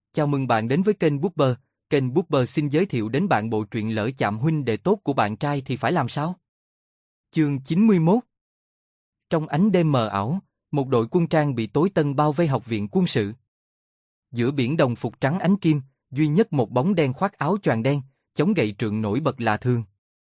Chào mừng bạn đến với kênh Booper. Kênh Booper xin giới thiệu đến bạn bộ truyện Lỡ chạm huynh đệ tốt của bạn trai thì phải làm sao? Chương 91. Trong ánh đêm mờ ảo, một đội quân trang bị tối tân bao vây học viện quân sự. Giữa biển đồng phục trắng ánh kim, duy nhất một bóng đen khoác áo choàng đen, chống gậy trượng nổi bật lạ thường.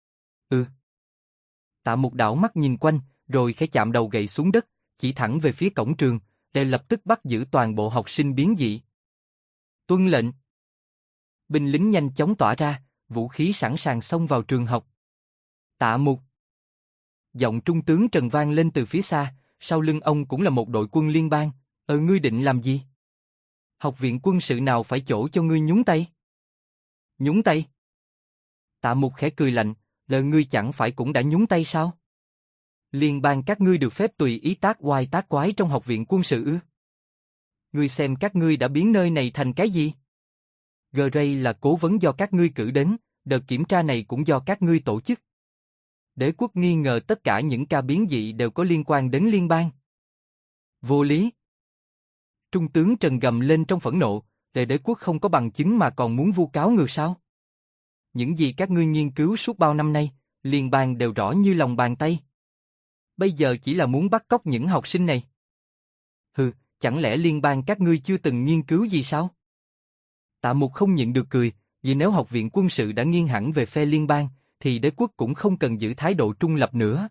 Tạ Mục đảo mắt nhìn quanh, rồi khẽ chạm đầu gậy xuống đất, chỉ thẳng về phía cổng trường, để lập tức bắt giữ toàn bộ học sinh biến dị. Tuân lệnh. Binh lính nhanh chóng tỏa ra, vũ khí sẵn sàng xông vào trường học. Tạ Mục. Giọng trung tướng Trần vang lên từ phía xa, sau lưng ông cũng là một đội quân liên bang. Ngươi định làm gì? Học viện quân sự nào phải chỗ cho ngươi nhúng tay? Nhúng tay? Tạ Mục khẽ cười lạnh, ngươi chẳng phải cũng đã nhúng tay sao? Liên bang các ngươi được phép tùy ý tác oai tác quái trong học viện quân sự ư? Ngươi xem các ngươi đã biến nơi này thành cái gì? Gray là cố vấn do các ngươi cử đến, đợt kiểm tra này cũng do các ngươi tổ chức. Đế quốc nghi ngờ tất cả những ca biến dị đều có liên quan đến liên bang. Vô lý. Trung tướng Trần gầm lên trong phẫn nộ, đế quốc không có bằng chứng mà còn muốn vu cáo ngược sao? Những gì các ngươi nghiên cứu suốt bao năm nay, liên bang đều rõ như lòng bàn tay. Bây giờ chỉ là muốn bắt cóc những học sinh này. Chẳng lẽ liên bang các ngươi chưa từng nghiên cứu gì sao? Tạ Mục không nhịn được cười, vì nếu học viện quân sự đã nghiêng hẳn về phe liên bang, thì đế quốc cũng không cần giữ thái độ trung lập nữa.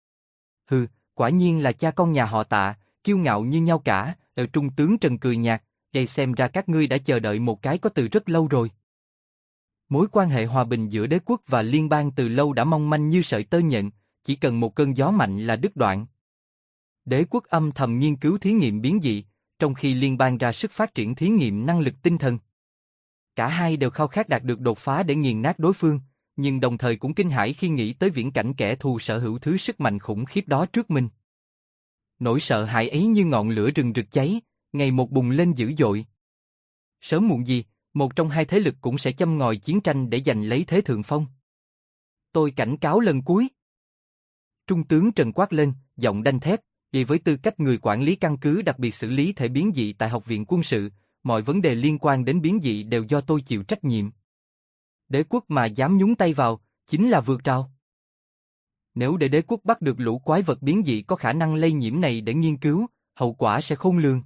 Quả nhiên là cha con nhà họ Tạ, kiêu ngạo như nhau cả. Trung tướng Trần cười nhạt, đây xem ra các ngươi đã chờ đợi một cái có từ rất lâu rồi. Mối quan hệ hòa bình giữa đế quốc và liên bang từ lâu đã mong manh như sợi tơ nhện, chỉ cần một cơn gió mạnh là đứt đoạn. Đế quốc âm thầm nghiên cứu thí nghiệm biến dị, trong khi liên bang ra sức phát triển thí nghiệm năng lực tinh thần. Cả hai đều khao khát đạt được đột phá để nghiền nát đối phương, nhưng đồng thời cũng kinh hãi khi nghĩ tới viễn cảnh kẻ thù sở hữu thứ sức mạnh khủng khiếp đó trước mình. Nỗi sợ hãi ấy như ngọn lửa rừng rực cháy, ngày một bùng lên dữ dội. Sớm muộn gì, một trong hai thế lực cũng sẽ châm ngòi chiến tranh để giành lấy thế thượng phong. Tôi cảnh cáo lần cuối. Trung tướng Trần quát lên, giọng đanh thép, vì với tư cách người quản lý căn cứ đặc biệt xử lý thể biến dị tại học viện quân sự, mọi vấn đề liên quan đến biến dị đều do tôi chịu trách nhiệm. Đế quốc mà dám nhúng tay vào, chính là vượt rào. Nếu để đế quốc bắt được lũ quái vật biến dị có khả năng lây nhiễm này để nghiên cứu, hậu quả sẽ khôn lường.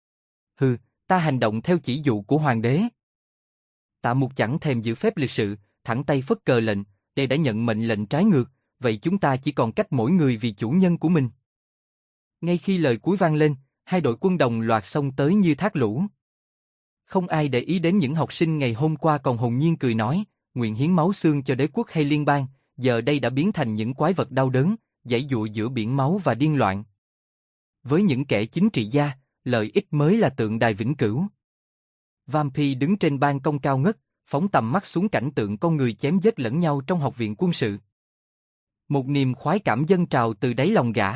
Ta hành động theo chỉ dụ của hoàng đế. Tạ Mục chẳng thèm giữ phép lịch sự, thẳng tay phất cờ lệnh, đây đã nhận mệnh lệnh trái ngược, vậy chúng ta chỉ còn cách mỗi người vì chủ nhân của mình. Ngay khi lời cuối vang lên, hai đội quân đồng loạt xông tới như thác lũ. Không ai để ý đến những học sinh ngày hôm qua còn hồn nhiên cười nói, nguyện hiến máu xương cho đế quốc hay liên bang, giờ đây đã biến thành những quái vật đau đớn, giãy giụa giữa biển máu và điên loạn. Với những kẻ chính trị gia, lợi ích mới là tượng đài vĩnh cửu. Vampy đứng trên ban công cao ngất, phóng tầm mắt xuống cảnh tượng con người chém giết lẫn nhau trong học viện quân sự. Một niềm khoái cảm dâng trào từ đáy lòng gã.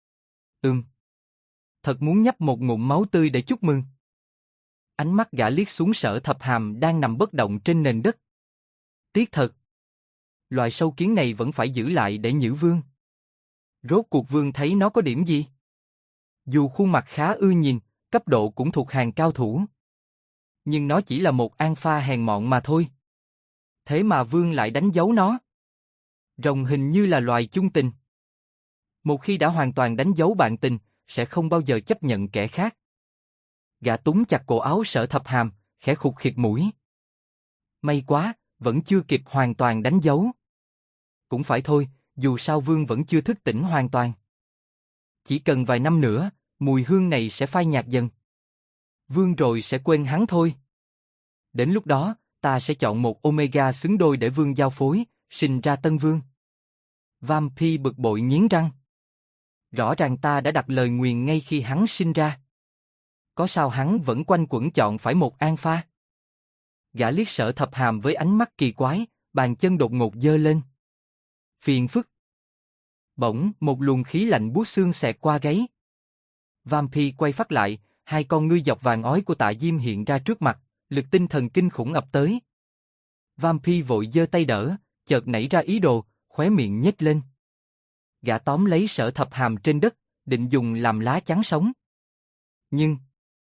Thật muốn nhấp một ngụm máu tươi để chúc mừng. Ánh mắt gã liếc xuống Sở Thập Hàm đang nằm bất động trên nền đất. Tiếc thật. Loài sâu kiến này vẫn phải giữ lại để nhử vương. Rốt cuộc vương thấy nó có điểm gì? Dù khuôn mặt khá ưa nhìn, cấp độ cũng thuộc hàng cao thủ. Nhưng nó chỉ là một alpha hèn mọn mà thôi. Thế mà vương lại đánh dấu nó. Rồng hình như là loài chung tình. Một khi đã hoàn toàn đánh dấu bạn tình, sẽ không bao giờ chấp nhận kẻ khác. Gã túm chặt cổ áo Sở Thập Hàm, khẽ khục khịt mũi. May quá, vẫn chưa kịp hoàn toàn đánh dấu. Cũng phải thôi, dù sao vương vẫn chưa thức tỉnh hoàn toàn. Chỉ cần vài năm nữa, mùi hương này sẽ phai nhạt dần. Vương rồi sẽ quên hắn thôi. Đến lúc đó, ta sẽ chọn một Omega xứng đôi để vương giao phối, sinh ra tân vương. Vampy bực bội nghiến răng. Rõ ràng ta đã đặt lời nguyền ngay khi hắn sinh ra. Có sao hắn vẫn quanh quẩn chọn phải một alpha? Gã liếc Sở Thập Hàm với ánh mắt kỳ quái, bàn chân đột ngột giơ lên. Phiền phức. Bỗng, một luồng khí lạnh buốt xương xẹt qua gáy. Vampy quay phát lại, hai con ngươi dọc vàng ói của Tạ Diêm hiện ra trước mặt, lực tinh thần kinh khủng ập tới. Vampy vội giơ tay đỡ, chợt nảy ra ý đồ, khóe miệng nhếch lên. Gã tóm lấy Sở Thập Hàm trên đất, định dùng làm lá chắn sống. Nhưng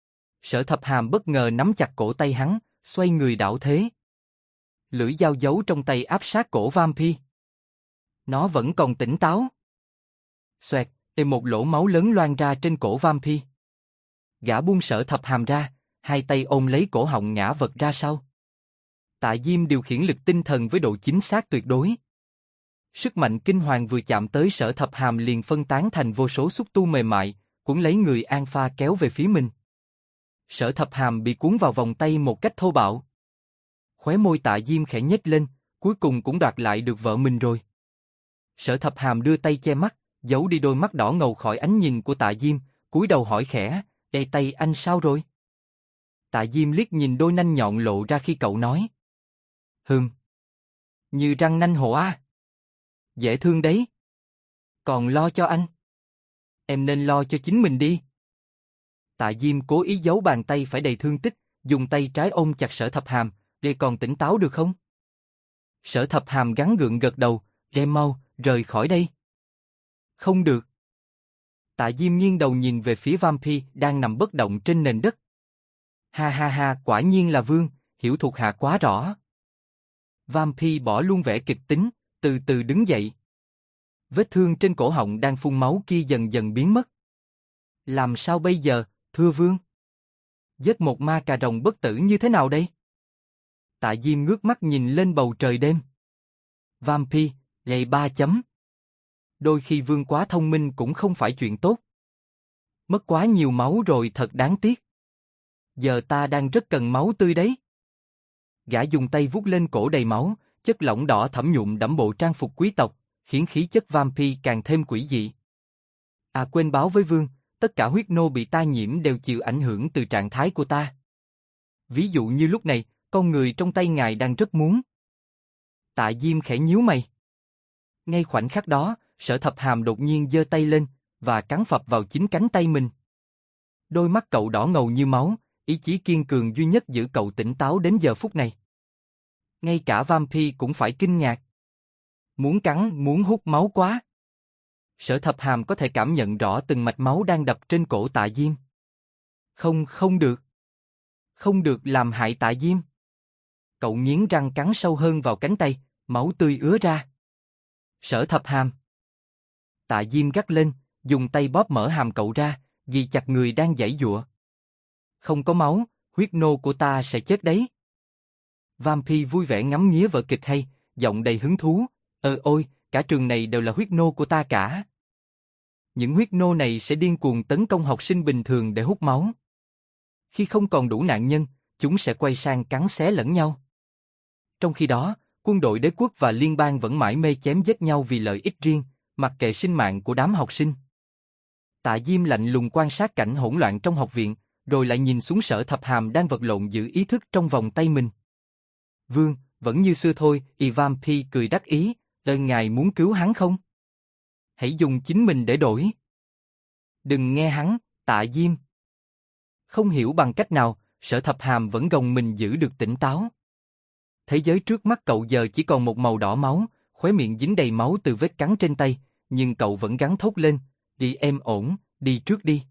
Sở Thập Hàm bất ngờ nắm chặt cổ tay hắn, xoay người đảo thế. Lưỡi dao giấu trong tay áp sát cổ vampire. Nó vẫn còn tỉnh táo. Xoẹt, một lỗ máu lớn loang ra trên cổ vampire. Gã buông Sở Thập Hàm ra, hai tay ôm lấy cổ họng ngã vật ra sau. Tạ Diêm điều khiển lực tinh thần với độ chính xác tuyệt đối. Sức mạnh kinh hoàng vừa chạm tới Sở Thập Hàm liền phân tán thành vô số xúc tu mềm mại, cuốn lấy người An Pha kéo về phía mình. Sở Thập Hàm bị cuốn vào vòng tay một cách thô bạo. Khóe môi Tạ Diêm khẽ nhếch lên, cuối cùng cũng đoạt lại được vợ mình rồi. Sở Thập Hàm đưa tay che mắt, giấu đi đôi mắt đỏ ngầu khỏi ánh nhìn của Tạ Diêm, cúi đầu hỏi khẽ, "Ê tay anh sao rồi?" Tạ Diêm liếc nhìn đôi nanh nhọn lộ ra khi cậu nói. Như răng nanh hổ a. Dễ thương đấy. Còn lo cho anh. Em nên lo cho chính mình đi. Tạ Diêm cố ý giấu bàn tay phải đầy thương tích, dùng tay trái ôm chặt Sở Thập Hàm, "Để còn tỉnh táo được không?" Sở Thập Hàm gắng gượng gật đầu, "Em mau, rời khỏi đây." "Không được." Tạ Diêm nghiêng đầu nhìn về phía vampire đang nằm bất động trên nền đất. "Ha ha ha, quả nhiên là Vương, hiểu thuộc hạ quá rõ." Vampire bỏ luôn vẻ kịch tính, từ từ đứng dậy. Vết thương trên cổ họng đang phun máu kia dần dần biến mất. "Làm sao bây giờ, thưa Vương? Giết một ma cà rồng bất tử như thế nào đây?" Tạ Diêm ngước mắt nhìn lên bầu trời đêm. Vampire, gầy 3 chấm. Đôi khi Vương quá thông minh cũng không phải chuyện tốt. Mất quá nhiều máu rồi thật đáng tiếc. Giờ ta đang rất cần máu tươi đấy. Gã dùng tay vuốt lên cổ đầy máu, chất lỏng đỏ thẫm nhuộm đẫm bộ trang phục quý tộc, khiến khí chất vampire càng thêm quỷ dị. "À quên báo với Vương, tất cả huyết nô bị ta nhiễm đều chịu ảnh hưởng từ trạng thái của ta. Ví dụ như lúc này, con người trong tay ngài đang rất muốn." Tạ Diêm khẽ nhíu mày. Ngay khoảnh khắc đó, Sở Thập Hàm đột nhiên giơ tay lên, và cắn phập vào chính cánh tay mình. Đôi mắt cậu đỏ ngầu như máu, ý chí kiên cường duy nhất giữ cậu tỉnh táo đến giờ phút này. Ngay cả vampire cũng phải kinh ngạc. Muốn cắn, muốn hút máu quá. Sở Thập Hàm có thể cảm nhận rõ từng mạch máu đang đập trên cổ Tạ Diêm. Không được. Không được làm hại Tạ Diêm. Cậu nghiến răng cắn sâu hơn vào cánh tay, máu tươi ứa ra. "Sở Thập Hàm." Tạ Diêm gắt lên, dùng tay bóp mở hàm cậu ra, ghi chặt người đang giãy giụa. "Không có máu, huyết nô của ta sẽ chết đấy." Vampire vui vẻ ngắm nghía vở kịch hay, giọng đầy hứng thú, Ôi, cả trường này đều là huyết nô của ta cả. Những huyết nô này sẽ điên cuồng tấn công học sinh bình thường để hút máu. Khi không còn đủ nạn nhân, chúng sẽ quay sang cắn xé lẫn nhau. Trong khi đó, quân đội đế quốc và liên bang vẫn mải mê chém giết nhau vì lợi ích riêng, mặc kệ sinh mạng của đám học sinh." Tạ Diêm lạnh lùng quan sát cảnh hỗn loạn trong học viện, rồi lại nhìn xuống Sở Thập Hàm đang vật lộn giữ ý thức trong vòng tay mình. "Vương, vẫn như xưa thôi." Vampire cười đắc ý, "Ngài muốn cứu hắn không? Hãy dùng chính mình để đổi." "Đừng nghe hắn, Tạ Diêm." Không hiểu bằng cách nào, Sở Thập Hàm vẫn gồng mình giữ được tỉnh táo. Thế giới trước mắt cậu giờ chỉ còn một màu đỏ máu, khóe miệng dính đầy máu từ vết cắn trên tay, nhưng cậu vẫn gắng thốt lên, "Đi em ổn, đi trước đi."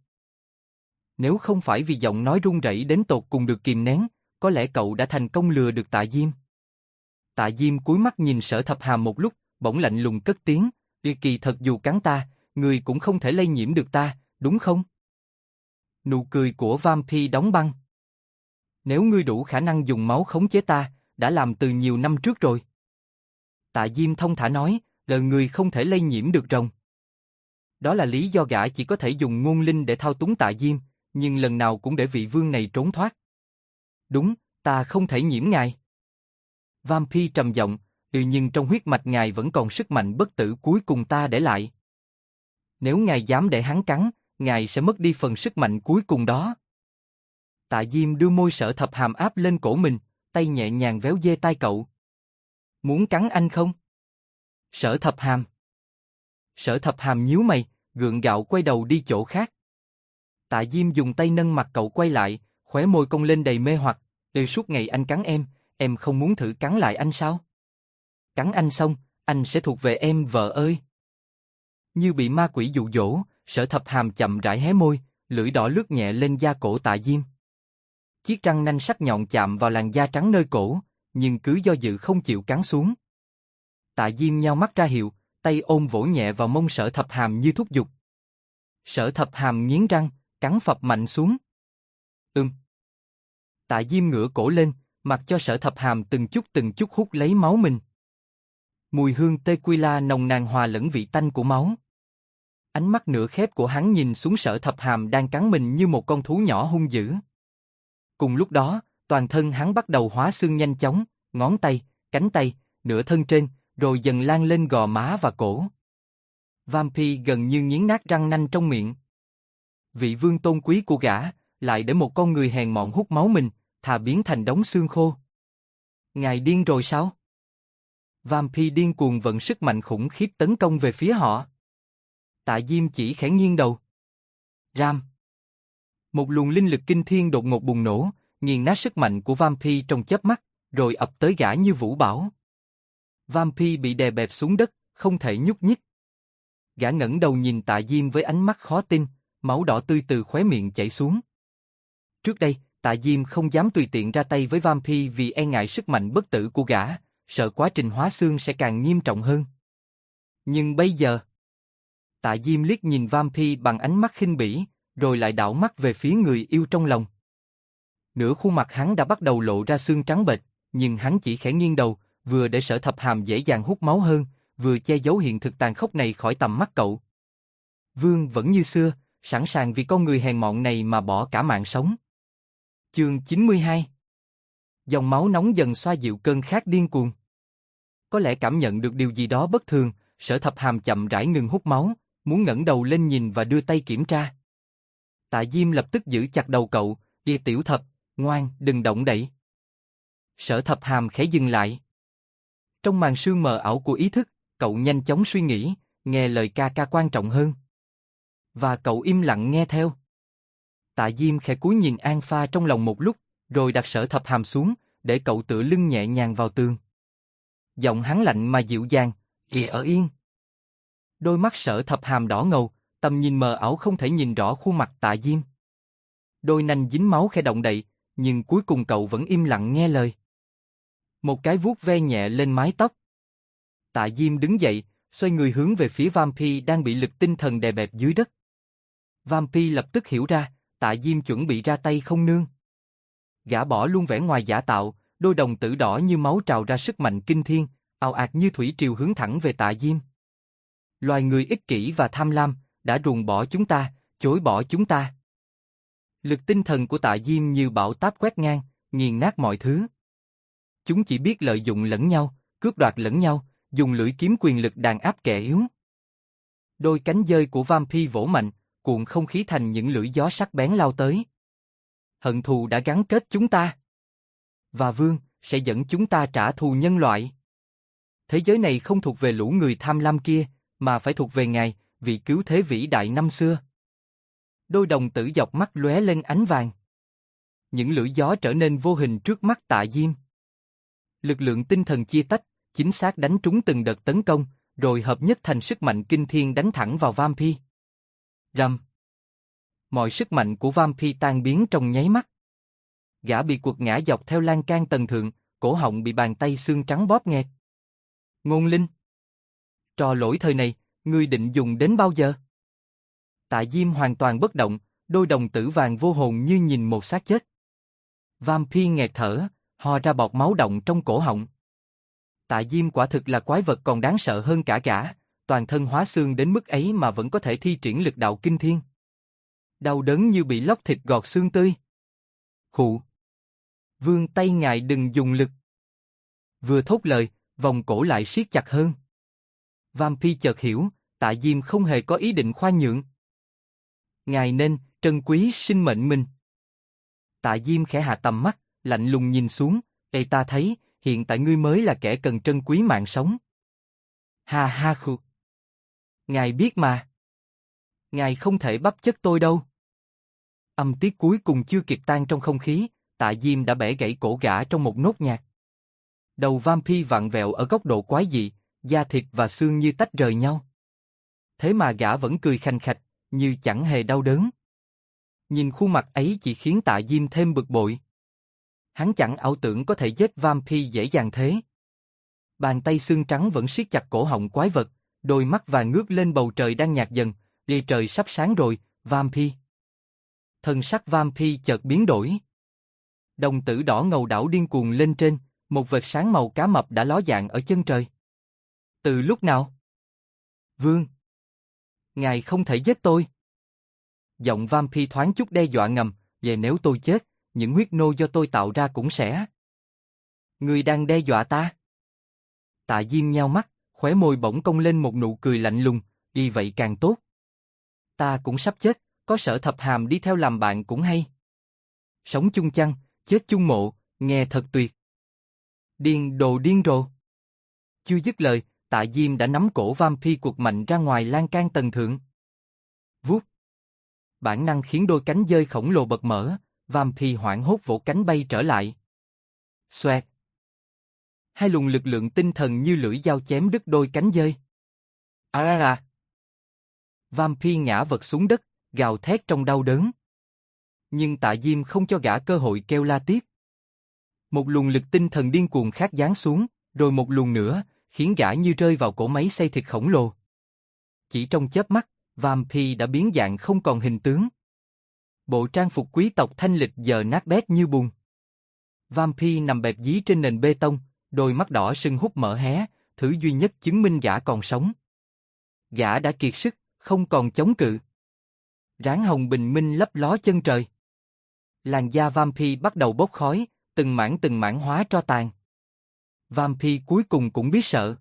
Nếu không phải vì giọng nói run rẩy đến tột cùng được kìm nén, có lẽ cậu đã thành công lừa được Tạ Diêm. Tạ Diêm cúi mắt nhìn Sở Thập Hàm một lúc, bỗng lạnh lùng cất tiếng, Kỳ thật dù cắn ta, người cũng không thể lây nhiễm được ta, đúng không?" Nụ cười của vampire đóng băng. "Nếu ngươi đủ khả năng dùng máu khống chế ta, đã làm từ nhiều năm trước rồi." Tạ Diêm thông thả nói, "Lời người không thể lây nhiễm được rồng." Đó là lý do gã chỉ có thể dùng ngôn linh để thao túng Tạ Diêm, nhưng lần nào cũng để vị vương này trốn thoát. "Đúng, ta không thể nhiễm ngài." Vampire trầm giọng, nhưng trong huyết mạch ngài vẫn còn sức mạnh bất tử cuối cùng ta để lại. Nếu ngài dám để hắn cắn, ngài sẽ mất đi phần sức mạnh cuối cùng đó." Tạ Diêm đưa môi Sở Thập Hàm áp lên cổ mình, tay nhẹ nhàng véo dê tai cậu. "Muốn cắn anh không?" "Sở Thập Hàm." Sở Thập Hàm nhíu mày, gượng gạo quay đầu đi chỗ khác. Tạ Diêm dùng tay nâng mặt cậu quay lại, khóe môi cong lên đầy mê hoặc, Suốt ngày anh cắn em không muốn thử cắn lại anh sao? Cắn anh xong, anh sẽ thuộc về em vợ ơi." Như bị ma quỷ dụ dỗ, Sở Thập Hàm chậm rãi hé môi, lưỡi đỏ lướt nhẹ lên da cổ Tạ Diêm. chiếc răng nanh sắc nhọn chạm vào làn da trắng nơi cổ, nhưng cứ do dự không chịu cắn xuống. Tạ Diêm nhao mắt ra hiệu, tay ôm vỗ nhẹ vào mông Sở Thập Hàm như thúc giục. Sở Thập Hàm nghiến răng, cắn phập mạnh xuống. Tạ Diêm ngửa cổ lên, mặc cho Sở Thập Hàm từng chút hút lấy máu mình. Mùi hương tequila nồng nàn hòa lẫn vị tanh của máu. Ánh mắt nửa khép của hắn nhìn xuống Sở Thập Hàm đang cắn mình như một con thú nhỏ hung dữ. Cùng lúc đó, toàn thân hắn bắt đầu hóa xương nhanh chóng, ngón tay, cánh tay, nửa thân trên, rồi dần lan lên gò má và cổ. Vampire gần như nghiến nát răng nanh trong miệng. Vị vương tôn quý của gã, lại để một con người hèn mọn hút máu mình, thà biến thành đống xương khô. Ngài điên rồi sao? Vampire điên cuồng vận sức mạnh khủng khiếp tấn công về phía họ. Tạ Diêm chỉ khẽ nghiêng đầu. Ram. Một luồng linh lực kinh thiên đột ngột bùng nổ, nghiền nát sức mạnh của Vampire trong chớp mắt, rồi ập tới gã như vũ bão. Vampire bị đè bẹp xuống đất, không thể nhúc nhích. Gã ngẩng đầu nhìn Tạ Diêm với ánh mắt khó tin, máu đỏ tươi từ khóe miệng chảy xuống. Trước đây, Tạ Diêm không dám tùy tiện ra tay với Vampire vì e ngại sức mạnh bất tử của gã, sợ quá trình hóa xương sẽ càng nghiêm trọng hơn. Nhưng bây giờ, Tạ Diêm liếc nhìn Vampire bằng ánh mắt khinh bỉ, rồi lại đảo mắt về phía người yêu trong lòng. Nửa khuôn mặt hắn đã bắt đầu lộ ra xương trắng bệch, nhưng hắn chỉ khẽ nghiêng đầu, vừa để Sở Thập Hàm dễ dàng hút máu hơn, vừa che giấu hiện thực tàn khốc này khỏi tầm mắt cậu. Vương vẫn như xưa, sẵn sàng vì con người hèn mọn này mà bỏ cả mạng sống. Chương 92. Dòng máu nóng dần xoa dịu cơn khát điên cuồng. Có lẽ cảm nhận được điều gì đó bất thường, Sở Thập Hàm chậm rãi ngừng hút máu, muốn ngẩng đầu lên nhìn và đưa tay kiểm tra. Tạ Diêm lập tức giữ chặt đầu cậu, "Đi Tiểu Thập, ngoan, đừng động đậy." Sở Thập Hàm khẽ dừng lại. Trong màn sương mờ ảo của ý thức, cậu nhanh chóng suy nghĩ, nghe lời ca ca quan trọng hơn. Và cậu im lặng nghe theo. Tạ Diêm khẽ cúi nhìn An Pha trong lòng một lúc, rồi đặt Sở Thập Hàm xuống, để cậu tựa lưng nhẹ nhàng vào tường. Giọng hắn lạnh mà dịu dàng, ở yên." Đôi mắt Sở Thập Hàm đỏ ngầu, tầm nhìn mờ ảo không thể nhìn rõ khuôn mặt Tạ Diêm. Đôi nanh dính máu khẽ động đậy, nhưng cuối cùng cậu vẫn im lặng nghe lời. Một cái vuốt ve nhẹ lên mái tóc. Tạ Diêm đứng dậy, xoay người hướng về phía Vampire đang bị lực tinh thần đè bẹp dưới đất. Vampire lập tức hiểu ra, Tạ Diêm chuẩn bị ra tay không nương. Gã bỏ luôn vẻ ngoài giả tạo, đôi đồng tử đỏ như máu trào ra sức mạnh kinh thiên, ào ạt như thủy triều hướng thẳng về Tạ Diêm. Loài người ích kỷ và tham lam, đã ruồng bỏ chúng ta, chối bỏ chúng ta. Lực tinh thần của Tạ Diêm như bão táp quét ngang, nghiền nát mọi thứ. Chúng chỉ biết lợi dụng lẫn nhau, cướp đoạt lẫn nhau, dùng lưỡi kiếm quyền lực đàn áp kẻ yếu. Đôi cánh dơi của Vampire vỗ mạnh, cuộn không khí thành những lưỡi gió sắc bén lao tới. Hận thù đã gắn kết chúng ta. Và Vương sẽ dẫn chúng ta trả thù nhân loại. Thế giới này không thuộc về lũ người tham lam kia, mà phải thuộc về Ngài, vị cứu thế vĩ đại năm xưa. Đôi đồng tử dọc mắt lóe lên ánh vàng. Những lưỡi gió trở nên vô hình trước mắt Tạ Diêm. Lực lượng tinh thần chia tách, chính xác đánh trúng từng đợt tấn công, rồi hợp nhất thành sức mạnh kinh thiên đánh thẳng vào Vampire. Rầm. Mọi sức mạnh của Vampire tan biến trong nháy mắt. Gã bị quật ngã dọc theo lan can tầng thượng, cổ họng bị bàn tay xương trắng bóp nghẹt. Ngôn Linh. Trò lỗi thời này, ngươi định dùng đến bao giờ? Tạ Diêm hoàn toàn bất động, đôi đồng tử vàng vô hồn như nhìn một xác chết. Vampire nghẹt thở, ho ra bọt máu đọng trong cổ họng. Tạ Diêm quả thực là quái vật còn đáng sợ hơn cả gã, toàn thân hóa xương đến mức ấy mà vẫn có thể thi triển lực đạo kinh thiên. Đau đớn như bị lóc thịt gọt xương tươi. Khụ. Vương tay ngài đừng dùng lực. Vừa thốt lời, vòng cổ lại siết chặt hơn. Vampire chợt hiểu, Tạ Diêm không hề có ý định khoan nhượng. Ngài nên trân quý sinh mệnh mình. Tạ Diêm khẽ hạ tầm mắt, lạnh lùng nhìn xuống, "Ê, ta thấy, hiện tại ngươi mới là kẻ cần trân quý mạng sống." Ha ha khụ. Ngài biết mà. Ngài không thể bắp chất tôi đâu. Âm tiết cuối cùng chưa kịp tan trong không khí, Tạ Diêm đã bẻ gãy cổ gã trong một nốt nhạc. Đầu Vampire vặn vẹo ở góc độ quái dị, da thịt và xương như tách rời nhau. Thế mà gã vẫn cười khanh khạch, như chẳng hề đau đớn. Nhìn khuôn mặt ấy chỉ khiến Tạ Diêm thêm bực bội. Hắn chẳng ảo tưởng có thể giết vampire dễ dàng thế. Bàn tay xương trắng vẫn siết chặt cổ họng quái vật, đôi mắt vàng ngước lên bầu trời đang nhạt dần, tia trời sắp sáng rồi, vampire. Thần sắc vampire chợt biến đổi. Đồng tử đỏ ngầu đảo điên cuồng lên trên, một vệt sáng màu cá mập đã ló dạng ở chân trời. Từ lúc nào? Vương! Ngài không thể giết tôi. Giọng vampire thoáng chút đe dọa ngầm, về nếu tôi chết, những huyết nô do tôi tạo ra cũng sẽ. Ngươi đang đe dọa ta? Tạ Diêm nheo mắt, khóe môi bỗng cong lên một nụ cười lạnh lùng, y vậy càng tốt. Ta cũng sắp chết, có Sở Thập Hàm đi theo làm bạn cũng hay. Sống chung chăng, chết chung mộ, nghe thật tuyệt. Điên đồ điên rồ. Chưa dứt lời, Tạ Diêm đã nắm cổ vampire quật mạnh ra ngoài lan can tầng thượng. Vút. Bản năng khiến đôi cánh dơi khổng lồ bật mở, vampire hoảng hốt vỗ cánh bay trở lại. Xoẹt. Hai luồng lực lượng tinh thần như lưỡi dao chém đứt đôi cánh dơi. À. Vampire ngã vật xuống đất, gào thét trong đau đớn. Nhưng Tạ Diêm không cho gã cơ hội kêu la tiếp. Một luồng lực tinh thần điên cuồng khác giáng xuống, rồi một luồng nữa, khiến gã như rơi vào cỗ máy xay thịt khổng lồ. Chỉ trong chớp mắt, vampire đã biến dạng không còn hình tướng. Bộ trang phục quý tộc thanh lịch giờ nát bét như bùn. Vampire nằm bẹp dí trên nền bê tông, đôi mắt đỏ sưng húp mở hé, thứ duy nhất chứng minh gã còn sống. Gã đã kiệt sức, không còn chống cự. Ráng hồng bình minh lấp ló chân trời. Làn da vampire bắt đầu bốc khói, từng mảng hóa tro tàn. Vampire cuối cùng cũng biết sợ.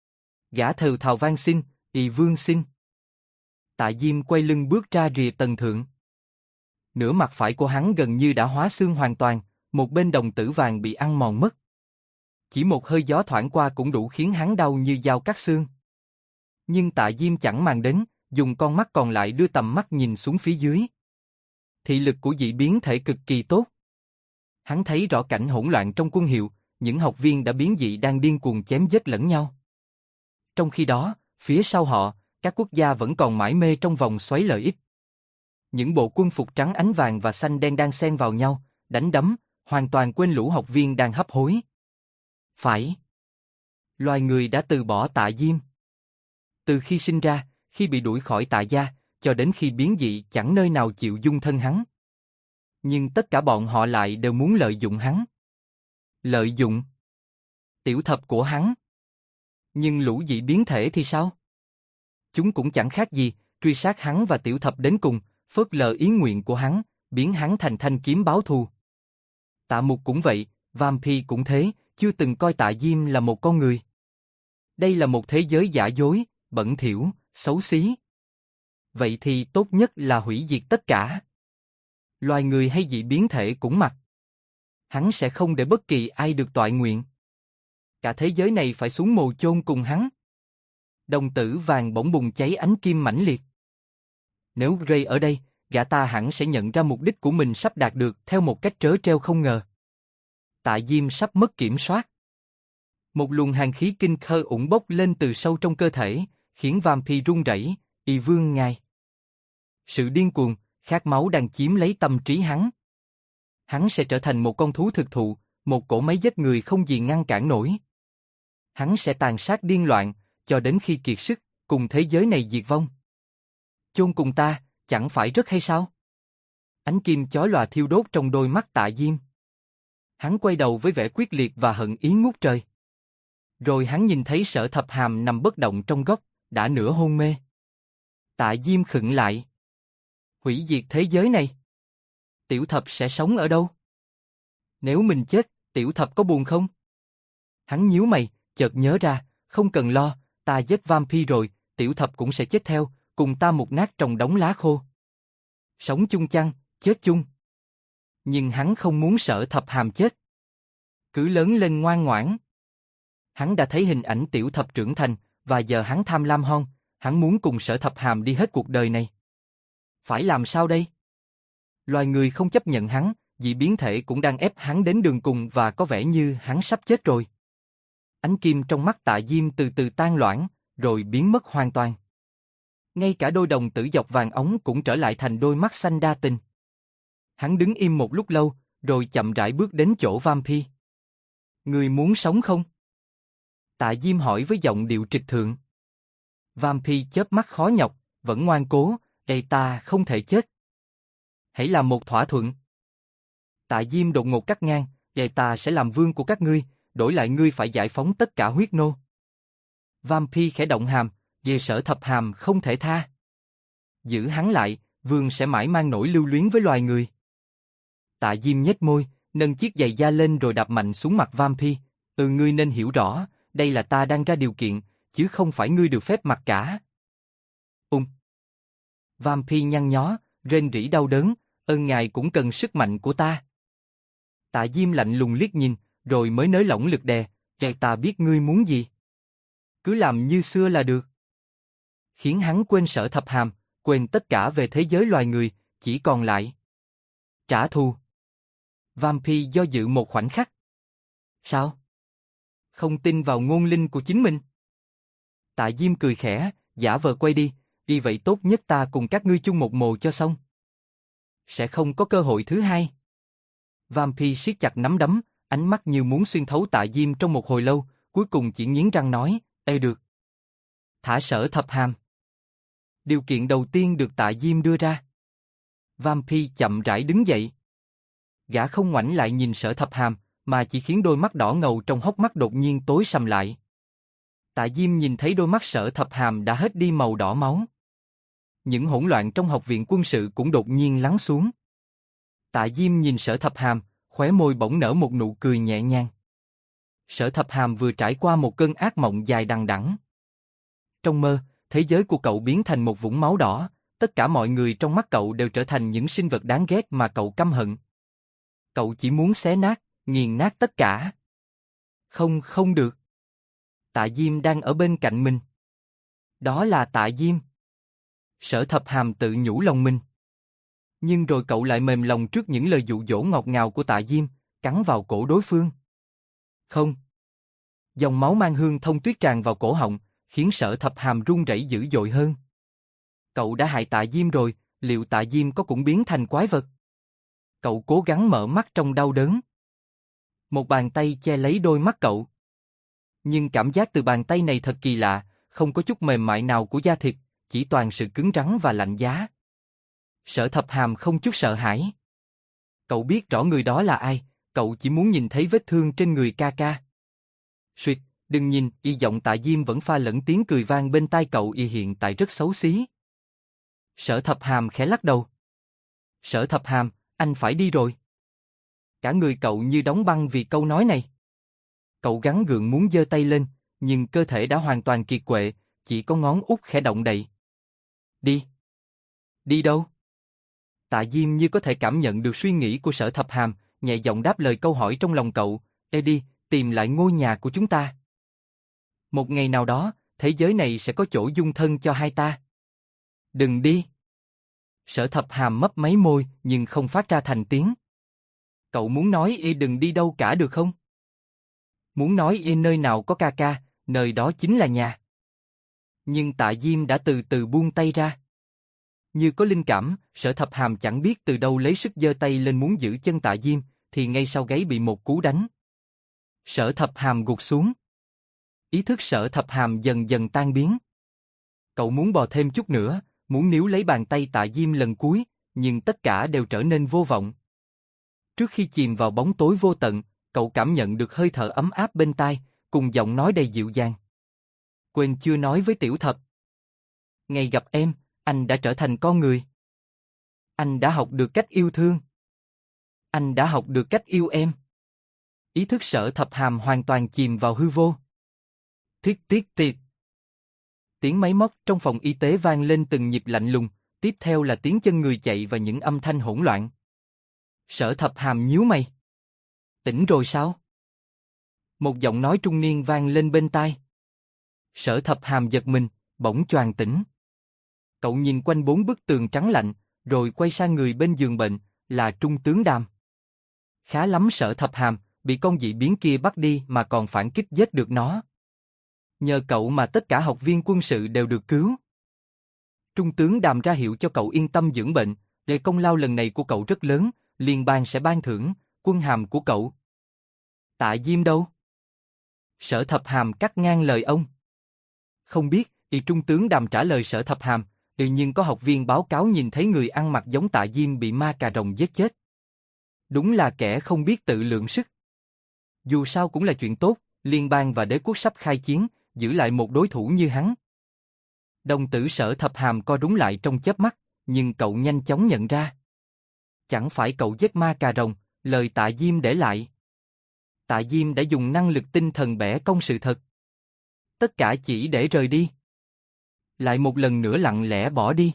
Gã thều thào van xin, "Ỳ vương xin." Tạ Diêm quay lưng bước ra rìa tầng thượng. Nửa mặt phải của hắn gần như đã hóa xương hoàn toàn, một bên đồng tử vàng bị ăn mòn mất. Chỉ một hơi gió thoảng qua cũng đủ khiến hắn đau như dao cắt xương. Nhưng Tạ Diêm chẳng màng đến, dùng con mắt còn lại đưa tầm mắt nhìn xuống phía dưới. Thị lực của dị biến thể cực kỳ tốt. Hắn thấy rõ cảnh hỗn loạn trong quân hiệu, những học viên đã biến dị đang điên cuồng chém giết lẫn nhau. Trong khi đó, phía sau họ, các quốc gia vẫn còn mải mê trong vòng xoáy lợi ích. Những bộ quân phục trắng ánh vàng và xanh đen đang xen vào nhau, đánh đấm, hoàn toàn quên lũ học viên đang hấp hối. Phải. Loài người đã từ bỏ Tạ Diêm. Từ khi sinh ra, khi bị đuổi khỏi Tạ gia, cho đến khi biến dị chẳng nơi nào chịu dung thân hắn. Nhưng tất cả bọn họ lại đều muốn lợi dụng hắn. Lợi dụng tiểu thập của hắn. Nhưng lũ dị biến thể thì sao? Chúng cũng chẳng khác gì, truy sát hắn và tiểu thập đến cùng, phớt lờ ý nguyện của hắn, biến hắn thành thanh kiếm báo thù. Tạ Mục cũng vậy, vampire cũng thế, chưa từng coi Tạ Diêm là một con người. Đây là một thế giới giả dối, bẩn thỉu, xấu xí. Vậy thì tốt nhất là hủy diệt tất cả. Loài người hay dị biến thể cũng mặc. Hắn sẽ không để bất kỳ ai được toại nguyện. Cả thế giới này phải xuống mồ chôn cùng hắn. Đồng tử vàng bỗng bùng cháy ánh kim mãnh liệt. Nếu Ray ở đây, gã ta hẳn sẽ nhận ra mục đích của mình sắp đạt được theo một cách trớ trêu không ngờ. Tạ Diêm sắp mất kiểm soát. Một luồng hàn khí kinh khơ ủng bốc lên từ sâu trong cơ thể, khiến vampire run rẩy. "Y vương ngài." Sự điên cuồng, khát máu đang chiếm lấy tâm trí hắn. Hắn sẽ trở thành một con thú thực thụ, một cỗ máy giết người không gì ngăn cản nổi. Hắn sẽ tàn sát điên loạn, cho đến khi kiệt sức, cùng thế giới này diệt vong. Chôn cùng ta, chẳng phải rất hay sao? Ánh kim chói lòa thiêu đốt trong đôi mắt Tạ Diêm. Hắn quay đầu với vẻ quyết liệt và hận ý ngút trời. Rồi hắn nhìn thấy Sở Thập Hàm nằm bất động trong góc, đã nửa hôn mê. Tạ Diêm khựng lại. Hủy diệt thế giới này. Tiểu Thập sẽ sống ở đâu? Nếu mình chết, Tiểu Thập có buồn không? Hắn nhíu mày, chợt nhớ ra, không cần lo, ta giết vampire rồi, Tiểu Thập cũng sẽ chết theo, cùng ta mục nát trong đống lá khô. Sống chung chăng, chết chung. Nhưng hắn không muốn Sở Thập Hàm chết. Cứ lớn lên ngoan ngoãn. Hắn đã thấy hình ảnh Tiểu Thập trưởng thành, và giờ hắn tham lam hơn, hắn muốn cùng Sở Thập Hàm đi hết cuộc đời này. Phải làm sao đây? Loài người không chấp nhận hắn, dị biến thể cũng đang ép hắn đến đường cùng và có vẻ như hắn sắp chết rồi. Ánh kim trong mắt Tạ Diêm từ từ tan loãng, rồi biến mất hoàn toàn. Ngay cả đôi đồng tử dọc vàng óng cũng trở lại thành đôi mắt xanh đa tình. Hắn đứng im một lúc lâu, rồi chậm rãi bước đến chỗ Vampy. Người muốn sống không? Tạ Diêm hỏi với giọng điệu trịch thượng. Vampy chớp mắt khó nhọc, vẫn ngoan cố, ta không thể chết. Hãy làm một thỏa thuận. Tạ Diêm đột ngột cắt ngang, ta sẽ làm vương của các ngươi, đổi lại ngươi phải giải phóng tất cả huyết nô. Vampy khẽ động hàm, về Sở Thập Hàm không thể tha. Giữ hắn lại, vương sẽ mãi mang nỗi lưu luyến với loài người. Tạ Diêm nhếch môi, nâng chiếc giày da lên rồi đạp mạnh xuống mặt Vampy. Ngươi nên hiểu rõ, đây là ta đang ra điều kiện, chứ không phải ngươi được phép mặc cả. Vampy nhăn nhó, rên rỉ đau đớn, ngài cũng cần sức mạnh của ta. Tạ Diêm lạnh lùng liếc nhìn, rồi mới nới lỏng lực đè, ta biết ngươi muốn gì. Cứ làm như xưa là được. Khiến hắn quên Sở Thập Hàm, quên tất cả về thế giới loài người, chỉ còn lại trả thù. Vampy do dự một khoảnh khắc. Sao? Không tin vào ngôn linh của chính mình? Tạ Diêm cười khẽ, giả vờ quay đi, vậy tốt nhất ta cùng các ngươi chung một mồ cho xong. Sẽ không có cơ hội thứ hai. Vampy siết chặt nắm đấm, ánh mắt như muốn xuyên thấu Tạ Diêm trong một hồi lâu, cuối cùng chỉ nghiến răng nói, được. Thả Sở Thập Hàm. Điều kiện đầu tiên được Tạ Diêm đưa ra. Vampy chậm rãi đứng dậy. Gã không ngoảnh lại nhìn Sở Thập Hàm, mà chỉ khiến đôi mắt đỏ ngầu trong hốc mắt đột nhiên tối sầm lại. Tạ Diêm nhìn thấy đôi mắt Sở Thập Hàm đã hết đi màu đỏ máu. Những hỗn loạn trong học viện quân sự cũng đột nhiên lắng xuống. Tạ Diêm nhìn Sở Thập Hàm, khóe môi bỗng nở một nụ cười nhẹ nhàng. Sở Thập Hàm vừa trải qua một cơn ác mộng dài đằng đẵng. Trong mơ, thế giới của cậu biến thành một vũng máu đỏ, tất cả mọi người trong mắt cậu đều trở thành những sinh vật đáng ghét mà cậu căm hận. Cậu chỉ muốn xé nát, nghiền nát tất cả. Không được. Tạ Diêm đang ở bên cạnh mình. Đó là Tạ Diêm. Sở Thập Hàm tự nhủ lòng mình. Nhưng rồi cậu lại mềm lòng trước những lời dụ dỗ ngọt ngào của Tạ Diêm, cắn vào cổ đối phương. Không. Dòng máu mang hương thông tuyết tràn vào cổ họng, khiến Sở Thập Hàm run rẩy dữ dội hơn. Cậu đã hại Tạ Diêm rồi, liệu Tạ Diêm có cũng biến thành quái vật? Cậu cố gắng mở mắt trong đau đớn. Một bàn tay che lấy đôi mắt cậu. Nhưng cảm giác từ bàn tay này thật kỳ lạ, không có chút mềm mại nào của da thịt, chỉ toàn sự cứng rắn và lạnh giá. Sở Thập Hàm không chút sợ hãi. Cậu biết rõ người đó là ai, cậu chỉ muốn nhìn thấy vết thương trên người ca ca. Suyệt, đừng nhìn, giọng Tạ Diêm vẫn pha lẫn tiếng cười vang bên tai cậu, hiện tại rất xấu xí. Sở Thập Hàm khẽ lắc đầu. Sở Thập Hàm, anh phải đi rồi. Cả người cậu như đóng băng vì câu nói này. Cậu gắng gượng muốn giơ tay lên, nhưng cơ thể đã hoàn toàn kiệt quệ, chỉ có ngón út khẽ động đậy. Đi. Đi đâu? Tạ Diêm như có thể cảm nhận được suy nghĩ của Sở Thập Hàm, nhẹ giọng đáp lời câu hỏi trong lòng cậu. Đi, tìm lại ngôi nhà của chúng ta. Một ngày nào đó, thế giới này sẽ có chỗ dung thân cho hai ta. Đừng đi. Sở Thập Hàm mấp máy môi, nhưng không phát ra thành tiếng. Cậu muốn nói đừng đi đâu cả được không? Muốn nói nơi nào có ca ca, nơi đó chính là nhà. Nhưng Tạ Diêm đã từ từ buông tay ra. Như có linh cảm, Sở Thập Hàm chẳng biết từ đâu lấy sức giơ tay lên muốn giữ chân Tạ Diêm, thì ngay sau gáy bị một cú đánh. Sở Thập Hàm gục xuống. Ý thức Sở Thập Hàm dần dần tan biến. Cậu muốn bò thêm chút nữa, muốn níu lấy bàn tay Tạ Diêm lần cuối, nhưng tất cả đều trở nên vô vọng. Trước khi chìm vào bóng tối vô tận, cậu cảm nhận được hơi thở ấm áp bên tai, cùng giọng nói đầy dịu dàng. Quên chưa nói với Tiểu Thập. Ngày gặp em, anh đã trở thành con người. Anh đã học được cách yêu thương. Anh đã học được cách yêu em. Ý thức Sở Thập Hàm hoàn toàn chìm vào hư vô. Thiết tiết tiệt. Tiếng máy móc trong phòng y tế vang lên từng nhịp lạnh lùng, tiếp theo là tiếng chân người chạy và những âm thanh hỗn loạn. Sở Thập Hàm nhíu mày. Tỉnh rồi sao? Một giọng nói trung niên vang lên bên tai. Sở Thập Hàm giật mình, bỗng choàng tỉnh. Cậu nhìn quanh bốn bức tường trắng lạnh, rồi quay sang người bên giường bệnh, là Trung tướng Đàm. Khá lắm Sở Thập Hàm, bị con dị biến kia bắt đi mà còn phản kích giết được nó. Nhờ cậu mà tất cả học viên quân sự đều được cứu. Trung tướng Đàm ra hiệu cho cậu yên tâm dưỡng bệnh, để công lao lần này của cậu rất lớn, liên bang sẽ ban thưởng, quân hàm của cậu. Tạ Diêm đâu? Sở Thập Hàm cắt ngang lời ông. Không biết, Trung tướng Đàm trả lời Sở Thập Hàm, nhưng có học viên báo cáo nhìn thấy người ăn mặc giống Tạ Diêm bị ma cà rồng giết chết. Đúng là kẻ không biết tự lượng sức. Dù sao cũng là chuyện tốt, liên bang và đế quốc sắp khai chiến, giữ lại một đối thủ như hắn. Đồng tử Sở Thập Hàm co rúm lại trong chớp mắt, nhưng cậu nhanh chóng nhận ra. Chẳng phải cậu giết ma cà rồng, lời Tạ Diêm để lại. Tạ Diêm đã dùng năng lực tinh thần bẻ cong sự thật. Tất cả chỉ để rời đi. Lại một lần nữa lặng lẽ bỏ đi.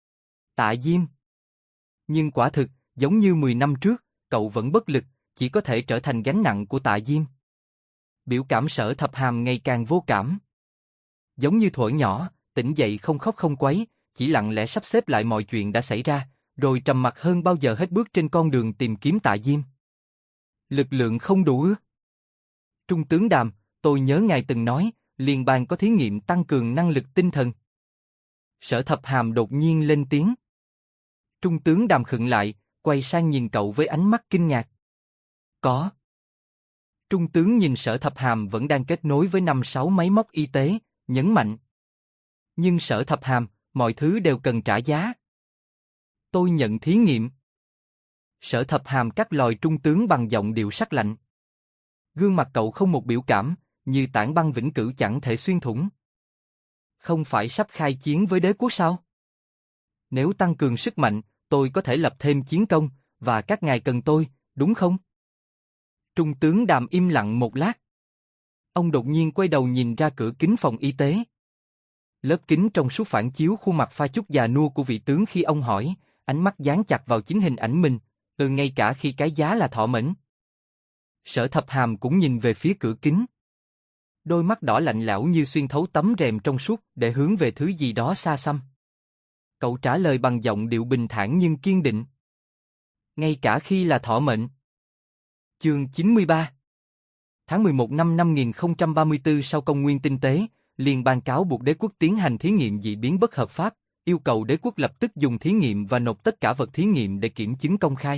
Tạ Diêm. Nhưng quả thực, giống như 10 năm trước, cậu vẫn bất lực, chỉ có thể trở thành gánh nặng của Tạ Diêm. Biểu cảm Sở Thập Hàm ngày càng vô cảm. Giống như thuở nhỏ, tỉnh dậy không khóc không quấy, chỉ lặng lẽ sắp xếp lại mọi chuyện đã xảy ra, rồi trầm mặc hơn bao giờ hết bước trên con đường tìm kiếm Tạ Diêm. Lực lượng không đủ. Trung tướng Đàm, tôi nhớ ngài từng nói, liên bang có thí nghiệm tăng cường năng lực tinh thần. Sở Thập Hàm đột nhiên lên tiếng. Trung tướng Đàm khựng lại, quay sang nhìn cậu với ánh mắt kinh ngạc. Có. Trung tướng nhìn Sở Thập Hàm vẫn đang kết nối với 5-6 máy móc y tế, nhấn mạnh. Nhưng Sở Thập Hàm, mọi thứ đều cần trả giá. Tôi nhận thí nghiệm. Sở Thập Hàm cắt lòi Trung tướng bằng giọng điệu sắc lạnh. Gương mặt cậu không một biểu cảm, như tảng băng vĩnh cửu chẳng thể xuyên thủng. Không phải sắp khai chiến với đế quốc sao? Nếu tăng cường sức mạnh, tôi có thể lập thêm chiến công, và các ngài cần tôi, đúng không? Trung tướng Đàm im lặng một lát. Ông đột nhiên quay đầu nhìn ra cửa kính phòng y tế. Lớp kính trong suốt phản chiếu khuôn mặt pha chút già nua của vị tướng khi ông hỏi, ánh mắt dán chặt vào chính hình ảnh mình, ngay cả khi cái giá là thọ mệnh. Sở Thập Hàm cũng nhìn về phía cửa kính. Đôi mắt đỏ lạnh lẽo như xuyên thấu tấm rèm trong suốt để hướng về thứ gì đó xa xăm. Cậu trả lời bằng giọng điệu bình thản nhưng kiên định. Ngay cả khi là thọ mệnh. Chương 93. Tháng 11 năm 5034 sau công nguyên tinh tế, liên bang cáo buộc đế quốc tiến hành thí nghiệm dị biến bất hợp pháp, yêu cầu đế quốc lập tức dùng thí nghiệm và nộp tất cả vật thí nghiệm để kiểm chứng công khai.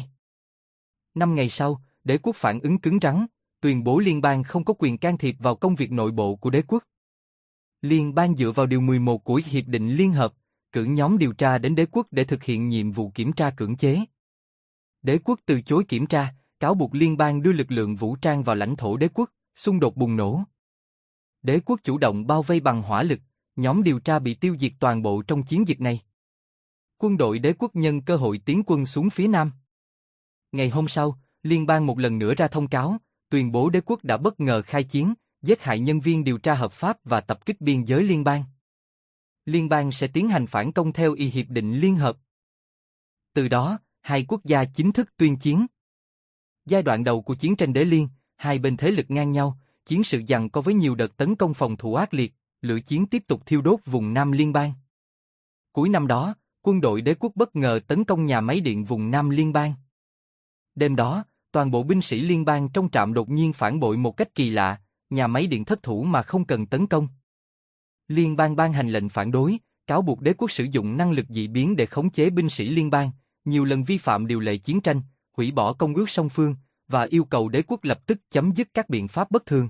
5 ngày sau, đế quốc phản ứng cứng rắn, tuyên bố liên bang không có quyền can thiệp vào công việc nội bộ của đế quốc. Liên bang dựa vào điều 11 của Hiệp định Liên Hợp, cử nhóm điều tra đến đế quốc để thực hiện nhiệm vụ kiểm tra cưỡng chế. Đế quốc từ chối kiểm tra, cáo buộc liên bang đưa lực lượng vũ trang vào lãnh thổ đế quốc, xung đột bùng nổ. Đế quốc chủ động bao vây bằng hỏa lực, nhóm điều tra bị tiêu diệt toàn bộ trong chiến dịch này. Quân đội đế quốc nhân cơ hội tiến quân xuống phía nam. Ngày hôm sau, liên bang một lần nữa ra thông cáo, tuyên bố đế quốc đã bất ngờ khai chiến, giết hại nhân viên điều tra hợp pháp và tập kích biên giới liên bang. Liên bang sẽ tiến hành phản công theo Hiệp định Liên Hợp. Từ đó, hai quốc gia chính thức tuyên chiến. Giai đoạn đầu của chiến tranh đế liên, hai bên thế lực ngang nhau, chiến sự giằng co với nhiều đợt tấn công phòng thủ ác liệt, lửa chiến tiếp tục thiêu đốt vùng Nam Liên bang. Cuối năm đó, quân đội đế quốc bất ngờ tấn công nhà máy điện vùng Nam Liên bang. Đêm đó, toàn bộ binh sĩ liên bang trong trạm đột nhiên phản bội một cách kỳ lạ, nhà máy điện thất thủ mà không cần tấn công. Liên bang ban hành lệnh phản đối, cáo buộc đế quốc sử dụng năng lực dị biến để khống chế binh sĩ liên bang, nhiều lần vi phạm điều lệ chiến tranh, hủy bỏ công ước song phương, và yêu cầu đế quốc lập tức chấm dứt các biện pháp bất thường.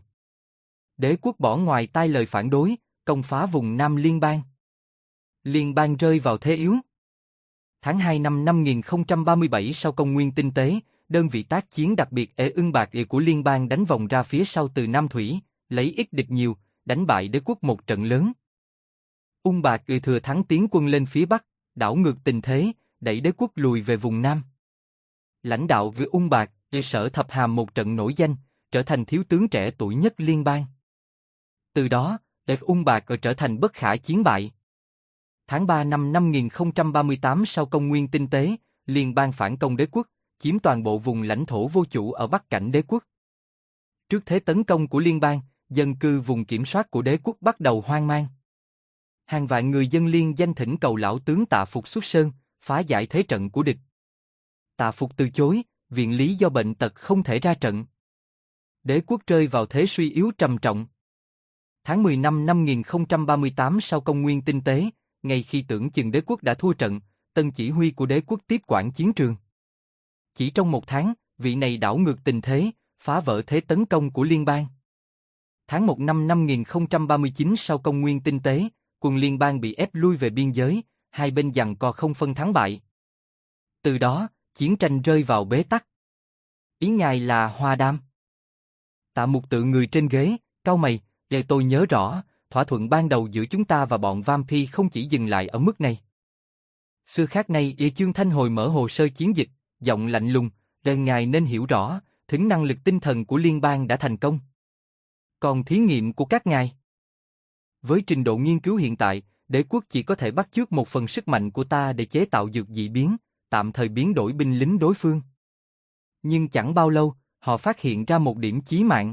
Đế quốc bỏ ngoài tai lời phản đối, công phá vùng Nam Liên bang. Liên bang rơi vào thế yếu. Tháng 2 năm 5037 sau công nguyên tinh tế, đơn vị tác chiến đặc biệt Ưng Bạc của liên bang đánh vòng ra phía sau từ Nam Thủy, lấy ít địch nhiều, đánh bại đế quốc một trận lớn. Ung Bạc thừa thắng tiến quân lên phía Bắc, đảo ngược tình thế, đẩy đế quốc lùi về vùng Nam. Lãnh đạo với Ung Bạc, Sở Thập Hàm một trận nổi danh, trở thành thiếu tướng trẻ tuổi nhất liên bang. Từ đó, Ung Bạc trở thành bất khả chiến bại. Tháng 3 năm 5038 sau công nguyên tinh tế, liên bang phản công đế quốc, chiếm toàn bộ vùng lãnh thổ vô chủ ở bắc cảnh đế quốc. Trước thế tấn công của liên bang, dân cư vùng kiểm soát của đế quốc bắt đầu hoang mang. Hàng vạn người dân liên danh thỉnh cầu lão tướng Tạ Phục xuất sơn, phá giải thế trận của địch. Tạ Phục từ chối, viện lý do bệnh tật không thể ra trận. Đế quốc rơi vào thế suy yếu trầm trọng. Tháng 10 năm 5038 sau công nguyên tinh tế, ngay khi tưởng chừng đế quốc đã thua trận, tân chỉ huy của đế quốc tiếp quản chiến trường. Chỉ trong một tháng, vị này đảo ngược tình thế, phá vỡ thế tấn công của liên bang. Tháng 1 năm 5039 sau công nguyên tinh tế, quân liên bang bị ép lui về biên giới, hai bên giằng co không phân thắng bại. Từ đó, chiến tranh rơi vào bế tắc. Ý ngài là Hoa Đam? Tạ Mục tự người trên ghế, cau mày, để tôi nhớ rõ, thỏa thuận ban đầu giữa chúng ta và bọn Vampire không chỉ dừng lại ở mức này. Xưa khác nay, Chương Thanh hồi mở hồ sơ chiến dịch, giọng lạnh lùng, để ngài nên hiểu rõ, thính năng lực tinh thần của liên bang đã thành công. Còn thí nghiệm của các ngài? Với trình độ nghiên cứu hiện tại, đế quốc chỉ có thể bắt chước một phần sức mạnh của ta để chế tạo dược dị biến, tạm thời biến đổi binh lính đối phương. Nhưng chẳng bao lâu, họ phát hiện ra một điểm chí mạng.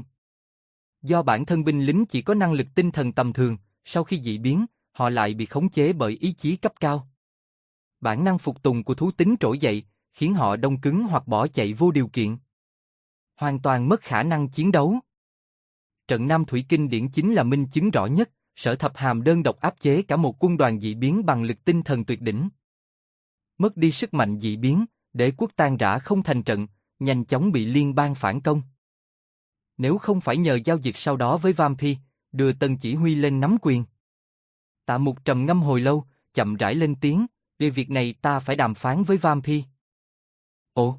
Do bản thân binh lính chỉ có năng lực tinh thần tầm thường, sau khi dị biến, họ lại bị khống chế bởi ý chí cấp cao. Bản năng phục tùng của thú tính trỗi dậy, khiến họ đông cứng hoặc bỏ chạy vô điều kiện. Hoàn toàn mất khả năng chiến đấu. Trận Nam Thủy kinh điển chính là minh chứng rõ nhất, Sở Thập Hàm đơn độc áp chế cả một quân đoàn dị biến bằng lực tinh thần tuyệt đỉnh. Mất đi sức mạnh dị biến, đế quốc tan rã không thành trận, nhanh chóng bị liên bang phản công. Nếu không phải nhờ giao dịch sau đó với Vampire, đưa Tân chỉ huy lên nắm quyền. Tạ Mục trầm ngâm hồi lâu, chậm rãi lên tiếng, về việc này ta phải đàm phán với Vampire. Ồ!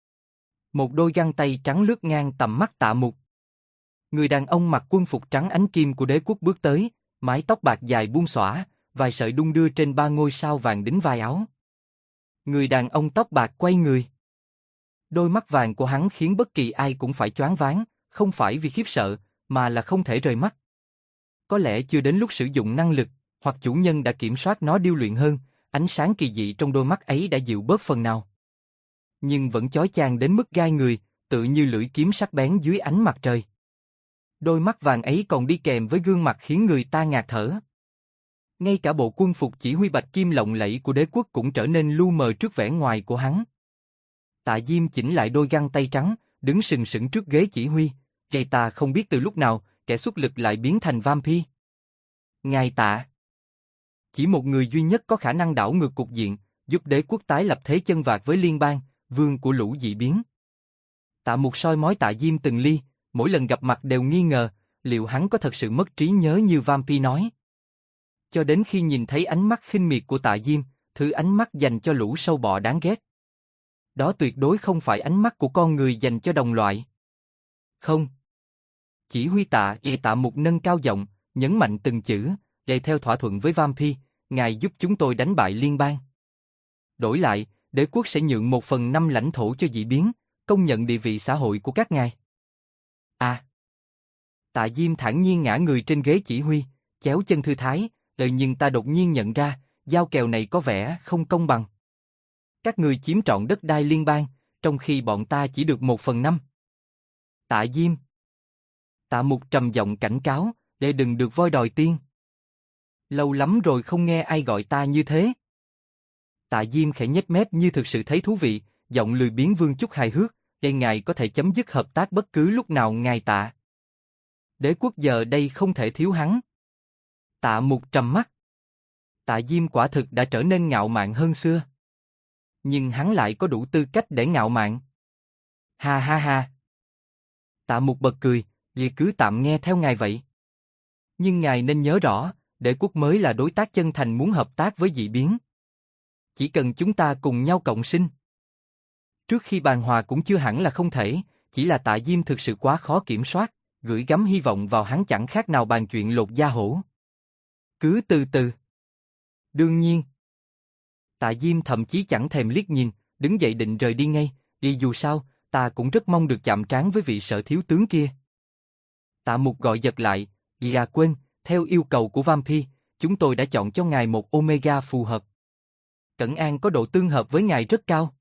Một đôi găng tay trắng lướt ngang tầm mắt Tạ Mục. Người đàn ông mặc quân phục trắng ánh kim của đế quốc bước tới, mái tóc bạc dài buông xõa, vài sợi đung đưa trên 3 ngôi sao vàng đính vai áo. Người đàn ông tóc bạc quay người. Đôi mắt vàng của hắn khiến bất kỳ ai cũng phải choáng váng, không phải vì khiếp sợ, mà là không thể rời mắt. Có lẽ chưa đến lúc sử dụng năng lực, hoặc chủ nhân đã kiểm soát nó điêu luyện hơn, ánh sáng kỳ dị trong đôi mắt ấy đã dịu bớt phần nào. Nhưng vẫn chói chang đến mức gai người, tự như lưỡi kiếm sắc bén dưới ánh mặt trời. Đôi mắt vàng ấy còn đi kèm với gương mặt khiến người ta ngạt thở. Ngay cả bộ quân phục chỉ huy bạch kim lộng lẫy của đế quốc cũng trở nên lu mờ trước vẻ ngoài của hắn. Tạ Diêm chỉnh lại đôi găng tay trắng, đứng sừng sững trước ghế chỉ huy, gây ta không biết từ lúc nào, kẻ xuất lực lại biến thành Vampire. Ngài Tạ. Chỉ một người duy nhất có khả năng đảo ngược cục diện, giúp đế quốc tái lập thế chân vạc với liên bang, vương của lũ dị biến. Tạ Mục soi mói Tạ Diêm từng ly, mỗi lần gặp mặt đều nghi ngờ, liệu hắn có thật sự mất trí nhớ như Vampire nói. Cho đến khi nhìn thấy ánh mắt khinh miệt của Tạ Diêm, thứ ánh mắt dành cho lũ sâu bọ đáng ghét. Đó tuyệt đối không phải ánh mắt của con người dành cho đồng loại. Không. Chỉ huy Tạ Mục nâng cao giọng, nhấn mạnh từng chữ, để theo thỏa thuận với Vampire, ngài giúp chúng tôi đánh bại liên bang. Đổi lại, đế quốc sẽ nhượng 1/5 lãnh thổ cho dị biến, công nhận địa vị xã hội của các ngài. À. Tạ Diêm thản nhiên ngã người trên ghế chỉ huy, chéo chân thư thái, nhưng ta đột nhiên nhận ra, giao kèo này có vẻ không công bằng. Các người chiếm trọn đất đai liên bang, trong khi bọn ta chỉ được 1/5. Tạ Diêm. Tạ Mục trầm giọng cảnh cáo, để đừng được voi đòi tiên. Lâu lắm rồi không nghe ai gọi ta như thế. Tạ Diêm khẽ nhếch mép như thực sự thấy thú vị, giọng lười biếng vương chút hài hước, để ngài có thể chấm dứt hợp tác bất cứ lúc nào ngài Tạ. Đế quốc giờ đây không thể thiếu hắn. Tạ Mục trầm mắt. Tạ Diêm quả thực đã trở nên ngạo mạn hơn xưa. Nhưng hắn lại có đủ tư cách để ngạo mạn. Ha ha ha. Tạ Mục bật cười, vì cứ tạm nghe theo ngài vậy. Nhưng ngài nên nhớ rõ, đế quốc mới là đối tác chân thành muốn hợp tác với dị biến. Chỉ cần chúng ta cùng nhau cộng sinh. Trước khi bàn hòa cũng chưa hẳn là không thể, chỉ là Tạ Diêm thực sự quá khó kiểm soát, gửi gắm hy vọng vào hắn chẳng khác nào bàn chuyện lột da hổ. Cứ từ từ. Đương nhiên. Tạ Diêm thậm chí chẳng thèm liếc nhìn, đứng dậy định rời đi ngay, đi dù sao, ta cũng rất mong được chạm trán với vị Sở thiếu tướng kia. Tạ Mục gọi giật lại, quên, theo yêu cầu của Vampire, chúng tôi đã chọn cho ngài một Omega phù hợp. Cẩn An có độ tương hợp với ngài rất cao.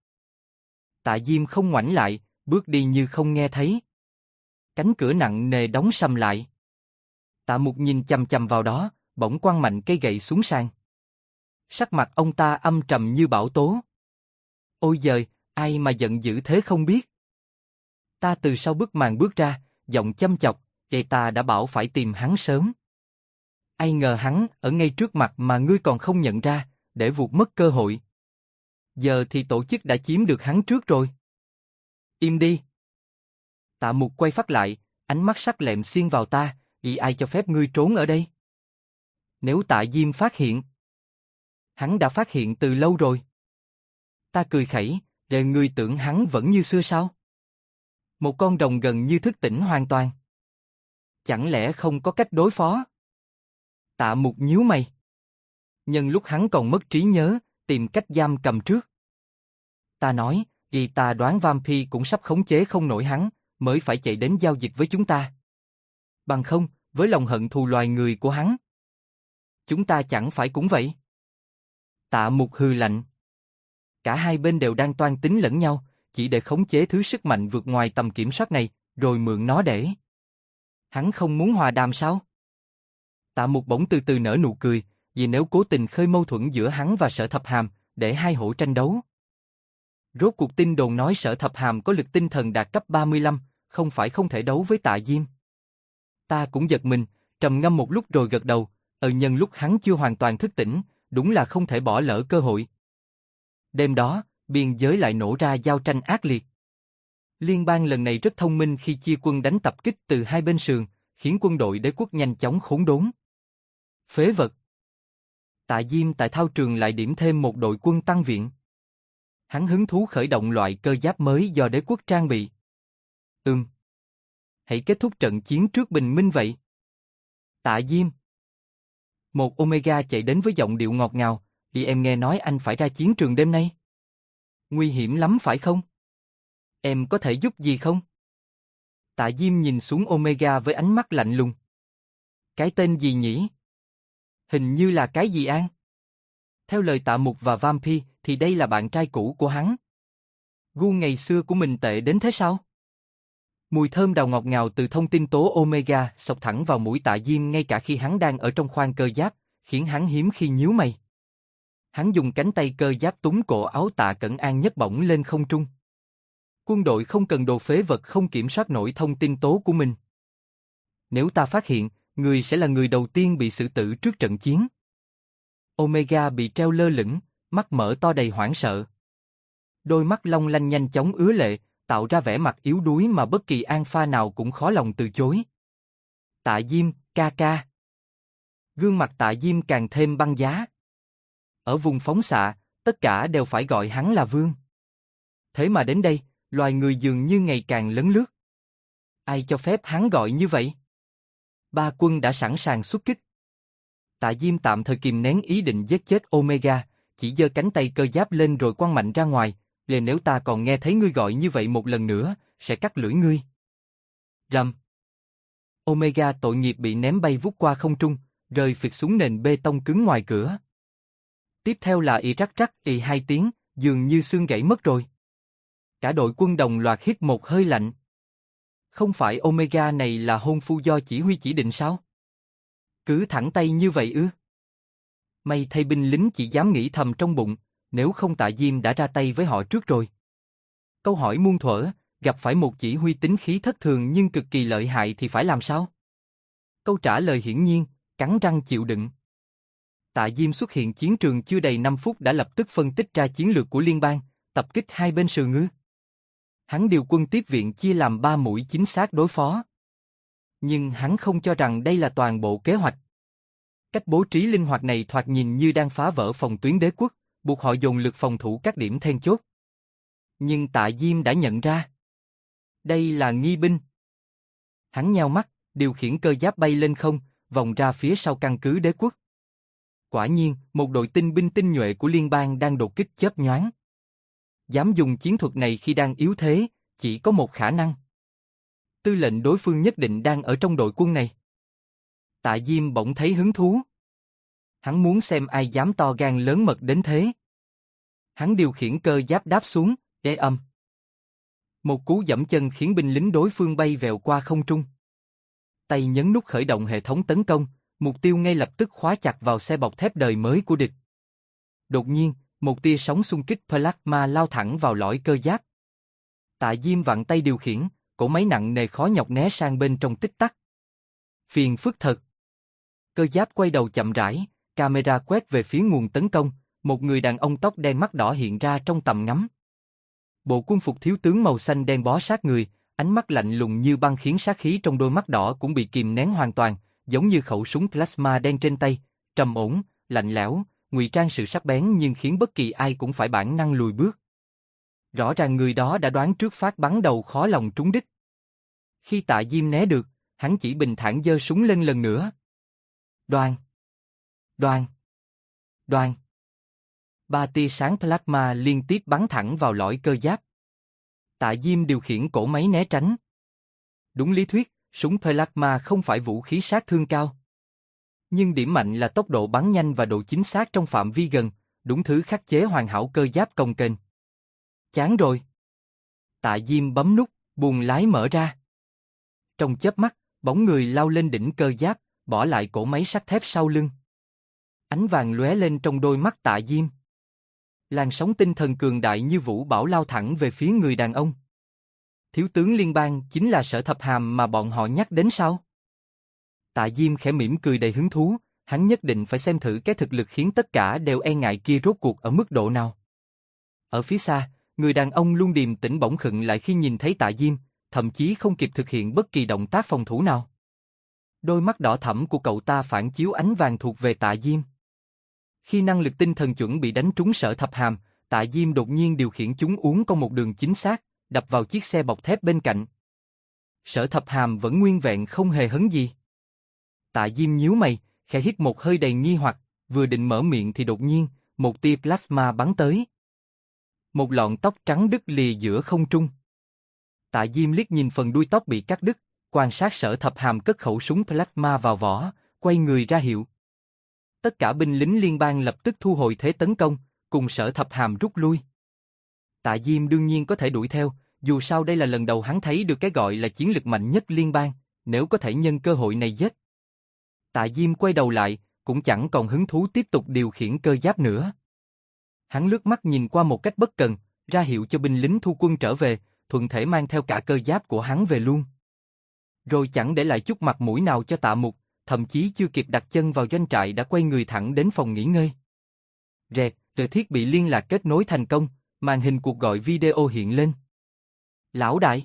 Tạ Diêm không ngoảnh lại, bước đi như không nghe thấy. Cánh cửa nặng nề đóng sầm lại. Tạ Mục nhìn chằm chằm vào đó, bỗng quăng mạnh cây gậy xuống sàn. Sắc mặt ông ta âm trầm như bão tố. Ôi giời, ai mà giận dữ thế không biết. Ta từ sau bức màn bước ra, giọng châm chọc, ta đã bảo phải tìm hắn sớm. Ai ngờ hắn ở ngay trước mặt mà ngươi còn không nhận ra, để vụt mất cơ hội. Giờ thì tổ chức đã chiếm được hắn trước rồi. Im đi. Tạ Mục quay phát lại, ánh mắt sắc lẹm xiên vào ta, ai cho phép ngươi trốn ở đây? Nếu Tạ Diêm phát hiện. Hắn đã phát hiện từ lâu rồi. Ta cười khẩy, để ngươi tưởng hắn vẫn như xưa sao? Một con rồng gần như thức tỉnh hoàn toàn. Chẳng lẽ không có cách đối phó? Tạ Mục nhíu mày. Nhân lúc hắn còn mất trí nhớ, tìm cách giam cầm trước. Ta nói, ta đoán Vampire cũng sắp khống chế không nổi hắn, mới phải chạy đến giao dịch với chúng ta. Bằng không, với lòng hận thù loài người của hắn, chúng ta chẳng phải cũng vậy? Tạ Mục hừ lạnh. Cả hai bên đều đang toan tính lẫn nhau, chỉ để khống chế thứ sức mạnh vượt ngoài tầm kiểm soát này, rồi mượn nó để. Hắn không muốn hòa đàm sao? Tạ Mục bỗng từ từ nở nụ cười, vì nếu cố tình khơi mâu thuẫn giữa hắn và Sở Thập Hàm, để hai hổ tranh đấu. Rốt cuộc tin đồn nói Sở Thập Hàm có lực tinh thần đạt cấp 35, không phải không thể đấu với Tạ Diêm. Ta cũng giật mình, trầm ngâm một lúc rồi gật đầu, nhân lúc hắn chưa hoàn toàn thức tỉnh, đúng là không thể bỏ lỡ cơ hội. Đêm đó, biên giới lại nổ ra giao tranh ác liệt. Liên bang lần này rất thông minh khi chia quân đánh tập kích từ hai bên sườn, khiến quân đội đế quốc nhanh chóng khốn đốn. Phế vật. Tạ Diêm tại thao trường lại điểm thêm một đội quân tăng viện. Hắn hứng thú khởi động loại cơ giáp mới do đế quốc trang bị. Hãy kết thúc trận chiến trước bình minh vậy. Tạ Diêm. Một Omega chạy đến với giọng điệu ngọt ngào, em nghe nói anh phải ra chiến trường đêm nay. Nguy hiểm lắm phải không? Em có thể giúp gì không? Tạ Diêm nhìn xuống Omega với ánh mắt lạnh lùng. Cái tên gì nhỉ? Hình như là cái gì An? Theo lời Tạ Mục và Vampire thì đây là bạn trai cũ của hắn. Gu ngày xưa của mình tệ đến thế sao? Mùi thơm đào ngọt ngào từ thông tin tố Omega xộc thẳng vào mũi Tạ Diêm ngay cả khi hắn đang ở trong khoang cơ giáp, khiến hắn hiếm khi nhíu mày. Hắn dùng cánh tay cơ giáp túm cổ áo Tạ Cẩn An nhấc bổng lên không trung. Quân đội không cần đồ phế vật không kiểm soát nổi thông tin tố của mình. Nếu ta phát hiện, người sẽ là người đầu tiên bị xử tử trước trận chiến. Omega bị treo lơ lửng, mắt mở to đầy hoảng sợ. Đôi mắt long lanh nhanh chóng ứa lệ, tạo ra vẻ mặt yếu đuối mà bất kỳ alpha nào cũng khó lòng từ chối. Tạ Diêm, ca ca. Gương mặt Tạ Diêm càng thêm băng giá. Ở vùng phóng xạ, tất cả đều phải gọi hắn là Vương. Thế mà đến đây, loài người dường như ngày càng lấn lướt. Ai cho phép hắn gọi như vậy? Ba quân đã sẵn sàng xuất kích. Tạ Diêm tạm thời kìm nén ý định giết chết Omega, chỉ giơ cánh tay cơ giáp lên rồi quăng mạnh ra ngoài. Nếu ta còn nghe thấy ngươi gọi như vậy một lần nữa, sẽ cắt lưỡi ngươi. Rầm. Omega tội nghiệp bị ném bay vút qua không trung, rơi phịch xuống nền bê tông cứng ngoài cửa. Tiếp theo là rắc rắc hai tiếng, dường như xương gãy mất rồi. Cả đội quân đồng loạt hít một hơi lạnh. Không phải Omega này là hôn phu do chỉ huy chỉ định sao? Cứ thẳng tay như vậy ư? May thay binh lính chỉ dám nghĩ thầm trong bụng, nếu không Tạ Diêm đã ra tay với họ trước rồi. Câu hỏi muôn thuở, gặp phải một chỉ huy tính khí thất thường nhưng cực kỳ lợi hại thì phải làm sao? Câu trả lời hiển nhiên, cắn răng chịu đựng. Tạ Diêm xuất hiện chiến trường chưa đầy 5 phút đã lập tức phân tích ra chiến lược của liên bang, tập kích hai bên sườn ngư. Hắn điều quân tiếp viện chia làm 3 mũi chính xác đối phó. Nhưng hắn không cho rằng đây là toàn bộ kế hoạch. Cách bố trí linh hoạt này thoạt nhìn như đang phá vỡ phòng tuyến đế quốc, buộc họ dồn lực phòng thủ các điểm then chốt. Nhưng Tạ Diêm đã nhận ra. Đây là nghi binh. Hắn nheo mắt, điều khiển cơ giáp bay lên không, vòng ra phía sau căn cứ đế quốc. Quả nhiên, một đội tinh binh tinh nhuệ của liên bang đang đột kích chớp nhoáng. Dám dùng chiến thuật này khi đang yếu thế, chỉ có một khả năng. Tư lệnh đối phương nhất định đang ở trong đội quân này. Tạ Diêm bỗng thấy hứng thú. Hắn muốn xem ai dám to gan lớn mật đến thế. Hắn điều khiển cơ giáp đáp xuống, âm. Một cú giẫm chân khiến binh lính đối phương bay vèo qua không trung. Tay nhấn nút khởi động hệ thống tấn công, mục tiêu ngay lập tức khóa chặt vào xe bọc thép đời mới của địch. Đột nhiên, một tia sóng xung kích plasma lao thẳng vào lõi cơ giáp. Tạ Diêm vặn tay điều khiển, cỗ máy nặng nề khó nhọc né sang bên trong tích tắc. Phiền phức thật. Cơ giáp quay đầu chậm rãi, camera quét về phía nguồn tấn công, một người đàn ông tóc đen mắt đỏ hiện ra trong tầm ngắm. Bộ quân phục thiếu tướng màu xanh đen bó sát người, ánh mắt lạnh lùng như băng khiến sát khí trong đôi mắt đỏ cũng bị kìm nén hoàn toàn, giống như khẩu súng plasma đen trên tay, trầm ổn, lạnh lẽo, ngụy trang sự sắc bén nhưng khiến bất kỳ ai cũng phải bản năng lùi bước. Rõ ràng người đó đã đoán trước phát bắn đầu khó lòng trúng đích. Khi Tạ Diêm né được, hắn chỉ bình thản giơ súng lên lần nữa. Đoan! Đoan! Đoan! 3 tia sáng plasma liên tiếp bắn thẳng vào lõi cơ giáp. Tạ Diêm điều khiển cổ máy né tránh. Đúng lý thuyết, súng plasma không phải vũ khí sát thương cao. Nhưng điểm mạnh là tốc độ bắn nhanh và độ chính xác trong phạm vi gần, đúng thứ khắc chế hoàn hảo cơ giáp cồng kềnh. Chán rồi. Tạ Diêm bấm nút, buồng lái mở ra. Trong chớp mắt, bóng người lao lên đỉnh cơ giáp, bỏ lại cỗ máy sắt thép sau lưng. Ánh vàng lóe lên trong đôi mắt Tạ Diêm. Làn sóng tinh thần cường đại như vũ bão lao thẳng về phía người đàn ông. Thiếu tướng liên bang chính là Sở Thập Hàm mà bọn họ nhắc đến sao? Tạ Diêm khẽ mỉm cười đầy hứng thú, hắn nhất định phải xem thử cái thực lực khiến tất cả đều e ngại kia rốt cuộc ở mức độ nào. Ở phía xa, người đàn ông luôn điềm tĩnh bỗng khựng lại khi nhìn thấy Tạ Diêm, thậm chí không kịp thực hiện bất kỳ động tác phòng thủ nào. Đôi mắt đỏ thẫm của cậu ta phản chiếu ánh vàng thuộc về Tạ Diêm. Khi năng lực tinh thần chuẩn bị đánh trúng Sở Thập Hàm, Tạ Diêm đột nhiên điều khiển chúng uốn cong một đường chính xác, đập vào chiếc xe bọc thép bên cạnh. Sở Thập Hàm vẫn nguyên vẹn không hề hấn gì. Tạ Diêm nhíu mày, khẽ hít một hơi đầy nghi hoặc, vừa định mở miệng thì đột nhiên, một tia plasma bắn tới. Một lọn tóc trắng đứt lìa giữa không trung. Tạ Diêm liếc nhìn phần đuôi tóc bị cắt đứt, quan sát Sở Thập Hàm cất khẩu súng plasma vào vỏ, quay người ra hiệu. Tất cả binh lính liên bang lập tức thu hồi thế tấn công, cùng Sở Thập Hàm rút lui. Tạ Diêm đương nhiên có thể đuổi theo, dù sao đây là lần đầu hắn thấy được cái gọi là chiến lực mạnh nhất liên bang, nếu có thể nhân cơ hội này giết. Tạ Diêm quay đầu lại, cũng chẳng còn hứng thú tiếp tục điều khiển cơ giáp nữa. Hắn lướt mắt nhìn qua một cách bất cần, ra hiệu cho binh lính thu quân trở về, thuận thể mang theo cả cơ giáp của hắn về luôn. Rồi chẳng để lại chút mặt mũi nào cho Tạ Mục, thậm chí chưa kịp đặt chân vào doanh trại đã quay người thẳng đến phòng nghỉ ngơi. Rẹt, từ thiết bị liên lạc kết nối thành công, màn hình cuộc gọi video hiện lên. Lão đại!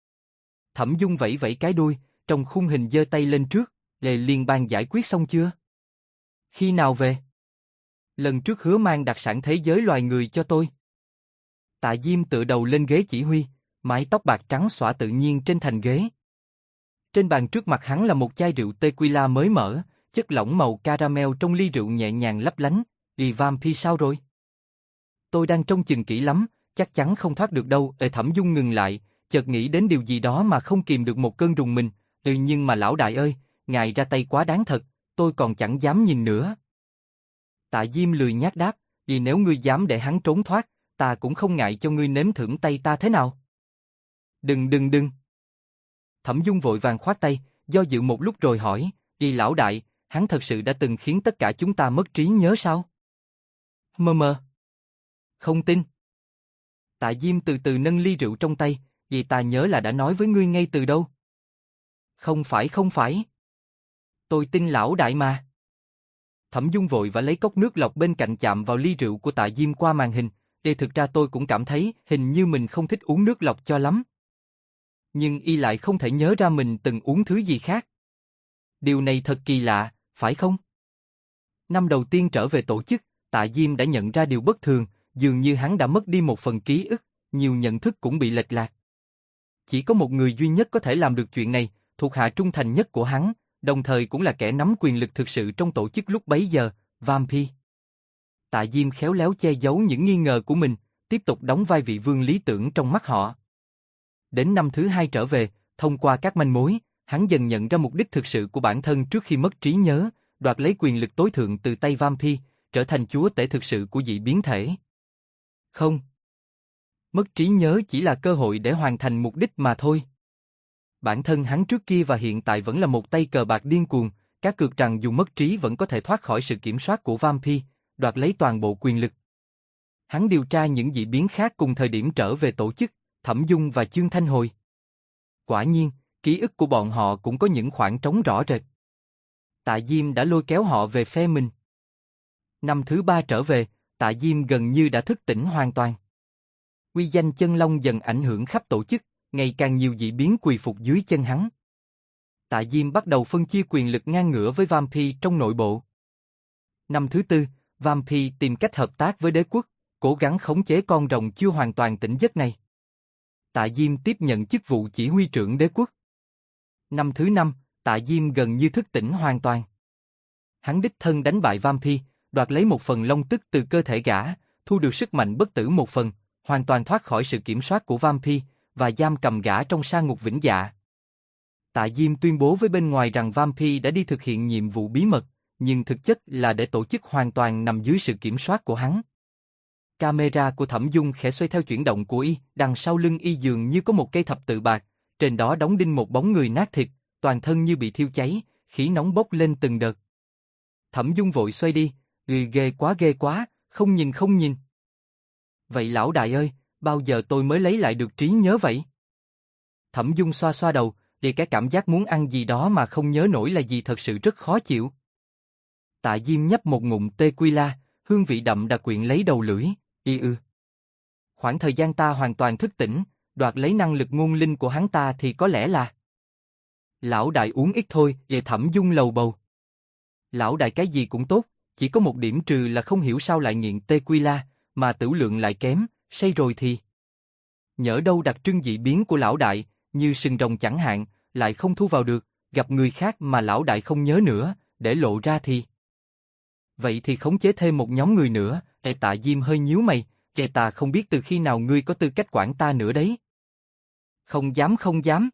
Thẩm Dung vẫy vẫy cái đuôi, trong khung hình giơ tay lên trước, Lê liên bang giải quyết xong chưa? Khi nào về? Lần trước hứa mang đặc sản thế giới loài người cho tôi. Tạ Diêm tựa đầu lên ghế chỉ huy, mái tóc bạc trắng xõa tự nhiên trên thành ghế. Trên bàn trước mặt hắn là một chai rượu tequila mới mở, chất lỏng màu caramel trong ly rượu nhẹ nhàng lấp lánh. Vampire sao rồi? Tôi đang trông chừng kỹ lắm, chắc chắn không thoát được đâu. Thẩm Dung ngừng lại, chợt nghĩ đến điều gì đó mà không kìm được một cơn rùng mình. Nhưng mà lão đại ơi, ngài ra tay quá đáng thật, tôi còn chẳng dám nhìn nữa. Tạ Diêm lười nhác đáp, vì nếu ngươi dám để hắn trốn thoát, ta cũng không ngại cho ngươi nếm thử tay ta thế nào. Đừng. Thẩm Dung vội vàng khoát tay, do dự một lúc rồi hỏi, lão đại, hắn thật sự đã từng khiến tất cả chúng ta mất trí nhớ sao? Mơ. Không tin. Tạ Diêm từ từ nâng ly rượu trong tay, vì ta nhớ là đã nói với ngươi ngay từ đâu. Không phải. Tôi tin lão đại mà. Thẩm Dung vội và lấy cốc nước lọc bên cạnh chạm vào ly rượu của Tạ Diêm qua màn hình. Thực ra tôi cũng cảm thấy hình như mình không thích uống nước lọc cho lắm. Nhưng y lại không thể nhớ ra mình từng uống thứ gì khác. Điều này thật kỳ lạ, phải không? Năm đầu tiên trở về tổ chức, Tạ Diêm đã nhận ra điều bất thường, dường như hắn đã mất đi một phần ký ức, nhiều nhận thức cũng bị lệch lạc. Chỉ có một người duy nhất có thể làm được chuyện này, thuộc hạ trung thành nhất của hắn, đồng thời cũng là kẻ nắm quyền lực thực sự trong tổ chức lúc bấy giờ, Vampire. Tạ Diêm khéo léo che giấu những nghi ngờ của mình, tiếp tục đóng vai vị vương lý tưởng trong mắt họ. Đến năm thứ 2 trở về, thông qua các manh mối, hắn dần nhận ra mục đích thực sự của bản thân trước khi mất trí nhớ, đoạt lấy quyền lực tối thượng từ tay Vampire, trở thành chúa tể thực sự của dị biến thể. Không. Mất trí nhớ chỉ là cơ hội để hoàn thành mục đích mà thôi. Bản thân hắn trước kia và hiện tại vẫn là một tay cờ bạc điên cuồng, cá cược rằng dù mất trí vẫn có thể thoát khỏi sự kiểm soát của Vampire, đoạt lấy toàn bộ quyền lực. Hắn điều tra những dị biến khác cùng thời điểm trở về tổ chức, Thẩm Dung và Chương Thanh Hồi. Quả nhiên, ký ức của bọn họ cũng có những khoảng trống rõ rệt. Tạ Diêm đã lôi kéo họ về phe mình. Năm thứ 3 trở về, Tạ Diêm gần như đã thức tỉnh hoàn toàn. Uy danh chân long dần ảnh hưởng khắp tổ chức, ngày càng nhiều dị biến quỳ phục dưới chân hắn. Tạ Diêm bắt đầu phân chia quyền lực ngang ngửa với Vampire trong nội bộ. Năm thứ tư, Vampire tìm cách hợp tác với đế quốc, cố gắng khống chế con rồng chưa hoàn toàn tỉnh giấc này. Tạ Diêm tiếp nhận chức vụ chỉ huy trưởng đế quốc. Năm thứ năm, Tạ Diêm gần như thức tỉnh hoàn toàn. Hắn đích thân đánh bại Vampire, đoạt lấy một phần long tức từ cơ thể gã, thu được sức mạnh bất tử một phần, hoàn toàn thoát khỏi sự kiểm soát của Vampire, và giam cầm gã trong sa ngục vĩnh dạ. Tạ Diêm tuyên bố với bên ngoài rằng Vampire đã đi thực hiện nhiệm vụ bí mật, nhưng thực chất là để tổ chức hoàn toàn nằm dưới sự kiểm soát của hắn. Camera của Thẩm Dung khẽ xoay theo chuyển động của y, đằng sau lưng y dường như có một cây thập tự bạc, trên đó đóng đinh một bóng người nát thịt, toàn thân như bị thiêu cháy, khí nóng bốc lên từng đợt. Thẩm Dung vội xoay đi, ghê quá, không nhìn không nhìn. Vậy lão đại ơi, bao giờ tôi mới lấy lại được trí nhớ vậy? Thẩm Dung xoa xoa đầu, để cái cảm giác muốn ăn gì đó mà không nhớ nổi là gì thật sự rất khó chịu. Tạ Diêm nhấp một ngụm tequila, hương vị đậm đặc quyện lấy đầu lưỡi, Khoảng thời gian ta hoàn toàn thức tỉnh, đoạt lấy năng lực ngôn linh của hắn ta thì có lẽ là... Lão đại uống ít thôi, Thẩm Dung lầu bầu. Lão đại cái gì cũng tốt, chỉ có một điểm trừ là không hiểu sao lại nghiện tequila, mà tửu lượng lại kém, say rồi thì... Nhỡ đâu đặc trưng dị biến của lão đại, như sừng rồng chẳng hạn, lại không thu vào được, gặp người khác mà lão đại không nhớ nữa, để lộ ra thì... Vậy thì khống chế thêm một nhóm người nữa, Tạ Diêm hơi nhíu mày, ta không biết từ khi nào ngươi có tư cách quản ta nữa đấy. Không dám.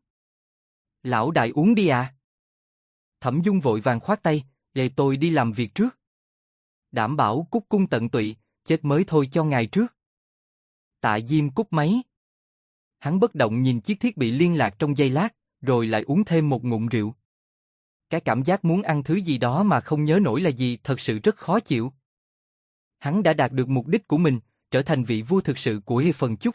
Lão đại uống đi à? Thẩm Dung vội vàng khoát tay, tôi đi làm việc trước. Đảm bảo cúc cung tận tụy, chết mới thôi cho ngài trước. Tạ Diêm cúp máy. Hắn bất động nhìn chiếc thiết bị liên lạc trong giây lát, rồi lại uống thêm một ngụm rượu. Cái cảm giác muốn ăn thứ gì đó mà không nhớ nổi là gì thật sự rất khó chịu. Hắn đã đạt được mục đích của mình, trở thành vị vua thực sự của Phần Chúc.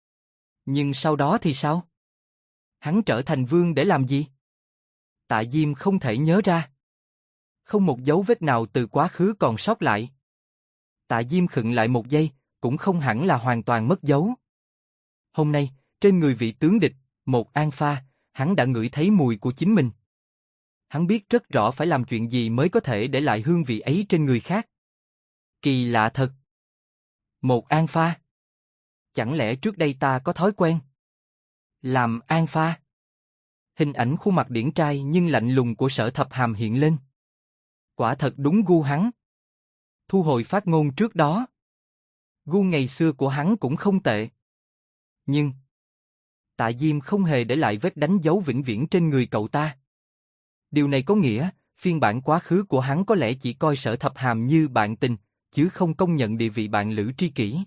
Nhưng sau đó thì sao? Hắn trở thành vương để làm gì? Tạ Diêm không thể nhớ ra. Không một dấu vết nào từ quá khứ còn sót lại. Tạ Diêm khựng lại một giây, cũng không hẳn là hoàn toàn mất dấu. Hôm nay, trên người vị tướng địch, một An Pha, hắn đã ngửi thấy mùi của chính mình. Hắn biết rất rõ phải làm chuyện gì mới có thể để lại hương vị ấy trên người khác. Kỳ lạ thật. Một An Pha. Chẳng lẽ trước đây ta có thói quen làm An Pha? Hình ảnh khuôn mặt điển trai nhưng lạnh lùng của Sở Thập Hàm hiện lên. Quả thật đúng gu hắn. Thu hồi phát ngôn trước đó. Gu ngày xưa của hắn cũng không tệ. Nhưng Tạ Diêm không hề để lại vết đánh dấu vĩnh viễn trên người cậu ta. Điều này có nghĩa, phiên bản quá khứ của hắn có lẽ chỉ coi Sở Thập Hàm như bạn tình, chứ không công nhận địa vị bạn lữ tri kỷ.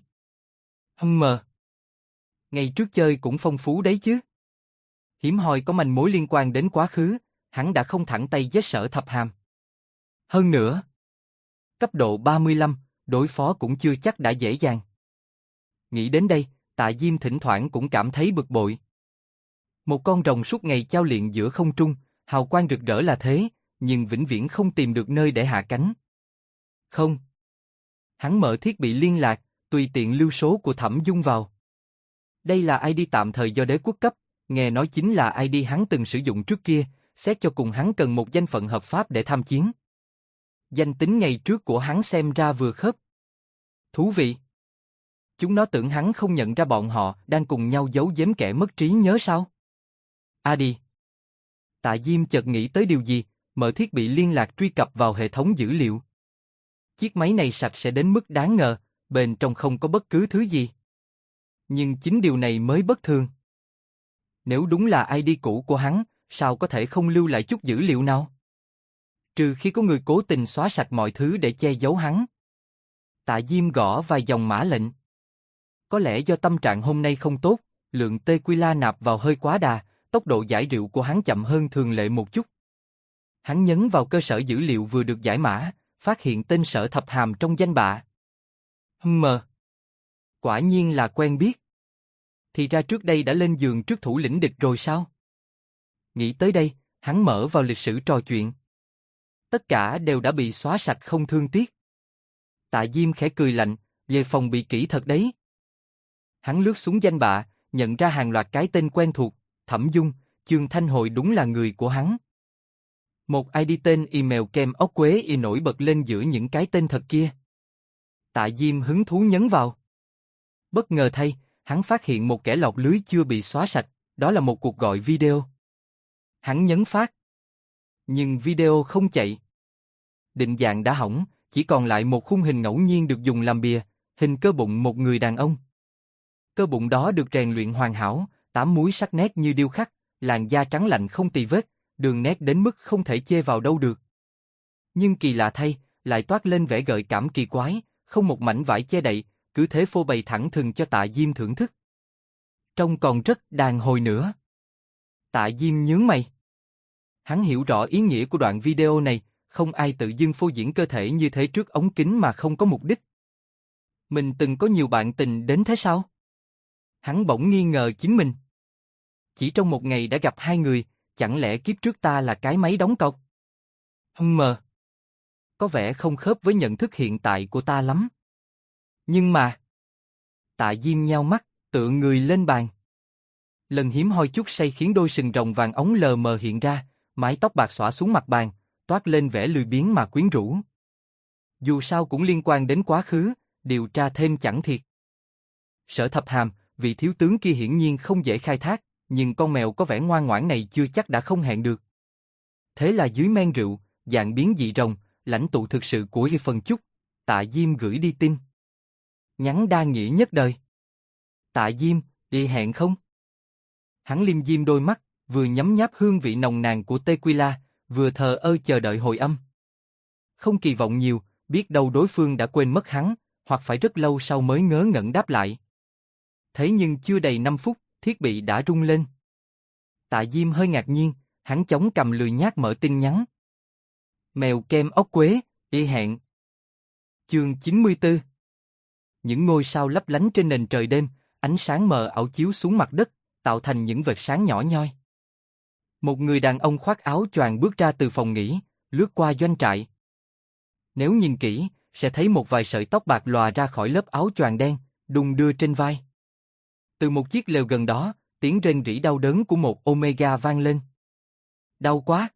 Ngày trước chơi cũng phong phú đấy chứ. Hiếm hoi có manh mối liên quan đến quá khứ, hắn đã không thẳng tay giết Sở Thập Hàm. Hơn nữa, cấp độ 35, đối phó cũng chưa chắc đã dễ dàng. Nghĩ đến đây, Tạ Diêm thỉnh thoảng cũng cảm thấy bực bội. Một con rồng suốt ngày chao luyện giữa không trung, hào quang rực rỡ là thế, nhưng vĩnh viễn không tìm được nơi để hạ cánh. Không. Hắn mở thiết bị liên lạc, tùy tiện lưu số của Thẩm Dung vào. Đây là ID tạm thời do đế quốc cấp, nghe nói chính là ID hắn từng sử dụng trước kia, xét cho cùng hắn cần một danh phận hợp pháp để tham chiến. Danh tính ngày trước của hắn xem ra vừa khớp. Thú vị. Chúng nó tưởng hắn không nhận ra bọn họ đang cùng nhau giấu giếm kẻ mất trí nhớ sao? Đi. Tạ Diêm chợt nghĩ tới điều gì, mở thiết bị liên lạc truy cập vào hệ thống dữ liệu. Chiếc máy này sạch sẽ đến mức đáng ngờ, bên trong không có bất cứ thứ gì. Nhưng chính điều này mới bất thường. Nếu đúng là ID cũ của hắn, sao có thể không lưu lại chút dữ liệu nào? Trừ khi có người cố tình xóa sạch mọi thứ để che giấu hắn. Tạ Diêm gõ vài dòng mã lệnh. Có lẽ do tâm trạng hôm nay không tốt, lượng tequila nạp vào hơi quá đà, tốc độ giải rượu của hắn chậm hơn thường lệ một chút. Hắn nhấn vào cơ sở dữ liệu vừa được giải mã, phát hiện tên Sở Thập Hàm trong danh bạ. Quả nhiên là quen biết. Thì ra trước đây đã lên giường trước thủ lĩnh địch rồi sao? Nghĩ tới đây, hắn mở vào lịch sử trò chuyện. Tất cả đều đã bị xóa sạch không thương tiếc. Tạ Diêm khẽ cười lạnh, về phòng bị kỹ thật đấy. Hắn lướt xuống danh bạ, nhận ra hàng loạt cái tên quen thuộc, Thẩm Dung, Chương Thanh Hồi đúng là người của hắn. Một ID tên email kem ốc quế y nổi bật lên giữa những cái tên thật kia. Tạ Diêm hứng thú nhấn vào. Bất ngờ thay, hắn phát hiện một kẻ lọt lưới chưa bị xóa sạch, đó là một cuộc gọi video. Hắn nhấn phát. Nhưng video không chạy. Định dạng đã hỏng, chỉ còn lại một khung hình ngẫu nhiên được dùng làm bìa, hình cơ bụng một người đàn ông. Cơ bụng đó được rèn luyện hoàn hảo, 8 múi sắc nét như điêu khắc, làn da trắng lạnh không tì vết, đường nét đến mức không thể chê vào đâu được. Nhưng kỳ lạ thay, lại toát lên vẻ gợi cảm kỳ quái, không một mảnh vải che đậy, cứ thế phô bày thẳng thừng cho Tạ Diêm thưởng thức. Trông còn rất đàn hồi nữa. Tạ Diêm nhướng mày. Hắn hiểu rõ ý nghĩa của đoạn video này, không ai tự dưng phô diễn cơ thể như thế trước ống kính mà không có mục đích. Mình từng có nhiều bạn tình đến thế sao? Hắn bỗng nghi ngờ chính mình. Chỉ trong một ngày đã gặp 2 người, chẳng lẽ kiếp trước ta là cái máy đóng cọc? Mờ. Có vẻ không khớp với nhận thức hiện tại của ta lắm. Nhưng mà... Tạ Diêm nheo mắt, tựa người lên bàn. Lần hiếm hoi chút say khiến đôi sừng rồng vàng óng lờ mờ hiện ra, mái tóc bạc xõa xuống mặt bàn, toát lên vẻ lười biếng mà quyến rũ. Dù sao cũng liên quan đến quá khứ, điều tra thêm chẳng thiệt. Sở Thập Hàm, vị thiếu tướng kia hiển nhiên không dễ khai thác, nhưng con mèo có vẻ ngoan ngoãn này chưa chắc đã không hẹn được. Thế là dưới men rượu, dạng biến dị rồng, lãnh tụ thực sự của phần chúc, Tạ Diêm gửi đi tin. Nhắn đa nghĩa nhất đời. Tạ Diêm, đi hẹn không? Hắn liêm diêm đôi mắt, vừa nhấm nháp hương vị nồng nàn của tequila, vừa thờ ơ chờ đợi hồi âm. Không kỳ vọng nhiều, biết đâu đối phương đã quên mất hắn, hoặc phải rất lâu sau mới ngớ ngẩn đáp lại. Thế nhưng chưa đầy 5 phút, thiết bị đã rung lên. Tạ Diêm hơi ngạc nhiên, hắn chống cầm lười nhác mở tin nhắn. Mèo kem ốc quế, y hẹn. Chương 94. Những ngôi sao lấp lánh trên nền trời đêm, ánh sáng mờ ảo chiếu xuống mặt đất, tạo thành những vệt sáng nhỏ nhoi. Một người đàn ông khoác áo choàng bước ra từ phòng nghỉ, lướt qua doanh trại. Nếu nhìn kỹ, sẽ thấy một vài sợi tóc bạc lòa ra khỏi lớp áo choàng đen, đung đưa trên vai. Từ một chiếc lều gần đó, tiếng rên rỉ đau đớn của một Omega vang lên. Đau quá!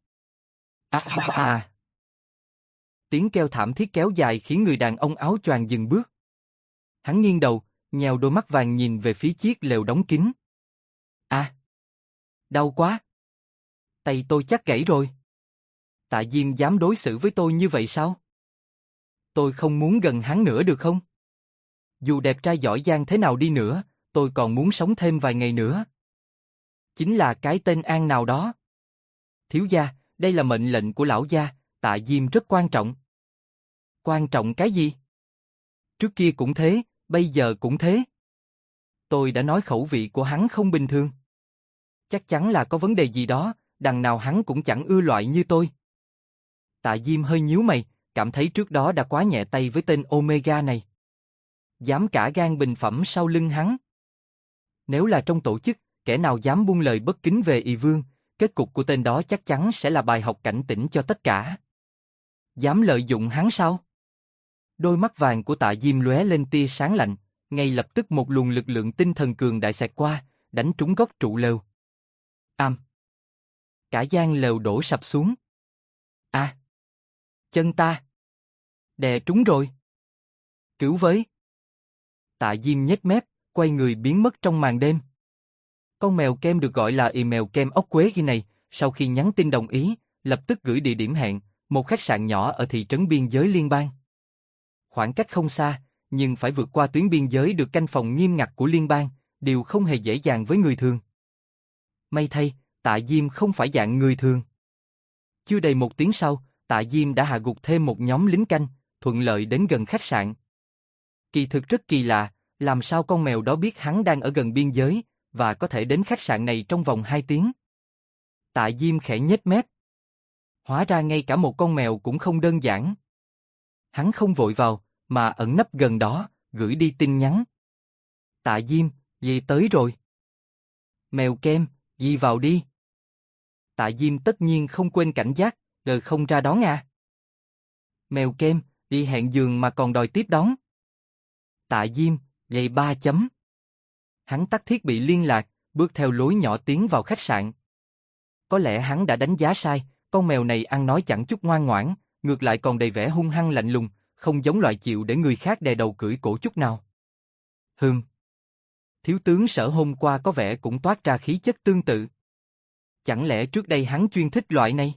À! Tiếng kêu thảm thiết kéo dài khiến người đàn ông áo choàng dừng bước. Hắn nghiêng đầu, nhèo đôi mắt vàng nhìn về phía chiếc lều đóng kín. À! Đau quá! Tay tôi chắc gãy rồi. Tạ Diêm dám đối xử với tôi như vậy sao? Tôi không muốn gần hắn nữa được không? Dù đẹp trai giỏi giang thế nào đi nữa, tôi còn muốn sống thêm vài ngày nữa. Chính là cái tên An nào đó. Thiếu gia, đây là mệnh lệnh của lão gia, Tạ Diêm rất quan trọng. Quan trọng cái gì? Trước kia cũng thế, bây giờ cũng thế. Tôi đã nói khẩu vị của hắn không bình thường. Chắc chắn là có vấn đề gì đó, đằng nào hắn cũng chẳng ưa loại như tôi. Tạ Diêm hơi nhíu mày, cảm thấy trước đó đã quá nhẹ tay với tên Omega này. Dám cả gan bình phẩm sau lưng hắn. Nếu là trong tổ chức, kẻ nào dám buông lời bất kính về Y Vương, kết cục của tên đó chắc chắn sẽ là bài học cảnh tỉnh cho tất cả. Dám lợi dụng hắn sao? Đôi mắt vàng của Tạ Diêm lóe lên tia sáng lạnh, ngay lập tức một luồng lực lượng tinh thần cường đại xẹt qua, đánh trúng gốc trụ lều. Cả gian lều đổ sập xuống. À! Chân ta! Đè trúng rồi! Cứu với! Tạ Diêm nhếch mép, quay người biến mất trong màn đêm. Con mèo kem được gọi là email kem ốc quế khi này, sau khi nhắn tin đồng ý, lập tức gửi địa điểm hẹn, một khách sạn nhỏ ở thị trấn biên giới liên bang. Khoảng cách không xa, nhưng phải vượt qua tuyến biên giới được canh phòng nghiêm ngặt của liên bang, điều không hề dễ dàng với người thường. May thay, Tạ Diêm không phải dạng người thường. Chưa đầy 1 tiếng sau, Tạ Diêm đã hạ gục thêm một nhóm lính canh, thuận lợi đến gần khách sạn. Kỳ thực rất kỳ lạ, làm sao con mèo đó biết hắn đang ở gần biên giới, và có thể đến khách sạn này trong vòng 2 tiếng. Tạ Diêm khẽ nhếch mép. Hóa ra ngay cả một con mèo cũng không đơn giản. Hắn không vội vào, mà ẩn nấp gần đó, gửi đi tin nhắn. Tạ Diêm, về tới rồi. Mèo kem, ghi vào đi. Tạ Diêm tất nhiên không quên cảnh giác, không ra đón à. Mèo kem, đi hẹn giường mà còn đòi tiếp đón. Tạ Diêm, gầy 3 chấm. Hắn tắt thiết bị liên lạc, bước theo lối nhỏ tiến vào khách sạn. Có lẽ hắn đã đánh giá sai, con mèo này ăn nói chẳng chút ngoan ngoãn, ngược lại còn đầy vẻ hung hăng lạnh lùng, không giống loại chịu để người khác đè đầu cưỡi cổ chút nào. Thiếu tướng Sở hôm qua có vẻ cũng toát ra khí chất tương tự. Chẳng lẽ trước đây hắn chuyên thích loại này?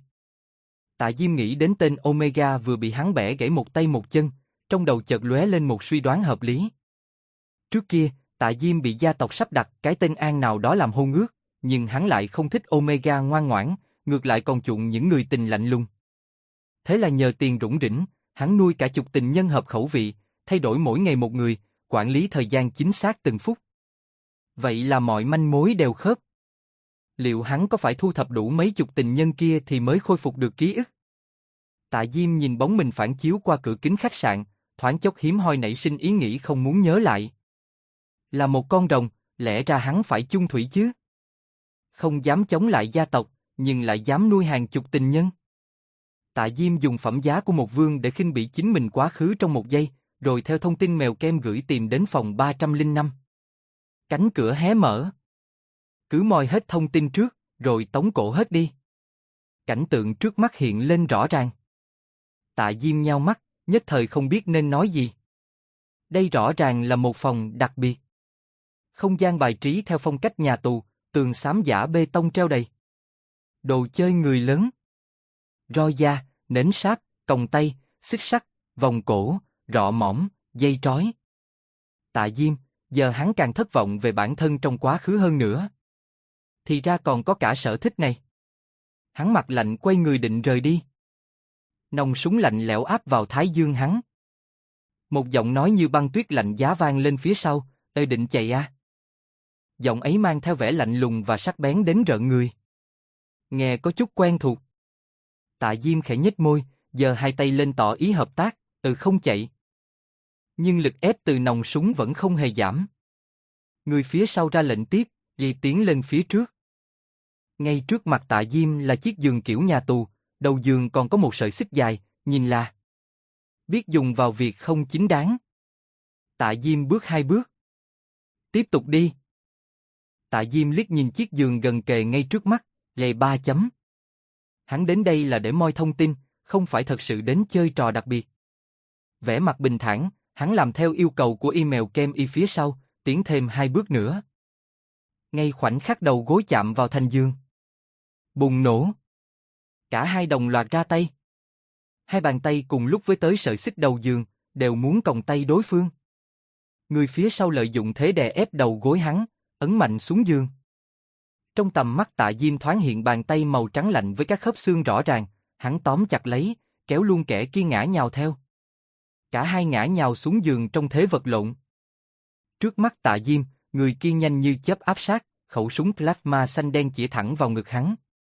Tạ Diêm nghĩ đến tên Omega vừa bị hắn bẻ gãy một tay một chân, trong đầu chợt lóe lên một suy đoán hợp lý. Trước kia, Tạ Diêm bị gia tộc sắp đặt cái tên An nào đó làm hôn ước, nhưng hắn lại không thích Omega ngoan ngoãn, ngược lại còn chuộng những người tình lạnh lùng. Thế là nhờ tiền rủng rỉnh, hắn nuôi cả chục tình nhân hợp khẩu vị, thay đổi mỗi ngày một người, quản lý thời gian chính xác từng phút. Vậy là mọi manh mối đều khớp. Liệu hắn có phải thu thập đủ mấy chục tình nhân kia thì mới khôi phục được ký ức? Tạ Diêm nhìn bóng mình phản chiếu qua cửa kính khách sạn, thoáng chốc hiếm hoi nảy sinh ý nghĩ không muốn nhớ lại. Là một con rồng, lẽ ra hắn phải chung thủy chứ? Không dám chống lại gia tộc, nhưng lại dám nuôi hàng chục tình nhân. Tạ Diêm dùng phẩm giá của một vương để khinh bỉ chính mình quá khứ trong một giây, rồi theo thông tin mèo kem gửi tìm đến phòng 305. Cánh cửa hé mở. Cứ moi hết thông tin trước, rồi tống cổ hết đi. Cảnh tượng trước mắt hiện lên rõ ràng. Tạ Diêm nhao mắt, nhất thời không biết nên nói gì. Đây rõ ràng là một phòng đặc biệt. Không gian bài trí theo phong cách nhà tù, tường xám giả bê tông treo đầy. Đồ chơi người lớn. Roi da, nến sáp, còng tay, xích sắt, vòng cổ, rọ mõm, dây trói. Tạ Diêm, giờ hắn càng thất vọng về bản thân trong quá khứ hơn nữa. Thì ra còn có cả sở thích này. Hắn mặt lạnh quay người định rời đi. Nòng súng lạnh lẽo áp vào thái dương hắn. Một giọng nói như băng tuyết lạnh giá vang lên phía sau, "Ê, định chạy à?" Giọng ấy mang theo vẻ lạnh lùng và sắc bén đến rợn người. Nghe có chút quen thuộc. Tạ Diêm khẽ nhếch môi, giơ hai tay lên tỏ ý hợp tác, không chạy. Nhưng lực ép từ nòng súng vẫn không hề giảm. Người phía sau ra lệnh tiếp, ghi tiến lên phía trước. Ngay trước mặt Tạ Diêm là chiếc giường kiểu nhà tù, đầu giường còn có một sợi xích dài, nhìn là biết dùng vào việc không chính đáng. Tạ Diêm bước 2 bước. Tiếp tục đi. Tạ Diêm liếc nhìn chiếc giường gần kề ngay trước mắt, gầy 3 chấm. Hắn đến đây là để moi thông tin, không phải thật sự đến chơi trò đặc biệt. Vẻ mặt bình thản, hắn làm theo yêu cầu của email kem y phía sau, tiến thêm 2 bước nữa. Ngay khoảnh khắc đầu gối chạm vào thành giường. Bùng nổ. Cả hai đồng loạt ra tay. Hai bàn tay cùng lúc với tới sợi xích đầu giường, đều muốn còng tay đối phương. Người phía sau lợi dụng thế đè ép đầu gối hắn, ấn mạnh xuống giường. Trong tầm mắt Tạ Diêm thoáng hiện bàn tay màu trắng lạnh với các khớp xương rõ ràng, hắn tóm chặt lấy, kéo luôn kẻ kia ngã nhào theo. Cả hai ngã nhào xuống giường trong thế vật lộn. Trước mắt Tạ Diêm, người kia nhanh như chớp áp sát, khẩu súng plasma xanh đen chĩa thẳng vào ngực hắn.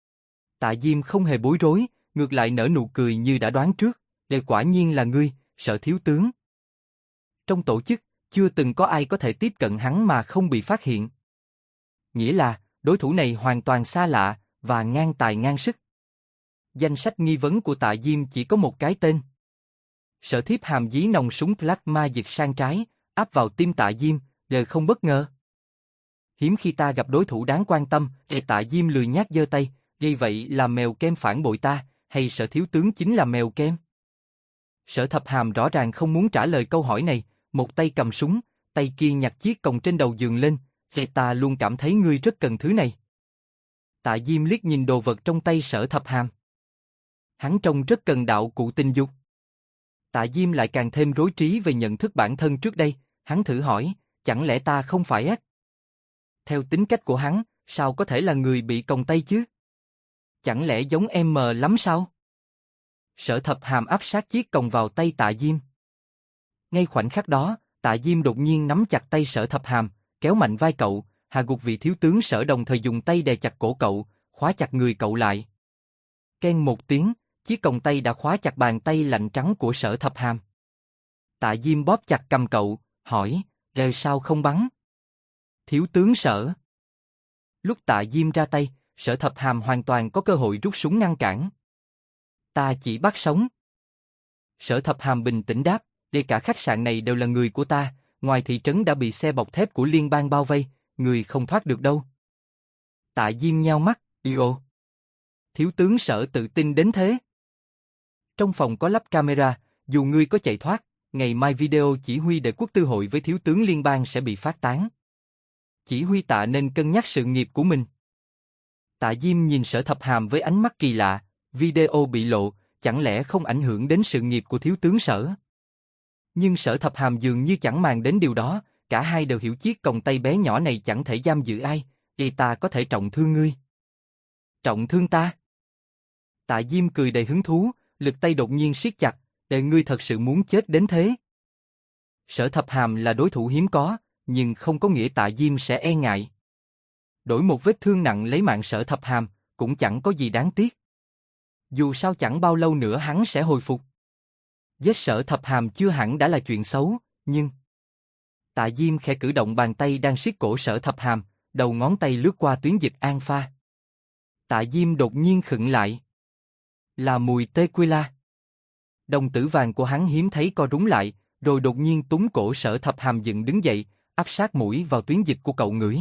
Tạ Diêm không hề bối rối, ngược lại nở nụ cười như đã đoán trước, "Đây quả nhiên là ngươi, Sở thiếu tướng." Trong tổ chức, chưa từng có ai có thể tiếp cận hắn mà không bị phát hiện. Nghĩa là, đối thủ này hoàn toàn xa lạ, và ngang tài ngang sức. Danh sách nghi vấn của Tạ Diêm chỉ có một cái tên. Sở Thiếp hàm dí nòng súng plasma giật sang trái, áp vào tim Tạ Diêm, đều không bất ngờ. Hiếm khi ta gặp đối thủ đáng quan tâm, Tạ Diêm lười nhác giơ tay, "Gây vậy là mèo kem phản bội ta, hay Sở thiếu tướng chính là mèo kem?" Sở Thập Hàm rõ ràng không muốn trả lời câu hỏi này, một tay cầm súng, tay kia nhặt chiếc còng trên đầu giường lên, "Ta luôn cảm thấy ngươi rất cần thứ này." Tạ Diêm liếc nhìn đồ vật trong tay Sở Thập Hàm. Hắn trông rất cần đạo cụ tình dục. Tạ Diêm lại càng thêm rối trí về nhận thức bản thân trước đây, hắn thử hỏi, "Chẳng lẽ ta không phải ác?" Theo tính cách của hắn, sao có thể là người bị còng tay chứ? Chẳng lẽ giống em mờ lắm sao? Sở Thập Hàm áp sát chiếc còng vào tay Tạ Diêm. Ngay khoảnh khắc đó, Tạ Diêm đột nhiên nắm chặt tay Sở Thập Hàm, kéo mạnh vai cậu, hạ gục vị thiếu tướng Sở đồng thời dùng tay đè chặt cổ cậu, khóa chặt người cậu lại. Keng một tiếng, chiếc còng tay đã khóa chặt bàn tay lạnh trắng của Sở Thập Hàm. Tạ Diêm bóp chặt cầm cậu, hỏi, "Đời sao không bắn?" "Thiếu tướng Sở." Lúc Tạ Diêm ra tay, Sở Thập Hàm hoàn toàn có cơ hội rút súng ngăn cản. "Ta chỉ bắt sống." Sở Thập Hàm bình tĩnh đáp, "Đây cả khách sạn này đều là người của ta, ngoài thị trấn đã bị xe bọc thép của liên bang bao vây, người không thoát được đâu. Tạ Diêm nheo mắt, ồ. Thiếu tướng Sở tự tin đến thế. Trong phòng có lắp camera, dù ngươi có chạy thoát, ngày mai video chỉ huy để quốc tư hội với thiếu tướng liên bang sẽ bị phát tán. Chỉ huy Tạ nên cân nhắc sự nghiệp của mình. Tạ Diêm nhìn Sở Thập Hàm với ánh mắt kỳ lạ, video bị lộ, chẳng lẽ không ảnh hưởng đến sự nghiệp của thiếu tướng Sở? Nhưng Sở Thập Hàm dường như chẳng màng đến điều đó, cả hai đều hiểu chiếc còng tay bé nhỏ này chẳng thể giam giữ ai, y ta có thể trọng thương ngươi. Trọng thương ta? Tạ Diêm cười đầy hứng thú, lực tay đột nhiên siết chặt, để ngươi thật sự muốn chết đến thế. Sở Thập Hàm là đối thủ hiếm có, nhưng không có nghĩa Tạ Diêm sẽ e ngại. Đổi một vết thương nặng lấy mạng Sở Thập Hàm, cũng chẳng có gì đáng tiếc. Dù sao chẳng bao lâu nữa hắn sẽ hồi phục. Giết Sở Thập Hàm chưa hẳn đã là chuyện xấu, nhưng... Tạ Diêm khẽ cử động bàn tay đang siết cổ Sở Thập Hàm, đầu ngón tay lướt qua tuyến dịch an pha. Tạ Diêm đột nhiên khựng lại. Là mùi tequila. Đồng tử vàng của hắn hiếm thấy co rúm lại, rồi đột nhiên túm cổ Sở Thập Hàm dựng đứng dậy, áp sát mũi vào tuyến dịch của cậu ngửi.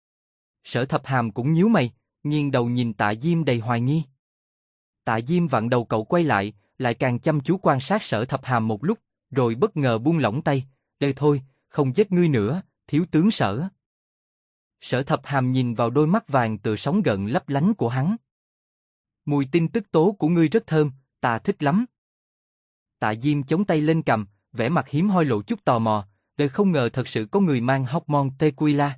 Sở Thập Hàm cũng nhíu mày, nghiêng đầu nhìn Tạ Diêm đầy hoài nghi. Tạ Diêm vặn đầu cậu quay lại càng chăm chú quan sát Sở Thập Hàm một lúc, rồi bất ngờ buông lỏng tay. Đây thôi, không giết ngươi nữa, thiếu tướng Sở. Sở Thập Hàm nhìn vào đôi mắt vàng tựa sóng gợn lấp lánh của hắn. Mùi tin tức tố của ngươi rất thơm, ta thích lắm. Tạ Diêm chống tay lên cằm, vẻ mặt hiếm hoi lộ chút tò mò, đời không ngờ thật sự có người mang hormone tequila.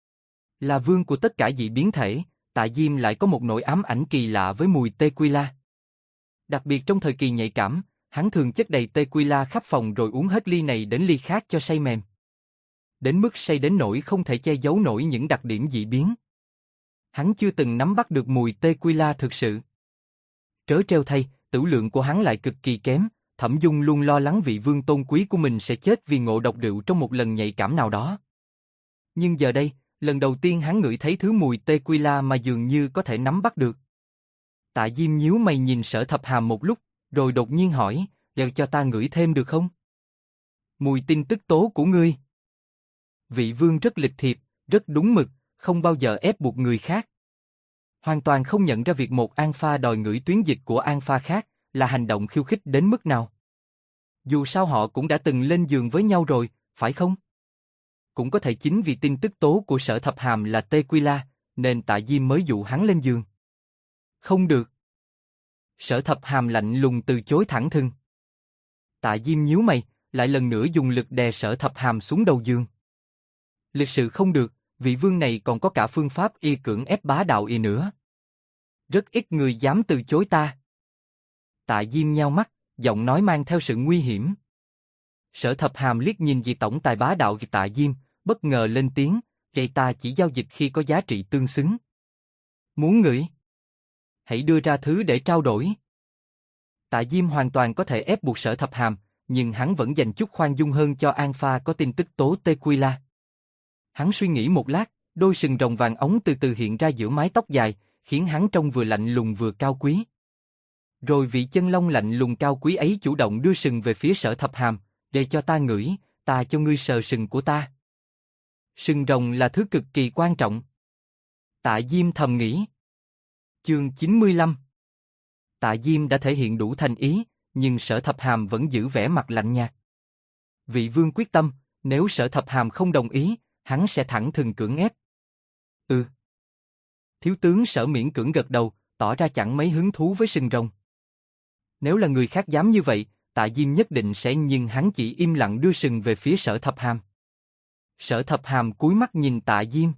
Là vương của tất cả dị biến thể, Tạ Diêm lại có một nỗi ám ảnh kỳ lạ với mùi tequila. Đặc biệt trong thời kỳ nhạy cảm, hắn thường chất đầy tequila khắp phòng rồi uống hết ly này đến ly khác cho say mềm. Đến mức say đến nỗi không thể che giấu nổi những đặc điểm dị biến. Hắn chưa từng nắm bắt được mùi tequila thực sự. Trớ trêu thay, tửu lượng của hắn lại cực kỳ kém, Thẩm Dung luôn lo lắng vị vương tôn quý của mình sẽ chết vì ngộ độc rượu trong một lần nhạy cảm nào đó. Nhưng giờ đây, lần đầu tiên hắn ngửi thấy thứ mùi tequila mà dường như có thể nắm bắt được. Tạ Diêm nhíu mày nhìn Sở Thập Hàm một lúc, rồi đột nhiên hỏi, "Để cho ta ngửi thêm được không?" Mùi tin tức tố của ngươi. Vị vương rất lịch thiệp, rất đúng mực, không bao giờ ép buộc người khác. Hoàn toàn không nhận ra việc một alpha đòi ngửi tuyến dịch của alpha khác là hành động khiêu khích đến mức nào. Dù sao họ cũng đã từng lên giường với nhau rồi, phải không? Cũng có thể chính vì tin tức tố của Sở Thập Hàm là tequila, nên Tạ Diêm mới dụ hắn lên giường. Không được. Sở Thập Hàm lạnh lùng từ chối thẳng thừng. Tạ Diêm nhíu mày, lại lần nữa dùng lực đè Sở Thập Hàm xuống đầu giường. Lịch sự không được, vị vương này còn có cả phương pháp y cưỡng ép bá đạo y nữa. Rất ít người dám từ chối ta. Tạ Diêm nheo mắt, giọng nói mang theo sự nguy hiểm. Sở Thập Hàm liếc nhìn vị tổng tài bá đạo của Tạ Diêm, bất ngờ lên tiếng, "Vậy ta chỉ giao dịch khi có giá trị tương xứng. Muốn ngửi? Hãy đưa ra thứ để trao đổi." Tạ Diêm hoàn toàn có thể ép buộc Sở Thập Hàm, nhưng hắn vẫn dành chút khoan dung hơn cho alpha có tin tức tố tequila. Hắn suy nghĩ một lát, đôi sừng rồng vàng óng từ từ hiện ra giữa mái tóc dài, khiến hắn trông vừa lạnh lùng vừa cao quý. Rồi vị chân long lạnh lùng cao quý ấy chủ động đưa sừng về phía Sở Thập Hàm, "Để cho ta ngửi, ta cho ngươi sờ sừng của ta." Sừng rồng là thứ cực kỳ quan trọng. Tạ Diêm thầm nghĩ. Chương 95. Tạ Diêm đã thể hiện đủ thành ý, nhưng Sở Thập Hàm vẫn giữ vẻ mặt lạnh nhạt. Vị vương quyết tâm, nếu Sở Thập Hàm không đồng ý, hắn sẽ thẳng thừng cưỡng ép. Ừ. Thiếu tướng Sở miễn cưỡng gật đầu, tỏ ra chẳng mấy hứng thú với sừng rồng. Nếu là người khác dám như vậy, Tạ Diêm nhất định sẽ, nhưng hắn chỉ im lặng đưa sừng về phía Sở Thập Hàm. Sở Thập Hàm cúi mắt nhìn Tạ Diêm.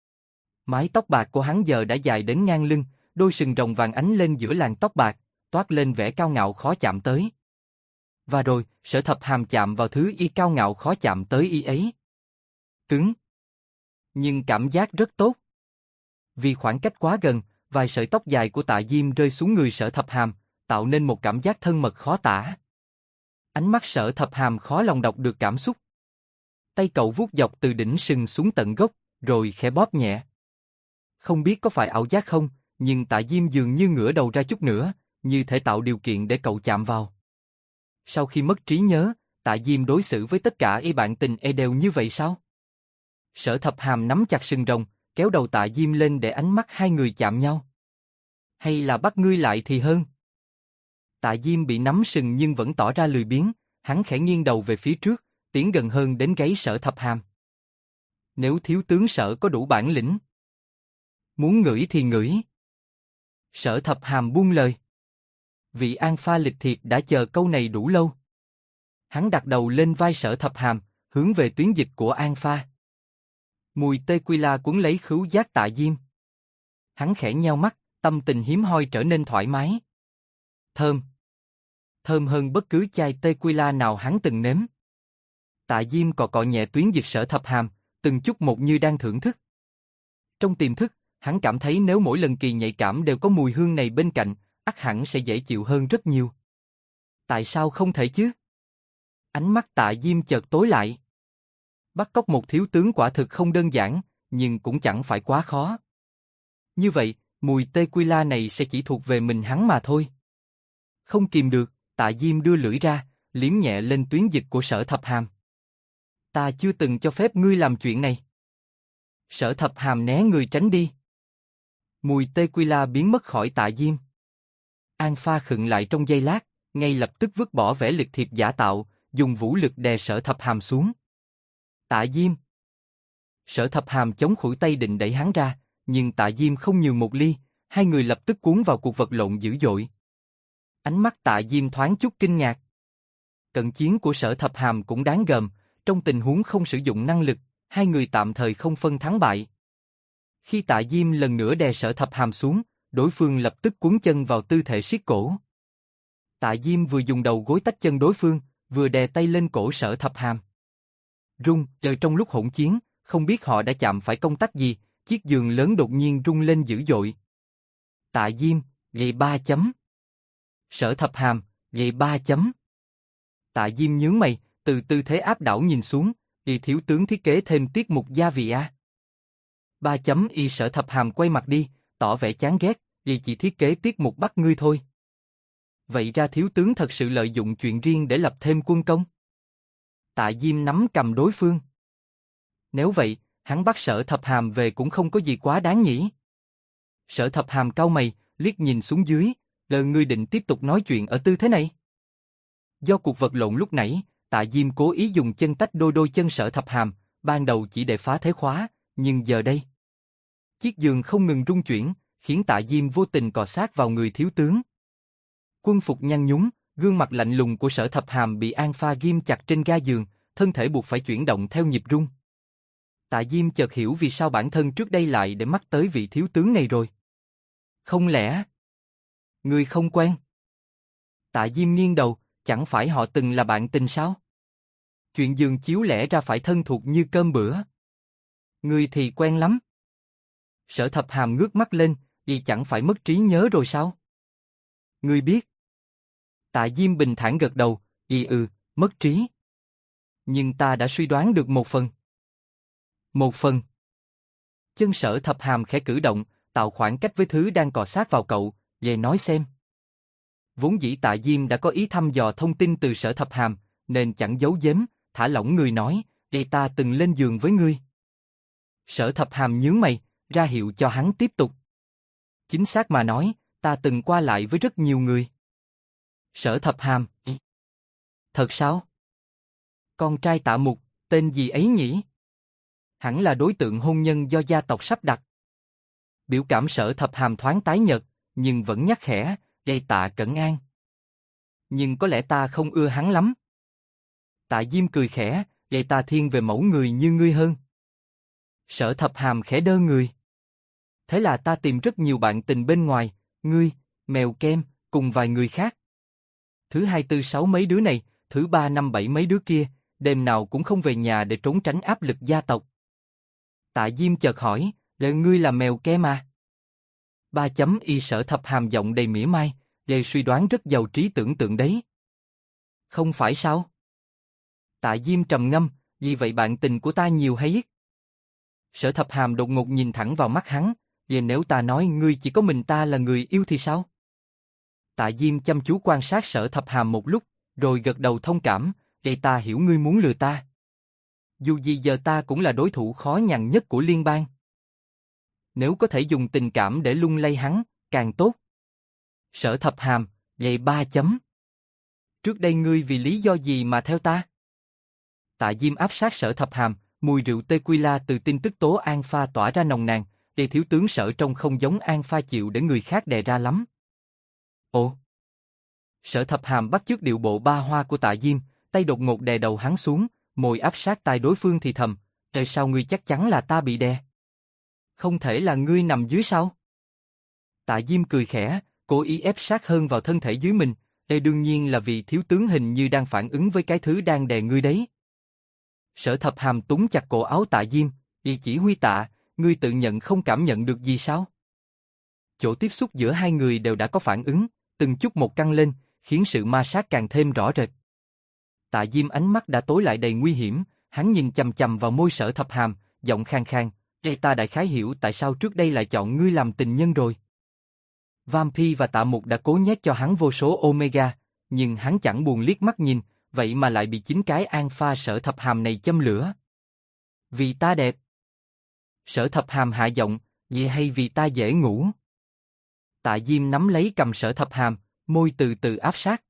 Mái tóc bạc của hắn giờ đã dài đến ngang lưng, đôi sừng rồng vàng ánh lên giữa làn tóc bạc, toát lên vẻ cao ngạo khó chạm tới. Và rồi, Sở Thập Hàm chạm vào thứ y cao ngạo khó chạm tới y ấy. Cứng. Nhưng cảm giác rất tốt. Vì khoảng cách quá gần, vài sợi tóc dài của Tạ Diêm rơi xuống người Sở Thập Hàm, tạo nên một cảm giác thân mật khó tả. Ánh mắt Sở Thập Hàm khó lòng đọc được cảm xúc. Tay cậu vuốt dọc từ đỉnh sừng xuống tận gốc, rồi khẽ bóp nhẹ. Không biết có phải ảo giác không, nhưng Tạ Diêm dường như ngửa đầu ra chút nữa, như thể tạo điều kiện để cậu chạm vào. Sau khi mất trí nhớ, Tạ Diêm đối xử với tất cả y bạn tình đều như vậy sao? Sở Thập Hàm nắm chặt sừng rồng, kéo đầu Tạ Diêm lên để ánh mắt hai người chạm nhau. Hay là bắt ngươi lại thì hơn? Tạ Diêm bị nắm sừng nhưng vẫn tỏ ra lười biếng, hắn khẽ nghiêng đầu về phía trước, tiến gần hơn đến gáy Sở Thập Hàm. Nếu thiếu tướng Sở có đủ bản lĩnh, muốn ngửi thì ngửi. Sở Thập Hàm buông lời. Vị An Pha lịch thiệp đã chờ câu này đủ lâu. Hắn đặt đầu lên vai Sở Thập Hàm, hướng về tuyến dịch của An Pha. Mùi tequila cuốn lấy khứu giác Tạ Diêm. Hắn khẽ nheo mắt, tâm tình hiếm hoi trở nên thoải mái. Thơm. Thơm hơn bất cứ chai tequila nào hắn từng nếm. Tạ Diêm cọ cọ nhẹ tuyến dịch Sở Thập Hàm, từng chút một như đang thưởng thức. Trong tiềm thức, hắn cảm thấy nếu mỗi lần kỳ nhạy cảm đều có mùi hương này bên cạnh, ắt hẳn sẽ dễ chịu hơn rất nhiều. Tại sao không thể chứ? Ánh mắt Tạ Diêm chợt tối lại. Bắt cóc một thiếu tướng quả thực không đơn giản, nhưng cũng chẳng phải quá khó. Như vậy, mùi tequila này sẽ chỉ thuộc về mình hắn mà thôi. Không kìm được, Tạ Diêm đưa lưỡi ra, liếm nhẹ lên tuyến dịch của Sở Thập Hàm. Ta chưa từng cho phép ngươi làm chuyện này. Sở Thập Hàm né người tránh đi. Mùi tequila biến mất khỏi Tạ Diêm. An Pha khựng lại trong giây lát, ngay lập tức vứt bỏ vẻ lịch thiệp giả tạo, dùng vũ lực đè Sở Thập Hàm xuống. Tạ Diêm. Sở Thập Hàm chống khuỷu tay định đẩy hắn ra, nhưng Tạ Diêm không nhường một ly, hai người lập tức cuốn vào cuộc vật lộn dữ dội. Ánh mắt Tạ Diêm thoáng chút kinh ngạc. Cận chiến của Sở Thập Hàm cũng đáng gờm, trong tình huống không sử dụng năng lực, hai người tạm thời không phân thắng bại. Khi Tạ Diêm lần nữa đè Sở Thập Hàm xuống, đối phương lập tức cuốn chân vào tư thể siết cổ. Tạ Diêm vừa dùng đầu gối tách chân đối phương, vừa đè tay lên cổ Sở Thập Hàm. Rung, trong lúc hỗn chiến, không biết họ đã chạm phải công tắc gì, chiếc giường lớn đột nhiên rung lên dữ dội. Tạ Diêm, gậy 3 chấm. Sở Thập Hàm, gậy 3 chấm. Tạ Diêm nhướng mày, từ tư thế áp đảo nhìn xuống, y thiếu tướng thiết kế thêm tiết mục gia vị à? 3 chấm. Y Sở Thập Hàm quay mặt đi, tỏ vẻ chán ghét, y chỉ thiết kế tiết mục bắt ngươi thôi. Vậy ra thiếu tướng thật sự lợi dụng chuyện riêng để lập thêm quân công. Tạ Diêm nắm cầm đối phương. Nếu vậy, hắn bắt Sở Thập Hàm về cũng không có gì quá đáng nhỉ. Sở Thập Hàm cau mày, liếc nhìn xuống dưới, ngươi định tiếp tục nói chuyện ở tư thế này. Do cuộc vật lộn lúc nãy, Tạ Diêm cố ý dùng chân tách đôi chân Sở Thập Hàm, ban đầu chỉ để phá thế khóa, nhưng giờ đây. Chiếc giường không ngừng rung chuyển, khiến Tạ Diêm vô tình cọ sát vào người thiếu tướng. Quân phục nhăn nhúm, gương mặt lạnh lùng của Sở Thập Hàm bị An Pha ghim chặt trên ga giường, thân thể buộc phải chuyển động theo nhịp rung. Tạ Diêm chợt hiểu vì sao bản thân trước đây lại để mắt tới vị thiếu tướng này rồi. Không lẽ người không quen? Tạ Diêm nghiêng đầu, chẳng phải họ từng là bạn tình sao? Chuyện giường chiếu lẽ ra phải thân thuộc như cơm bữa. Người thì quen lắm. Sở Thập Hàm ngước mắt lên, y chẳng phải mất trí nhớ rồi sao? Ngươi biết. Tạ Diêm bình thản gật đầu, mất trí. Nhưng ta đã suy đoán được một phần. Một phần. Chân Sở Thập Hàm khẽ cử động, tạo khoảng cách với thứ đang cọ sát vào cậu, về nói xem. Vốn dĩ Tạ Diêm đã có ý thăm dò thông tin từ Sở Thập Hàm, nên chẳng giấu giếm, thả lỏng người nói, ta từng lên giường với ngươi. Sở Thập Hàm nhướng mày, ra hiệu cho hắn tiếp tục. Chính xác mà nói, ta từng qua lại với rất nhiều người. Sở Thập Hàm. Thật sao? Con trai Tạ Mục, tên gì ấy nhỉ? Hẳn là đối tượng hôn nhân do gia tộc sắp đặt. Biểu cảm Sở Thập Hàm thoáng tái nhợt, nhưng vẫn nhắc khẽ, Tạ Cẩn An. Nhưng có lẽ ta không ưa hắn lắm. Tạ Diêm cười khẽ, ta thiên về mẫu người như ngươi hơn. Sở Thập Hàm khẽ đơ người. Thế là ta tìm rất nhiều bạn tình bên ngoài, ngươi, Mèo Kem, cùng vài người khác. Thứ 2, 4, 6 mấy đứa này, thứ 3, 5, 7 mấy đứa kia, đêm nào cũng không về nhà để trốn tránh áp lực gia tộc. Tạ Diêm chợt hỏi, ngươi là Mèo Kem à? 3 chấm. Y Sở Thập Hàm giọng đầy mỉa mai, suy đoán rất giàu trí tưởng tượng đấy. Không phải sao? Tạ Diêm trầm ngâm, vì vậy bạn tình của ta nhiều hay ít? Sở Thập Hàm đột ngột nhìn thẳng vào mắt hắn, nếu ta nói ngươi chỉ có mình ta là người yêu thì sao? Tạ Diêm chăm chú quan sát Sở Thập Hàm một lúc, rồi gật đầu thông cảm, ta hiểu ngươi muốn lừa ta. Dù gì giờ ta cũng là đối thủ khó nhằn nhất của liên bang. Nếu có thể dùng tình cảm để lung lay hắn, càng tốt. Sở Thập Hàm, gầy 3 chấm. Trước đây ngươi vì lý do gì mà theo ta? Tạ Diêm áp sát Sở Thập Hàm, mùi rượu tequila từ tin tức tố An Pha tỏa ra nồng nàn, để thiếu tướng Sở trông không giống An Pha chịu để người khác đè ra lắm. Ồ! Sở Thập Hàm bắt chước điệu bộ ba hoa của Tạ Diêm, tay đột ngột đè đầu hắn xuống, môi áp sát tai đối phương thì thầm, tại sao ngươi chắc chắn là ta bị đè? Không thể là ngươi nằm dưới sao? Tạ Diêm cười khẽ, cố ý ép sát hơn vào thân thể dưới mình, đương nhiên là vì thiếu tướng hình như đang phản ứng với cái thứ đang đè ngươi đấy. Sở Thập Hàm túm chặt cổ áo Tạ Diêm, chỉ huy Tạ, ngươi tự nhận không cảm nhận được gì sao? Chỗ tiếp xúc giữa hai người đều đã có phản ứng, từng chút một căng lên, khiến sự ma sát càng thêm rõ rệt. Tạ Diêm ánh mắt đã tối lại đầy nguy hiểm, hắn nhìn chằm chằm vào môi Sở Thập Hàm, giọng khàn khàn, ta đại khái hiểu tại sao trước đây lại chọn ngươi làm tình nhân rồi. Vampy và Tạ Mục đã cố nhét cho hắn vô số Omega, nhưng hắn chẳng buồn liếc mắt nhìn, vậy mà lại bị chính cái Alpha Sở Thập Hàm này châm lửa. Vì ta đẹp. Sở Thập Hàm hạ giọng, vậy hay vì ta dễ ngủ? Tạ Diêm nắm lấy cầm Sở Thập Hàm, môi từ từ áp sát.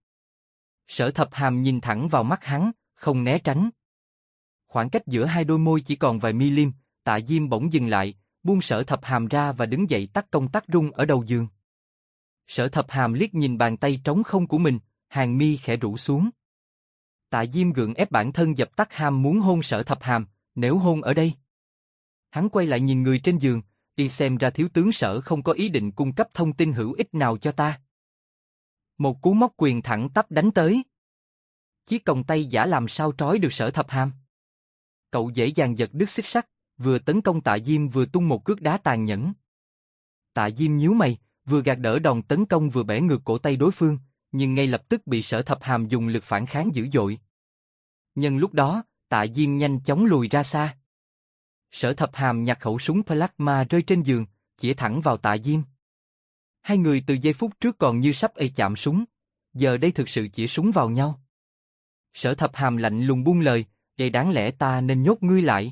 Sở Thập Hàm nhìn thẳng vào mắt hắn, không né tránh. Khoảng cách giữa hai đôi môi chỉ còn vài mm, Tạ Diêm bỗng dừng lại, buông Sở Thập Hàm ra và đứng dậy tắt công tắc rung ở đầu giường. Sở Thập Hàm liếc nhìn bàn tay trống không của mình, hàng mi khẽ rũ xuống. Tạ Diêm gượng ép bản thân dập tắt ham muốn hôn Sở Thập Hàm, nếu hôn ở đây. Hắn quay lại nhìn người trên giường, đi xem ra thiếu tướng Sở không có ý định cung cấp thông tin hữu ích nào cho ta. Một cú móc quyền thẳng tắp đánh tới. Chiếc còng tay giả làm sao trói được Sở Thập Hàm. Cậu dễ dàng giật đứt xích sắt, vừa tấn công Tạ Diêm vừa tung một cước đá tàn nhẫn. Tạ Diêm nhíu mày, vừa gạt đỡ đòn tấn công vừa bẻ ngược cổ tay đối phương, nhưng ngay lập tức bị Sở Thập Hàm dùng lực phản kháng dữ dội. Nhân lúc đó, Tạ Diêm nhanh chóng lùi ra xa. Sở Thập Hàm nhặt khẩu súng plasma rơi trên giường, chĩa thẳng vào Tạ Diêm. Hai người từ giây phút trước còn như sắp chạm súng, giờ đây thực sự chĩa súng vào nhau. Sở Thập Hàm lạnh lùng buông lời, vậy đáng lẽ ta nên nhốt ngươi lại.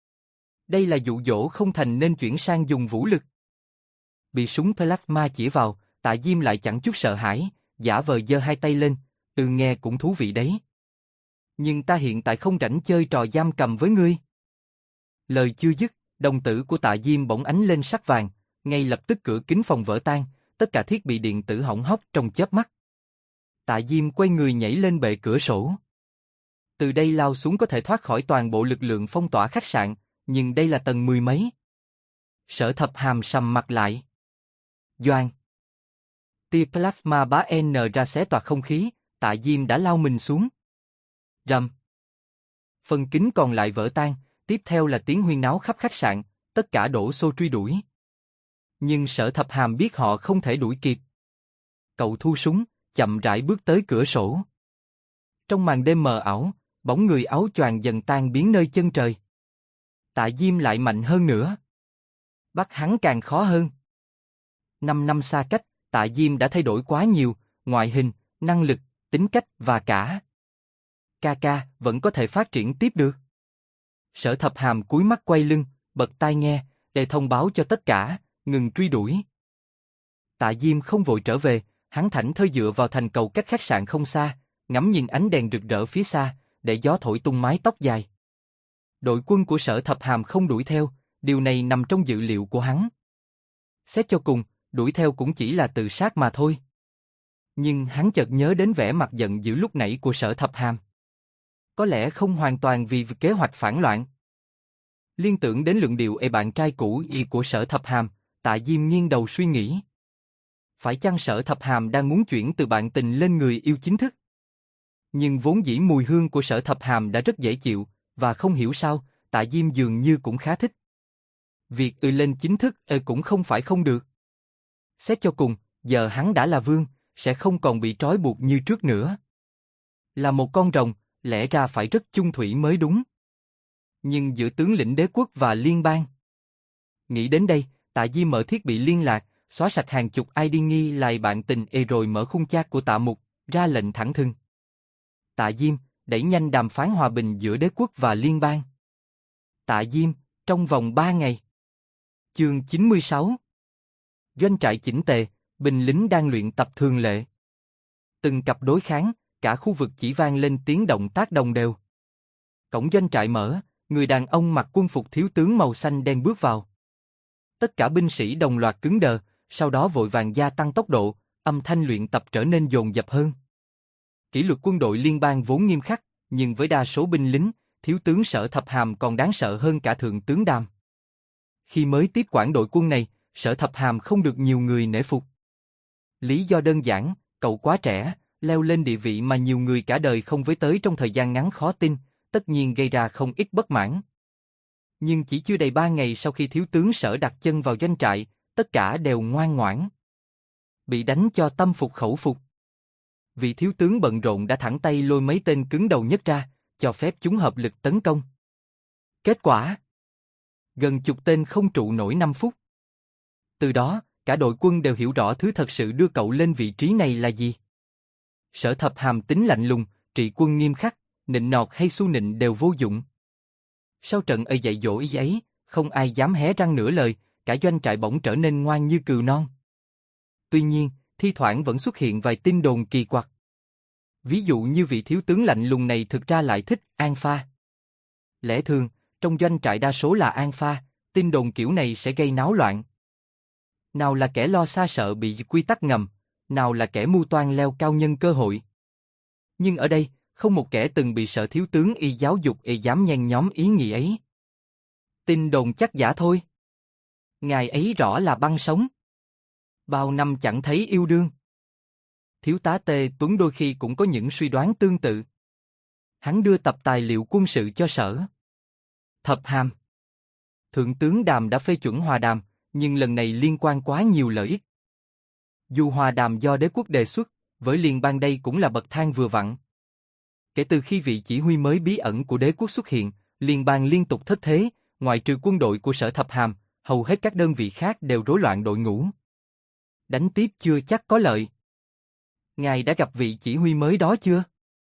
Đây là dụ dỗ không thành nên chuyển sang dùng vũ lực. Bị súng plasma chĩa vào, Tạ Diêm lại chẳng chút sợ hãi, giả vờ giơ hai tay lên, nghe cũng thú vị đấy. Nhưng ta hiện tại không rảnh chơi trò giam cầm với ngươi. Lời chưa dứt, đồng tử của Tạ Diêm bỗng ánh lên sắc vàng, ngay lập tức cửa kính phòng vỡ tan, tất cả thiết bị điện tử hỏng hóc trong chớp mắt. Tạ Diêm quay người nhảy lên bệ cửa sổ. Từ đây lao xuống có thể thoát khỏi toàn bộ lực lượng phong tỏa khách sạn, nhưng đây là tầng 10 mấy. Sở Thập Hàm sầm mặt lại. Doan. Tia plasma bá N ra xé toạc không khí, Tạ Diêm đã lao mình xuống. Rầm. Phần kính còn lại vỡ tan, tiếp theo là tiếng huyên náo khắp khách sạn, tất cả đổ xô truy đuổi. Nhưng Sở Thập Hàm biết họ không thể đuổi kịp. Cậu thu súng, chậm rãi bước tới cửa sổ. Trong màn đêm mờ ảo, bóng người áo choàng dần tan biến nơi chân trời. Tạ Diêm lại mạnh hơn nữa. Bắt hắn càng khó hơn. 5 năm xa cách, Tạ Diêm đã thay đổi quá nhiều, ngoại hình, năng lực, tính cách và cả. Ca vẫn có thể phát triển tiếp được. Sở Thập Hàm cúi mắt quay lưng, bật tai nghe, để thông báo cho tất cả, ngừng truy đuổi. Tạ Diêm không vội trở về, hắn thảnh thơi dựa vào thành cầu cách khách sạn không xa, ngắm nhìn ánh đèn rực rỡ phía xa, để gió thổi tung mái tóc dài. Đội quân của Sở Thập Hàm không đuổi theo, điều này nằm trong dự liệu của hắn. Xét cho cùng, đuổi theo cũng chỉ là tự sát mà thôi. Nhưng hắn chợt nhớ đến vẻ mặt giận dữ lúc nãy của Sở Thập Hàm. Có lẽ không hoàn toàn vì kế hoạch phản loạn. Liên tưởng đến luận điệu bạn trai cũ của Sở Thập Hàm, Tạ Diêm nghiêng đầu suy nghĩ. Phải chăng Sở Thập Hàm đang muốn chuyển từ bạn tình lên người yêu chính thức? Nhưng vốn dĩ mùi hương của Sở Thập Hàm đã rất dễ chịu, và không hiểu sao, Tạ Diêm dường như cũng khá thích. Việc lên chính thức cũng không phải không được. Xét cho cùng, giờ hắn đã là vương, sẽ không còn bị trói buộc như trước nữa. Là một con rồng, lẽ ra phải rất chung thủy mới đúng. Nhưng giữa tướng lĩnh đế quốc và liên bang. Nghĩ đến đây, Tạ Diêm mở thiết bị liên lạc, xóa sạch hàng chục ID nghi là bạn tình rồi mở khung chat của Tạ Mục, ra lệnh thẳng thừng. Tạ Diêm, đẩy nhanh đàm phán hòa bình giữa đế quốc và liên bang. Tạ Diêm, trong vòng 3 ngày. Chương 96. Doanh trại chỉnh tề, binh lính đang luyện tập thường lệ. Từng cặp đối kháng, cả khu vực chỉ vang lên tiếng động tác đồng đều. Cổng doanh trại mở, người đàn ông mặc quân phục thiếu tướng màu xanh đen bước vào. Tất cả binh sĩ đồng loạt cứng đờ, sau đó vội vàng gia tăng tốc độ, âm thanh luyện tập trở nên dồn dập hơn. Kỷ luật quân đội liên bang vốn nghiêm khắc, nhưng với đa số binh lính, thiếu tướng Sở Thập Hàm còn đáng sợ hơn cả thượng tướng Đàm. Khi mới tiếp quản đội quân này, Sở Thập Hàm không được nhiều người nể phục. Lý do đơn giản, cậu quá trẻ, leo lên địa vị mà nhiều người cả đời không với tới trong thời gian ngắn khó tin, tất nhiên gây ra không ít bất mãn. Nhưng chỉ chưa đầy 3 ngày sau khi thiếu tướng Sở đặt chân vào doanh trại, tất cả đều ngoan ngoãn. Bị đánh cho tâm phục khẩu phục. Vị thiếu tướng bận rộn đã thẳng tay lôi mấy tên cứng đầu nhất ra, cho phép chúng hợp lực tấn công. Kết quả? Gần chục tên không trụ nổi 5 phút. Từ đó, cả đội quân đều hiểu rõ thứ thật sự đưa cậu lên vị trí này là gì. Sở Thập Hàm tính lạnh lùng, trị quân nghiêm khắc, nịnh nọt hay xu nịnh đều vô dụng. Sau trận dạy dỗ ý ấy, không ai dám hé răng nửa lời, cả doanh trại bỗng trở nên ngoan như cừu non. Tuy nhiên, thi thoảng vẫn xuất hiện vài tin đồn kỳ quặc. Ví dụ như vị thiếu tướng lạnh lùng này thực ra lại thích An Pha. Lẽ thường, trong doanh trại đa số là An Pha, tin đồn kiểu này sẽ gây náo loạn. Nào là kẻ lo xa sợ bị quy tắc ngầm, nào là kẻ mưu toan leo cao nhân cơ hội. Nhưng ở đây, không một kẻ từng bị Sở thiếu tướng y giáo dục dám nhen nhóm ý nghĩ ấy. Tin đồn chắc giả thôi. Ngài ấy rõ là băng sống. Bao năm chẳng thấy yêu đương. Thiếu tá Tê Tuấn đôi khi cũng có những suy đoán tương tự. Hắn đưa tập tài liệu quân sự cho Sở Thập Hàm. Thượng tướng Đàm đã phê chuẩn hòa đàm, nhưng lần này liên quan quá nhiều lợi ích. Dù hòa đàm do đế quốc đề xuất, với liên bang đây cũng là bậc thang vừa vặn. Kể từ khi vị chỉ huy mới bí ẩn của đế quốc xuất hiện, liên bang liên tục thất thế, ngoại trừ quân đội của Sở Thập Hàm, hầu hết các đơn vị khác đều rối loạn đội ngũ. Đánh tiếp chưa chắc có lợi. Ngài đã gặp vị chỉ huy mới đó chưa?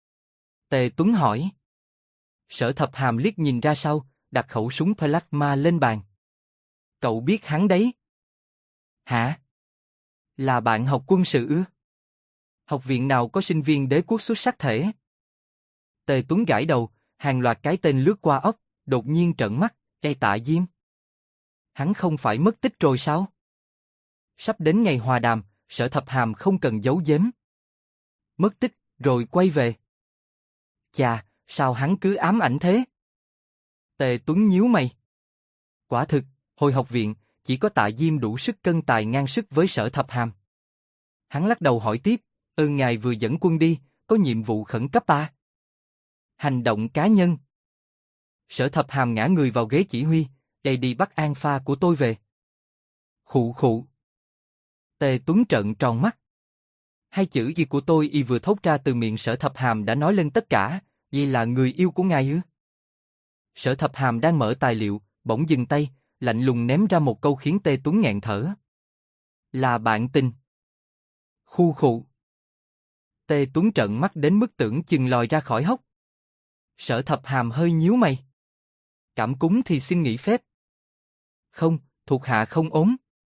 Tề Tuấn hỏi. Sở Thập Hàm liếc nhìn ra sau, đặt khẩu súng plasma lên bàn. Cậu biết hắn đấy. Hả? Là bạn học quân sự ư? Học viện nào có sinh viên đế quốc xuất sắc thể? Tề Tuấn gãi đầu, hàng loạt cái tên lướt qua óc, đột nhiên trợn mắt, Tạ Diêm. Hắn không phải mất tích rồi sao? Sắp đến ngày hòa đàm, Sở Thập Hàm không cần giấu giếm. Mất tích, rồi quay về. Chà, sao hắn cứ ám ảnh thế? Tề Tuấn nhíu mày. Quả thực, hồi học viện, chỉ có Tạ Diêm đủ sức cân tài ngang sức với Sở Thập Hàm. Hắn lắc đầu hỏi tiếp, ngài vừa dẫn quân đi, có nhiệm vụ khẩn cấp à? Hành động cá nhân. Sở Thập Hàm ngã người vào ghế chỉ huy, đi bắt An Pha của tôi về. Khụ khụ. Tề Tuấn trợn tròn mắt. Hai chữ y của tôi y vừa thốt ra từ miệng Sở Thập Hàm đã nói lên tất cả, y là người yêu của ngài ư? Sở Thập Hàm đang mở tài liệu, bỗng dừng tay, lạnh lùng ném ra một câu khiến Tề Tuấn nghẹn thở. Là bạn tình. Khu khụ. Tề Tuấn trợn mắt đến mức tưởng chừng lòi ra khỏi hốc. Sở Thập Hàm hơi nhíu mày. Cảm cúm thì xin nghỉ phép. Không, thuộc hạ không ốm.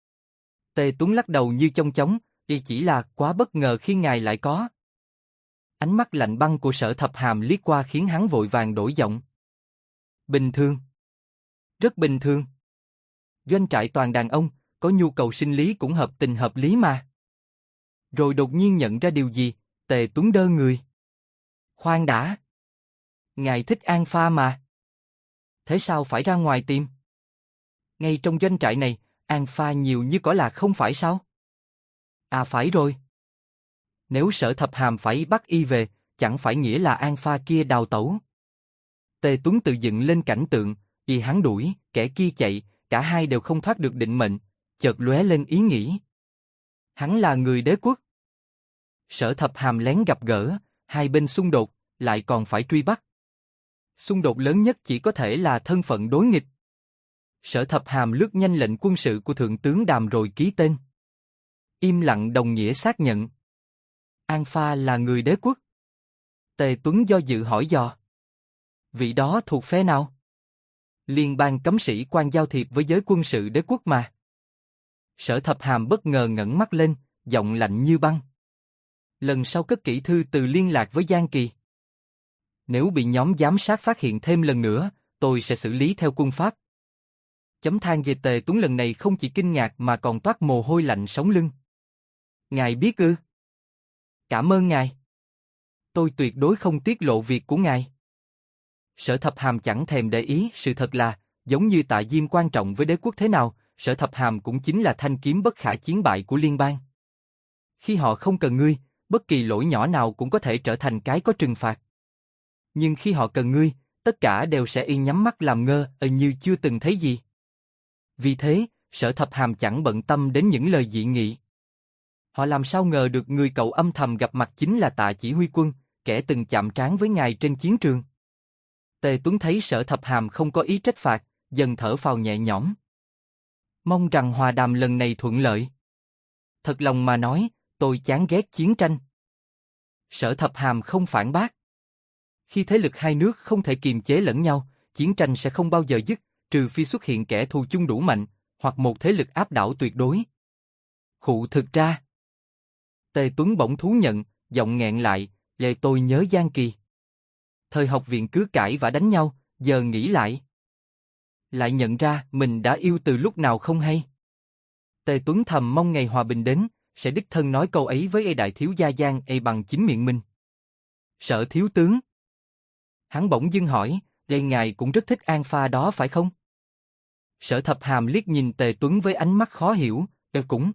Tề Tuấn lắc đầu như chong chóng, y chỉ là quá bất ngờ khi ngài lại có. Ánh mắt lạnh băng của Sở Thập Hàm liếc qua khiến hắn vội vàng đổi giọng. Bình thường. Rất bình thường. Doanh trại toàn đàn ông, có nhu cầu sinh lý cũng hợp tình hợp lý mà. Rồi đột nhiên nhận ra điều gì, Tề Tuấn đơ người. Khoan đã. Ngài thích An Pha mà. Thế sao phải ra ngoài tìm? Ngay trong doanh trại này, An Pha nhiều như cỏ lạc không phải sao? À phải rồi. Nếu Sở Thập Hàm phải bắt y về, chẳng phải nghĩa là An Pha kia đào tẩu. Tề Tuấn tự dựng lên cảnh tượng, y hắn đuổi, kẻ kia chạy, cả hai đều không thoát được định mệnh, chợt lóe lên ý nghĩ. Hắn là người đế quốc. Sở Thập Hàm lén gặp gỡ, hai bên xung đột, lại còn phải truy bắt. Xung đột lớn nhất chỉ có thể là thân phận đối nghịch. Sở Thập Hàm lướt nhanh lệnh quân sự của Thượng tướng Đàm rồi ký tên. Im lặng đồng nghĩa xác nhận. An Pha là người đế quốc. Tề Tuấn do dự hỏi dò. Vị đó thuộc phe nào? liên bang cấm sĩ quan giao thiệp với giới quân sự đế quốc mà. Sở Thập Hàm bất ngờ ngẩng mắt lên, giọng lạnh như băng. Lần sau cất kỹ thư từ liên lạc với Giang Kỳ. Nếu bị nhóm giám sát phát hiện thêm lần nữa, tôi sẽ xử lý theo quân pháp. Chấm than về Tề Tuấn lần này không chỉ kinh ngạc mà còn toát mồ hôi lạnh sống lưng. Ngài biết ư? Cảm ơn ngài. Tôi tuyệt đối không tiết lộ việc của ngài. Sở Thập Hàm chẳng thèm để ý, sự thật là, giống như Tạ Diêm quan trọng với đế quốc thế nào, Sở Thập Hàm cũng chính là thanh kiếm bất khả chiến bại của liên bang. Khi họ không cần ngươi, bất kỳ lỗi nhỏ nào cũng có thể trở thành cái có trừng phạt. Nhưng khi họ cần ngươi, tất cả đều sẽ y nhắm mắt làm ngơ, như chưa từng thấy gì. Vì thế, Sở Thập Hàm chẳng bận tâm đến những lời dị nghị. Họ làm sao ngờ được người cậu âm thầm gặp mặt chính là Tạ chỉ huy quân, kẻ từng chạm trán với ngài trên chiến trường. Tề Tuấn thấy Sở Thập Hàm không có ý trách phạt, dần thở phào nhẹ nhõm. Mong rằng hòa đàm lần này thuận lợi. Thật lòng mà nói, tôi chán ghét chiến tranh. Sở Thập Hàm không phản bác. Khi thế lực hai nước không thể kiềm chế lẫn nhau, chiến tranh sẽ không bao giờ dứt, trừ phi xuất hiện kẻ thù chung đủ mạnh, hoặc một thế lực áp đảo tuyệt đối. Khụ thực ra. Tề Tuấn bỗng thú nhận, giọng nghẹn lại, lệ tôi nhớ Giang Kỳ. Thời học viện cứ cãi vã đánh nhau, giờ nghĩ lại. Lại nhận ra mình đã yêu từ lúc nào không hay. Tề Tuấn thầm mong ngày hòa bình đến, sẽ đích thân nói câu ấy với đại thiếu gia Giang bằng chính miệng mình. Sở thiếu tướng. Hắn bỗng dưng hỏi, ngài cũng rất thích An Pha đó phải không? Sở Thập Hàm liếc nhìn Tề Tuấn với ánh mắt khó hiểu, cũng.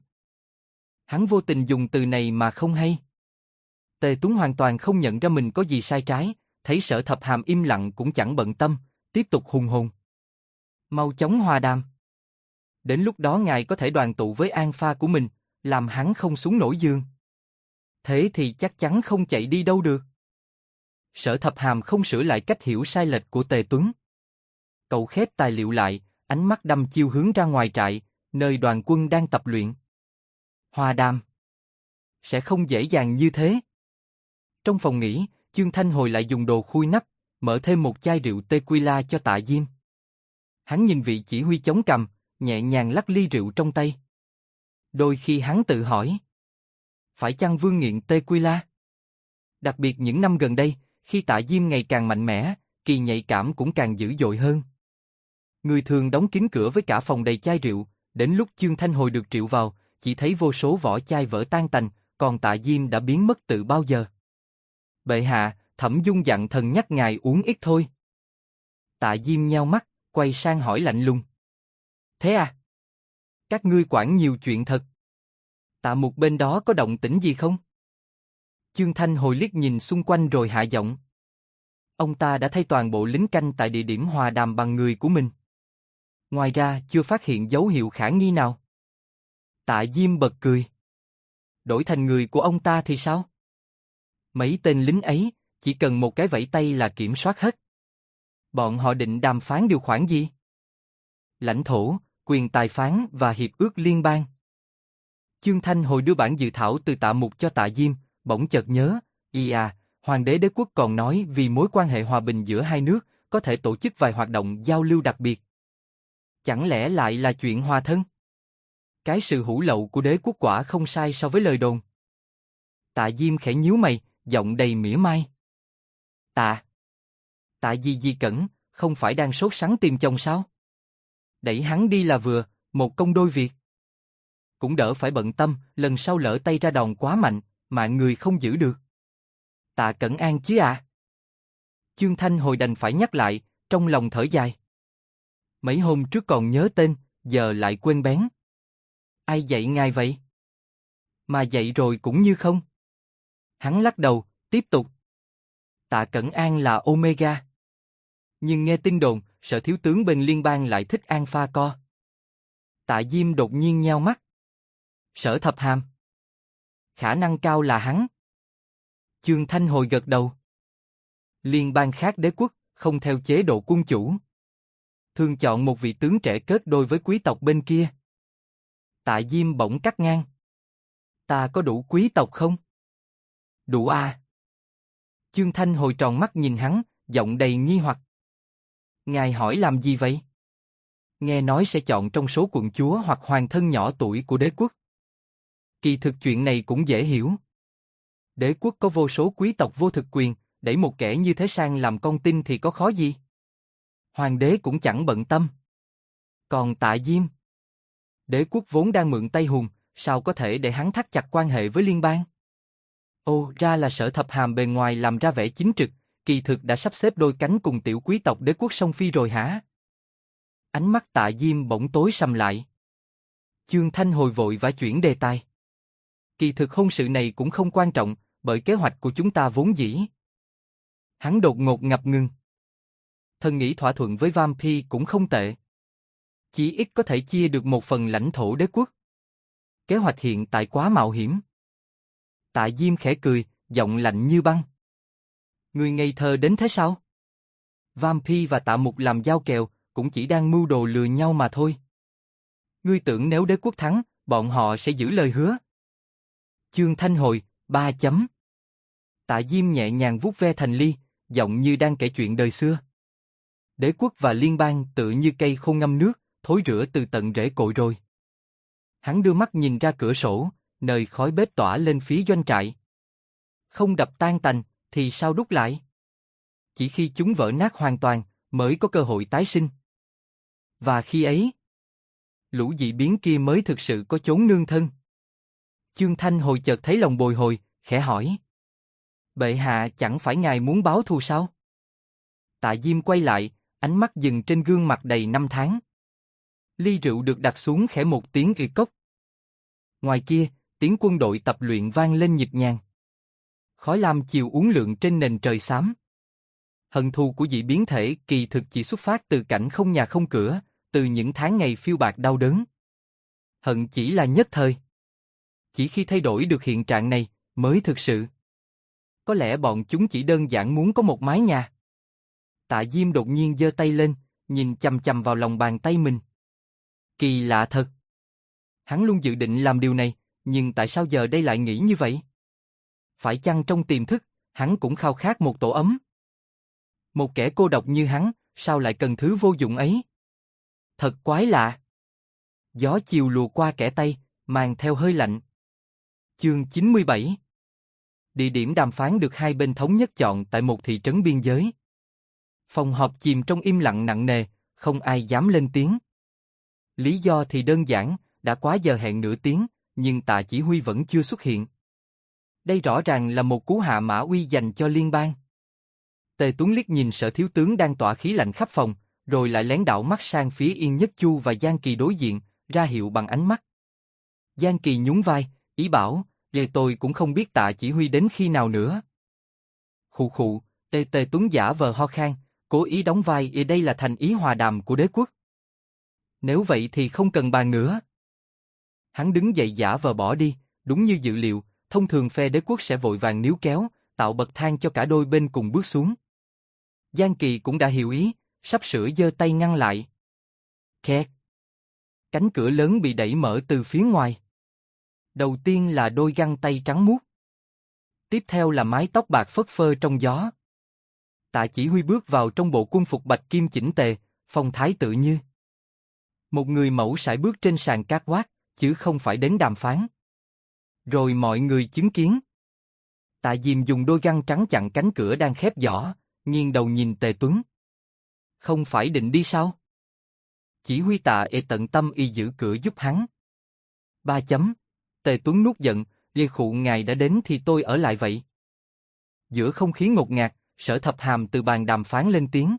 Hắn vô tình dùng từ này mà không hay. Tề Tuấn hoàn toàn không nhận ra mình có gì sai trái, thấy Sở Thập Hàm im lặng cũng chẳng bận tâm, tiếp tục hùng hồn. Mau chóng hòa đàm. Đến lúc đó ngài có thể đoàn tụ với An Pha của mình, làm hắn không xuống nổi giường. Thế thì chắc chắn không chạy đi đâu được. Sở Thập Hàm không sửa lại cách hiểu sai lệch của Tề Tuấn. Cậu khép tài liệu lại, ánh mắt đăm chiêu hướng ra ngoài trại, nơi đoàn quân đang tập luyện. Hòa đàm. Sẽ không dễ dàng như thế. Trong phòng nghỉ, Chương Thanh Hồi lại dùng đồ khui nắp, mở thêm một chai rượu tequila cho Tạ Diêm. Hắn nhìn vị chỉ huy chống cằm, nhẹ nhàng lắc ly rượu trong tay. Đôi khi hắn tự hỏi, phải chăng Vương nghiện tequila? Đặc biệt những năm gần đây, khi Tạ Diêm ngày càng mạnh mẽ, kỳ nhạy cảm cũng càng dữ dội hơn. Người thường đóng kín cửa với cả phòng đầy chai rượu, đến lúc Chương Thanh Hồi được triệu vào, chỉ thấy vô số vỏ chai vỡ tan tành, còn Tạ Diêm đã biến mất từ bao giờ. Bệ hạ, Thẩm Dung dặn thần nhắc ngài uống ít thôi. Tạ Diêm nheo mắt, quay sang hỏi lạnh lùng. Thế à? Các ngươi quản nhiều chuyện thật. Tạ Mục bên đó có động tĩnh gì không? Chương Thanh Hồi liếc nhìn xung quanh rồi hạ giọng. Ông ta đã thay toàn bộ lính canh tại địa điểm hòa đàm bằng người của mình. Ngoài ra chưa phát hiện dấu hiệu khả nghi nào. Tạ Diêm bật cười. Đổi thành người của ông ta thì sao? Mấy tên lính ấy, chỉ cần một cái vẫy tay là kiểm soát hết. Bọn họ định đàm phán điều khoản gì? Lãnh thổ, quyền tài phán và hiệp ước liên bang. Chương Thanh Hồi đưa bản dự thảo từ Tạ Mục cho Tạ Diêm, bỗng chợt nhớ, Hoàng đế đế quốc còn nói vì mối quan hệ hòa bình giữa hai nước, có thể tổ chức vài hoạt động giao lưu đặc biệt. Chẳng lẽ lại là chuyện hòa thân? Cái sự hủ lậu của đế quốc quả không sai so với lời đồn. Tạ Diêm khẽ nhíu mày, giọng đầy mỉa mai. Tạ Di Cẩn, không phải đang sốt sắng tìm chồng sao? Đẩy hắn đi là vừa, một công đôi việc. Cũng đỡ phải bận tâm, lần sau lỡ tay ra đòn quá mạnh, mạng người không giữ được. Tạ Cẩn an chứ à? Chương Thanh Hồi đành phải nhắc lại, trong lòng thở dài. Mấy hôm trước còn nhớ tên, giờ lại quên bén. Ai dạy ngài vậy? Mà dạy rồi cũng như không. Hắn lắc đầu, tiếp tục. Tạ Cẩn An là Omega. Nhưng nghe tin đồn, Sở thiếu tướng bên liên bang lại thích An Pha co. Tạ Diêm đột nhiên nheo mắt. Sở Thập Hàm. Khả năng cao là hắn. Chương Thanh Hồi gật đầu. Liên bang khác đế quốc, không theo chế độ quân chủ. Thường chọn một vị tướng trẻ kết đôi với quý tộc bên kia. Tạ Diêm bỗng cắt ngang. Ta có đủ quý tộc không? Đủ à? Chương Thanh Hồi tròn mắt nhìn hắn, giọng đầy nghi hoặc. Ngài hỏi làm gì vậy? Nghe nói sẽ chọn trong số quận chúa hoặc hoàng thân nhỏ tuổi của đế quốc. Kỳ thực chuyện này cũng dễ hiểu. Đế quốc có vô số quý tộc vô thực quyền, đẩy một kẻ như thế sang làm con tin thì có khó gì. Hoàng đế cũng chẳng bận tâm. Còn Tạ Diêm, đế quốc vốn đang mượn tay Hùng, sao có thể để hắn thắt chặt quan hệ với liên bang? Ồ, ra là Sở Thập Hàm bề ngoài làm ra vẻ chính trực, kỳ thực đã sắp xếp đôi cánh cùng tiểu quý tộc đế quốc song phi rồi hả? Ánh mắt Tạ Diêm bỗng tối sầm lại. Chương Thanh hồi vội vã chuyển đề tài. Kỳ thực hôn sự này cũng không quan trọng, bởi kế hoạch của chúng ta vốn dĩ. Hắn đột ngột ngập ngừng. Thần nghĩ thỏa thuận với Vampire cũng không tệ. Chỉ ít có thể chia được một phần lãnh thổ đế quốc. Kế hoạch hiện tại quá mạo hiểm. Tạ Diêm khẽ cười, giọng lạnh như băng. Người ngây thơ đến thế sao? Vampire và Tạ Mục làm giao kèo, cũng chỉ đang mưu đồ lừa nhau mà thôi. Ngươi tưởng nếu đế quốc thắng, bọn họ sẽ giữ lời hứa? Chương Thanh hồi, 3 chấm. Tạ Diêm nhẹ nhàng vuốt ve thành ly, giọng như đang kể chuyện đời xưa. Đế quốc và liên bang tự như cây khô ngâm nước, thối rữa từ tận rễ cội rồi. Hắn đưa mắt nhìn ra cửa sổ, nơi khói bếp tỏa lên phía doanh trại. Không đập tan tành, thì sao đúc lại? Chỉ khi chúng vỡ nát hoàn toàn, mới có cơ hội tái sinh. Và khi ấy, lũ dị biến kia mới thực sự có chốn nương thân. Chương Thanh hồi chợt thấy lòng bồi hồi, khẽ hỏi. Bệ hạ chẳng phải ngài muốn báo thù sao? Tạ Diêm quay lại, ánh mắt dừng trên gương mặt đầy năm tháng. Ly rượu được đặt xuống khẽ một tiếng ì cốc. Ngoài kia, tiếng quân đội tập luyện vang lên nhịp nhàng. Khói lam chiều uốn lượn trên nền trời xám. Hận thù của dị biến thể kỳ thực chỉ xuất phát từ cảnh không nhà không cửa, từ những tháng ngày phiêu bạt đau đớn. Hận chỉ là nhất thời. Chỉ khi thay đổi được hiện trạng này, mới thực sự. Có lẽ bọn chúng chỉ đơn giản muốn có một mái nhà. Tạ Diêm đột nhiên giơ tay lên, nhìn chằm chằm vào lòng bàn tay mình. Kỳ lạ thật. Hắn luôn dự định làm điều này, nhưng tại sao giờ đây lại nghĩ như vậy? Phải chăng trong tiềm thức, hắn cũng khao khát một tổ ấm? Một kẻ cô độc như hắn, sao lại cần thứ vô dụng ấy? Thật quái lạ. Gió chiều lùa qua kẽ tay, mang theo hơi lạnh. Chương 97. Địa điểm đàm phán được hai bên thống nhất chọn tại một thị trấn biên giới. Phòng họp chìm trong im lặng nặng nề, không ai dám lên tiếng. Lý do thì đơn giản, đã quá giờ hẹn nửa tiếng, nhưng Tạ chỉ huy vẫn chưa xuất hiện. Đây rõ ràng là một cú hạ mã uy dành cho liên bang. Tề Tuấn liếc nhìn Sở thiếu tướng đang tỏa khí lạnh khắp phòng, rồi lại lén đảo mắt sang phía Yên Nhất Chu và Giang Kỳ đối diện, ra hiệu bằng ánh mắt. Giang Kỳ nhún vai, ý bảo, về tôi cũng không biết Tạ chỉ huy đến khi nào nữa. Khụ khụ, Tề Tuấn giả vờ ho khan, cố ý đóng vai đây là thành ý hòa đàm của đế quốc. Nếu vậy thì không cần bàn nữa. Hắn đứng dậy giả vờ bỏ đi, đúng như dự liệu, thông thường phe đế quốc sẽ vội vàng níu kéo, tạo bậc thang cho cả đôi bên cùng bước xuống. Giang Kỳ cũng đã hiểu ý, sắp sửa giơ tay ngăn lại. Kẹt. Cánh cửa lớn bị đẩy mở từ phía ngoài. Đầu tiên là đôi găng tay trắng muốt. Tiếp theo là mái tóc bạc phất phơ trong gió. Tạ chỉ huy bước vào trong bộ quân phục bạch kim chỉnh tề, phong thái tự như. Một người mẫu sải bước trên sàn cát quát, chứ không phải đến đàm phán. Rồi mọi người chứng kiến. Tạ Diêm dùng đôi găng trắng chặn cánh cửa đang khép giỏ, nghiêng đầu nhìn Tề Tuấn. Không phải định đi sao? Chỉ huy Tạ tận tâm giữ cửa giúp hắn. 3 chấm. Tề Tuấn nuốt giận, Lê Khụ ngài đã đến thì tôi ở lại vậy. Giữa không khí ngột ngạt, Sở Thập Hàm từ bàn đàm phán lên tiếng.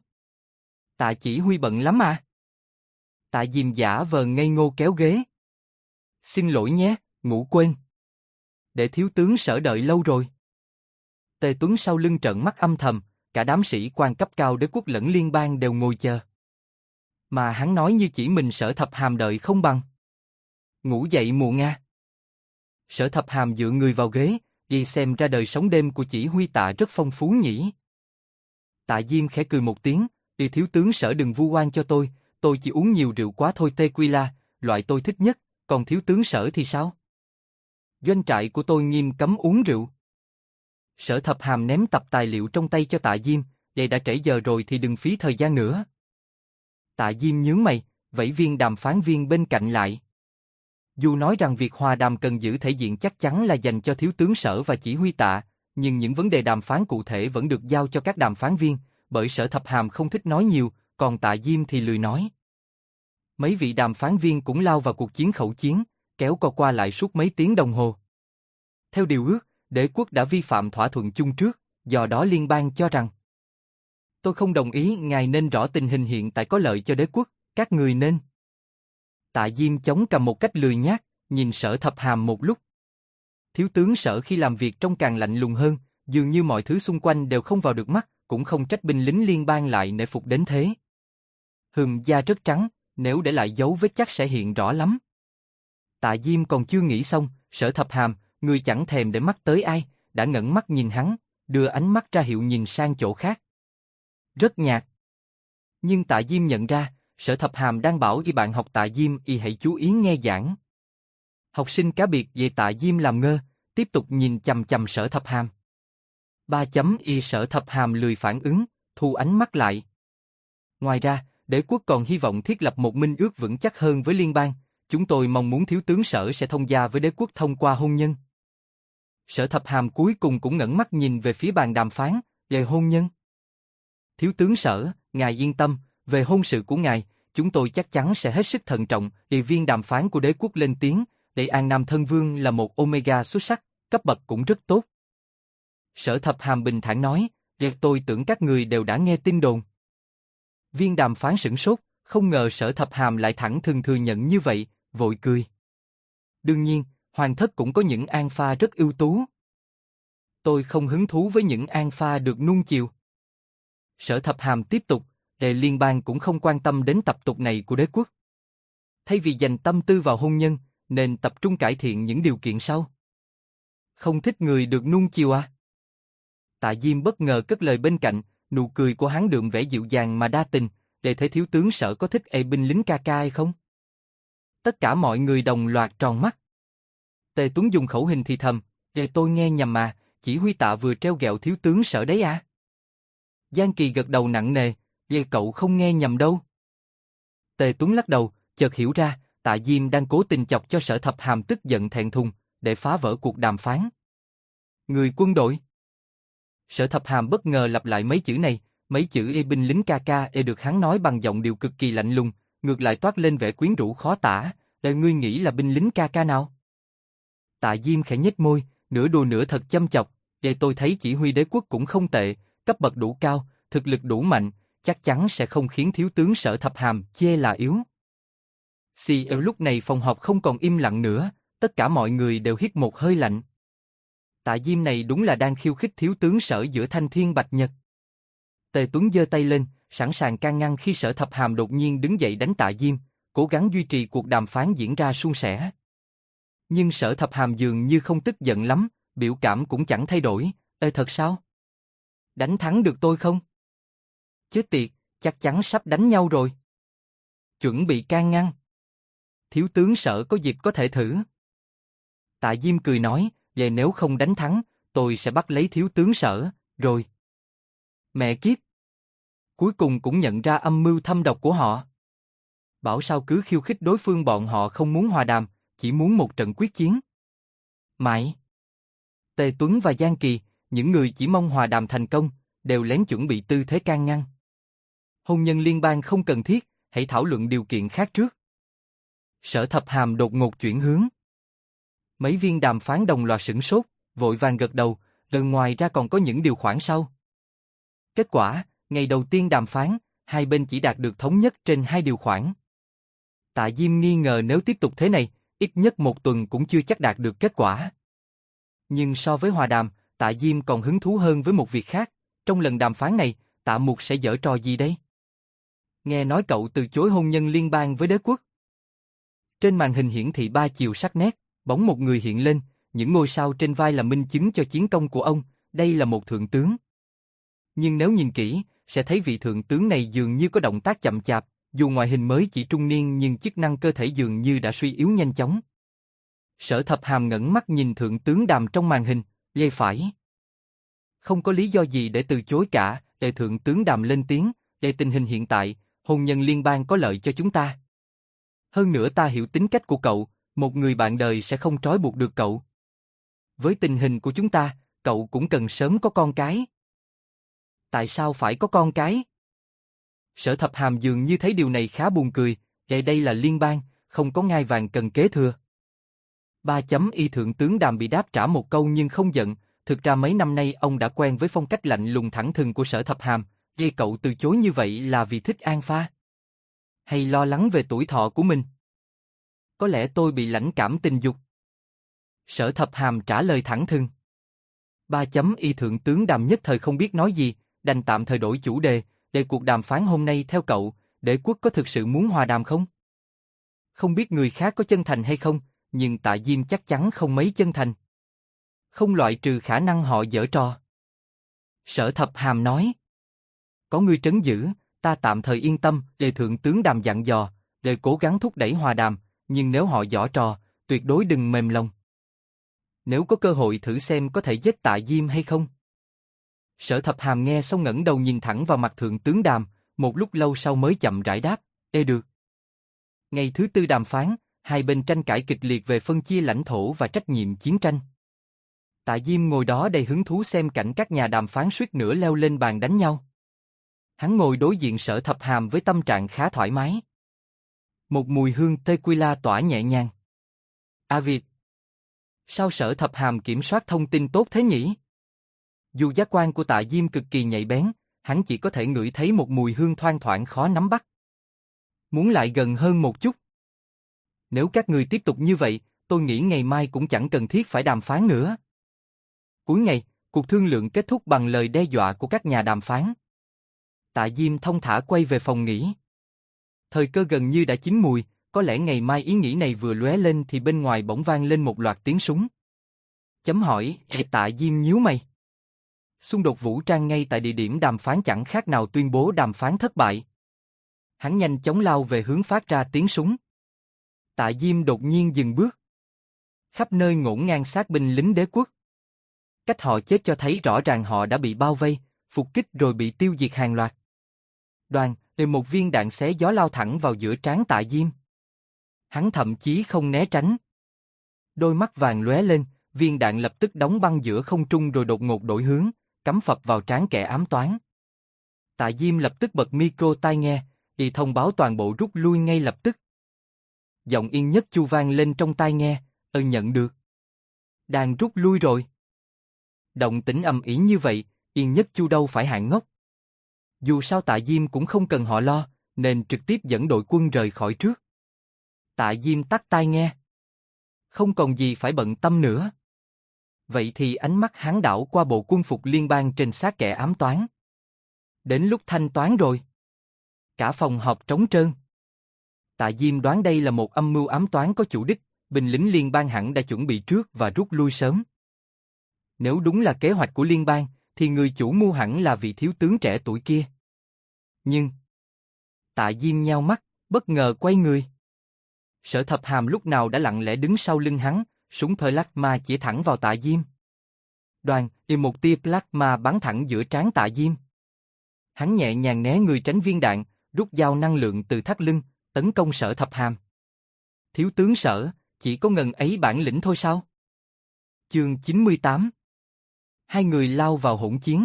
Tạ chỉ huy bận lắm à? Tạ Diêm giả vờ ngây ngô kéo ghế. Xin lỗi nhé, ngủ quên. Để thiếu tướng Sở đợi lâu rồi. Tề Tuấn sau lưng trợn mắt âm thầm, cả đám sĩ quan cấp cao đế quốc lẫn liên bang đều ngồi chờ. Mà hắn nói như chỉ mình Sở Thập Hàm đợi không bằng. Ngủ dậy muộn à? Sở Thập Hàm dựa người vào ghế, đi xem ra đời sống đêm của chỉ huy Tạ rất phong phú nhỉ. Tạ Diêm khẽ cười một tiếng, đi thiếu tướng Sở đừng vu oan cho tôi chỉ uống nhiều rượu quá thôi tequila, loại tôi thích nhất, còn thiếu tướng Sở thì sao? Doanh trại của tôi nghiêm cấm uống rượu. Sở Thập Hàm ném tập tài liệu trong tay cho Tạ Diêm, vậy đã trễ giờ rồi thì đừng phí thời gian nữa. Tạ Diêm nhướng mày, vẫy viên đàm phán viên bên cạnh lại. Dù nói rằng việc hòa đàm cần giữ thể diện chắc chắn là dành cho thiếu tướng Sở và chỉ huy Tạ, nhưng những vấn đề đàm phán cụ thể vẫn được giao cho các đàm phán viên, bởi Sở Thập Hàm không thích nói nhiều, còn Tạ Diêm thì lười nói. Mấy vị đàm phán viên cũng lao vào cuộc chiến khẩu chiến, kéo co qua lại suốt mấy tiếng đồng hồ. Theo điều ước, đế quốc đã vi phạm thỏa thuận chung trước, do đó liên bang cho rằng tôi không đồng ý, ngài nên rõ tình hình hiện tại có lợi cho đế quốc, các người nên. Tạ Diêm chống cằm một cách lười nhác, nhìn Sở Thập Hàm một lúc. Thiếu tướng Sở khi làm việc trông càng lạnh lùng hơn, dường như mọi thứ xung quanh đều không vào được mắt, cũng không trách binh lính liên bang lại nể phục đến thế. Da rất trắng, nếu để lại dấu vết chắc sẽ hiện rõ lắm. Tạ Diêm còn chưa nghĩ xong, Sở Thập Hàm, người chẳng thèm để mắt tới ai, đã ngẩng mắt nhìn hắn, đưa ánh mắt ra hiệu nhìn sang chỗ khác. Rất nhạt. Nhưng Tạ Diêm nhận ra, Sở Thập Hàm đang bảo với bạn học Tạ Diêm hãy chú ý nghe giảng. Học sinh cá biệt về Tạ Diêm làm ngơ, tiếp tục nhìn chằm chằm Sở Thập Hàm. Sở Thập Hàm lười phản ứng, thu ánh mắt lại. Ngoài ra, đế quốc còn hy vọng thiết lập một minh ước vững chắc hơn với liên bang. Chúng tôi mong muốn thiếu tướng Sở sẽ thông gia với đế quốc thông qua hôn nhân. Sở Thập Hàm cuối cùng cũng ngẩng mắt nhìn về phía bàn đàm phán, về hôn nhân. Thiếu tướng Sở, ngài yên tâm, về hôn sự của ngài, chúng tôi chắc chắn sẽ hết sức thận trọng. Địa viên đàm phán của đế quốc lên tiếng, Đại An Nam Thân Vương là một Omega xuất sắc, cấp bậc cũng rất tốt. Sở Thập Hàm bình thản nói, tôi tưởng các người đều đã nghe tin đồn. Viên đàm phán sửng sốt, không ngờ Sở Thập Hàm lại thẳng thừng thừa nhận như vậy, vội cười. Đương nhiên, hoàng thất cũng có những an pha rất ưu tú. Tôi không hứng thú với những an pha được nuông chiều. Sở Thập Hàm tiếp tục, liên bang cũng không quan tâm đến tập tục này của đế quốc. Thay vì dành tâm tư vào hôn nhân, nên tập trung cải thiện những điều kiện sau. Không thích người được nuông chiều à? Tạ Diêm bất ngờ cất lời bên cạnh, nụ cười của hắn đượm vẻ dịu dàng mà đa tình, để thấy thiếu tướng Sở có thích binh lính ca ca hay không? Tất cả mọi người đồng loạt tròn mắt. Tề Tuấn dùng khẩu hình thì thầm, tôi nghe nhầm mà, chỉ huy Tạ vừa treo gẹo thiếu tướng Sở đấy à? Giang Kỳ gật đầu nặng nề, cậu không nghe nhầm đâu. Tề Tuấn lắc đầu, chợt hiểu ra, Tạ Diêm đang cố tình chọc cho Sở Thập Hàm tức giận thẹn thùng, để phá vỡ cuộc đàm phán. Người quân đội. Sở Thập Hàm bất ngờ lặp lại mấy chữ này, mấy chữ binh lính ca ca được hắn nói bằng giọng điệu cực kỳ lạnh lùng, ngược lại toát lên vẻ quyến rũ khó tả. Ngươi nghĩ là binh lính ca ca nào? Tạ Diêm khẽ nhếch môi, nửa đùa nửa thật châm chọc, tôi thấy chỉ huy đế quốc cũng không tệ, cấp bậc đủ cao, thực lực đủ mạnh, chắc chắn sẽ không khiến thiếu tướng Sở Thập Hàm chê là yếu. Lúc này phòng họp không còn im lặng nữa, tất cả mọi người đều hít một hơi lạnh. Tạ Diêm này đúng là đang khiêu khích thiếu tướng Sở giữa thanh thiên bạch nhật. Tề Tuấn giơ tay lên, sẵn sàng can ngăn khi Sở Thập Hàm đột nhiên đứng dậy đánh Tạ Diêm, cố gắng duy trì cuộc đàm phán diễn ra suôn sẻ. Nhưng Sở Thập Hàm dường như không tức giận lắm, biểu cảm cũng chẳng thay đổi. Thật sao? Đánh thắng được tôi không? Chết tiệt, chắc chắn sắp đánh nhau rồi. Chuẩn bị can ngăn. Thiếu tướng Sở có dịp có thể thử. Tạ Diêm cười nói, vậy nếu không đánh thắng, tôi sẽ bắt lấy thiếu tướng Sở, rồi. Mẹ kiếp. Cuối cùng cũng nhận ra âm mưu thâm độc của họ. Bảo sao cứ khiêu khích đối phương, bọn họ không muốn hòa đàm, chỉ muốn một trận quyết chiến. Mãi. Tề Tuấn và Giang Kỳ, những người chỉ mong hòa đàm thành công, đều lén chuẩn bị tư thế can ngăn. Hôn nhân liên bang không cần thiết, hãy thảo luận điều kiện khác trước. Sở Thập Hàm đột ngột chuyển hướng. Mấy viên đàm phán đồng loạt sửng sốt, vội vàng gật đầu, ngoài ra còn có những điều khoản sau. Kết quả, ngày đầu tiên đàm phán, hai bên chỉ đạt được thống nhất trên 2 điều khoản. Tạ Diêm nghi ngờ nếu tiếp tục thế này, ít nhất 1 tuần cũng chưa chắc đạt được kết quả. Nhưng so với hòa đàm, Tạ Diêm còn hứng thú hơn với một việc khác, trong lần đàm phán này, Tạ Mục sẽ giở trò gì đây? Nghe nói cậu từ chối hôn nhân liên bang với đế quốc. Trên màn hình hiển thị 3 chiều sắc nét, bóng một người hiện lên, những ngôi sao trên vai là minh chứng cho chiến công của ông, đây là một thượng tướng. Nhưng nếu nhìn kỹ, sẽ thấy vị thượng tướng này dường như có động tác chậm chạp, dù ngoại hình mới chỉ trung niên nhưng chức năng cơ thể dường như đã suy yếu nhanh chóng. Sở Thập Hàm ngẩng mắt nhìn thượng tướng Đàm trong màn hình, lê phải. Không có lý do gì để từ chối cả, để thượng tướng Đàm lên tiếng, để tình hình hiện tại, hôn nhân liên bang có lợi cho chúng ta. Hơn nữa ta hiểu tính cách của cậu, một người bạn đời sẽ không trói buộc được cậu. Với tình hình của chúng ta, cậu cũng cần sớm có con cái. Tại sao phải có con cái? Sở Thập Hàm dường như thấy điều này khá buồn cười, đây là liên bang, không có ngai vàng cần kế thừa. Y thượng tướng Đàm bị đáp trả một câu nhưng không giận, thực ra mấy năm nay ông đã quen với phong cách lạnh lùng thẳng thừng của Sở Thập Hàm, cậu từ chối như vậy là vì thích An Pha? Hay lo lắng về tuổi thọ của mình? Có lẽ tôi bị lãnh cảm tình dục. Sở Thập Hàm trả lời thẳng thừng. Y thượng tướng Đàm nhất thời không biết nói gì, đành tạm thời đổi chủ đề, cuộc đàm phán hôm nay theo cậu, đế quốc có thực sự muốn hòa đàm không? Không biết người khác có chân thành hay không, nhưng Tạ Diêm chắc chắn không mấy chân thành. Không loại trừ khả năng họ giở trò. Sở Thập Hàm nói. Có ngươi trấn giữ, ta tạm thời yên tâm, thượng tướng Đàm dặn dò, cố gắng thúc đẩy hòa đàm, nhưng nếu họ giở trò, tuyệt đối đừng mềm lòng. Nếu có cơ hội thử xem có thể giết Tạ Diêm hay không. Sở Thập Hàm nghe xong ngẩng đầu nhìn thẳng vào mặt thượng tướng Đàm, một lúc lâu sau mới chậm rãi đáp, được. Ngày thứ tư đàm phán, hai bên tranh cãi kịch liệt về phân chia lãnh thổ và trách nhiệm chiến tranh. Tạ Diêm ngồi đó đầy hứng thú xem cảnh các nhà đàm phán suýt nữa leo lên bàn đánh nhau. Hắn ngồi đối diện Sở Thập Hàm với tâm trạng khá thoải mái. Một mùi hương tequila tỏa nhẹ nhàng. Việt. Sao Sở Thập Hàm kiểm soát thông tin tốt thế nhỉ? Dù giác quan của Tạ Diêm cực kỳ nhạy bén, hắn chỉ có thể ngửi thấy một mùi hương thoang thoảng khó nắm bắt. Muốn lại gần hơn một chút. Nếu các người tiếp tục như vậy, tôi nghĩ ngày mai cũng chẳng cần thiết phải đàm phán nữa. Cuối ngày, cuộc thương lượng kết thúc bằng lời đe dọa của các nhà đàm phán. Tạ Diêm thong thả quay về phòng nghỉ. Thời cơ gần như đã chín mùi, có lẽ ngày mai ý nghĩ này vừa lóe lên thì bên ngoài bỗng vang lên một loạt tiếng súng. Chấm hỏi, Tạ Diêm nhíu mày. Xung đột vũ trang ngay tại địa điểm đàm phán chẳng khác nào tuyên bố đàm phán thất bại. Hắn nhanh chóng lao về hướng phát ra tiếng súng. Tạ Diêm đột nhiên dừng bước. Khắp nơi ngổn ngang xác binh lính đế quốc. Cách họ chết cho thấy rõ ràng họ đã bị bao vây, phục kích rồi bị tiêu diệt hàng loạt. Đoàn, một viên đạn xé gió lao thẳng vào giữa trán Tạ Diêm. Hắn thậm chí không né tránh. Đôi mắt vàng lóe lên, viên đạn lập tức đóng băng giữa không trung rồi đột ngột đổi hướng, cắm phập vào trán kẻ ám toán. Tạ Diêm lập tức bật micro tai nghe, thông báo toàn bộ rút lui ngay lập tức. Giọng Yên Nhất Chu vang lên trong tai nghe, nhận được. Đang rút lui rồi. Động tĩnh ầm ĩ như vậy, Yên Nhất Chu đâu phải hạng ngốc. Dù sao Tạ Diêm cũng không cần họ lo, nên trực tiếp dẫn đội quân rời khỏi trước. Tạ Diêm tắt tai nghe. Không còn gì phải bận tâm nữa. Vậy thì ánh mắt hắn đảo qua bộ quân phục liên bang trên xác kẻ ám toán. Đến lúc thanh toán rồi. Cả phòng họp trống trơn. Tạ Diêm đoán đây là một âm mưu ám toán có chủ đích, binh lính liên bang hẳn đã chuẩn bị trước và rút lui sớm. Nếu đúng là kế hoạch của liên bang, thì người chủ mưu hẳn là vị thiếu tướng trẻ tuổi kia. Nhưng... Tạ Diêm nheo mắt, bất ngờ quay người. Sở Thập Hàm lúc nào đã lặng lẽ đứng sau lưng hắn, súng plasma chỉ thẳng vào Tạ Diêm. Đoàn, một tia plasma bắn thẳng giữa trán Tạ Diêm. Hắn nhẹ nhàng né người tránh viên đạn, rút dao năng lượng từ thắt lưng, tấn công Sở Thập Hàm. Thiếu tướng Sở, chỉ có ngần ấy bản lĩnh thôi sao? Chương 98. Hai người lao vào hỗn chiến.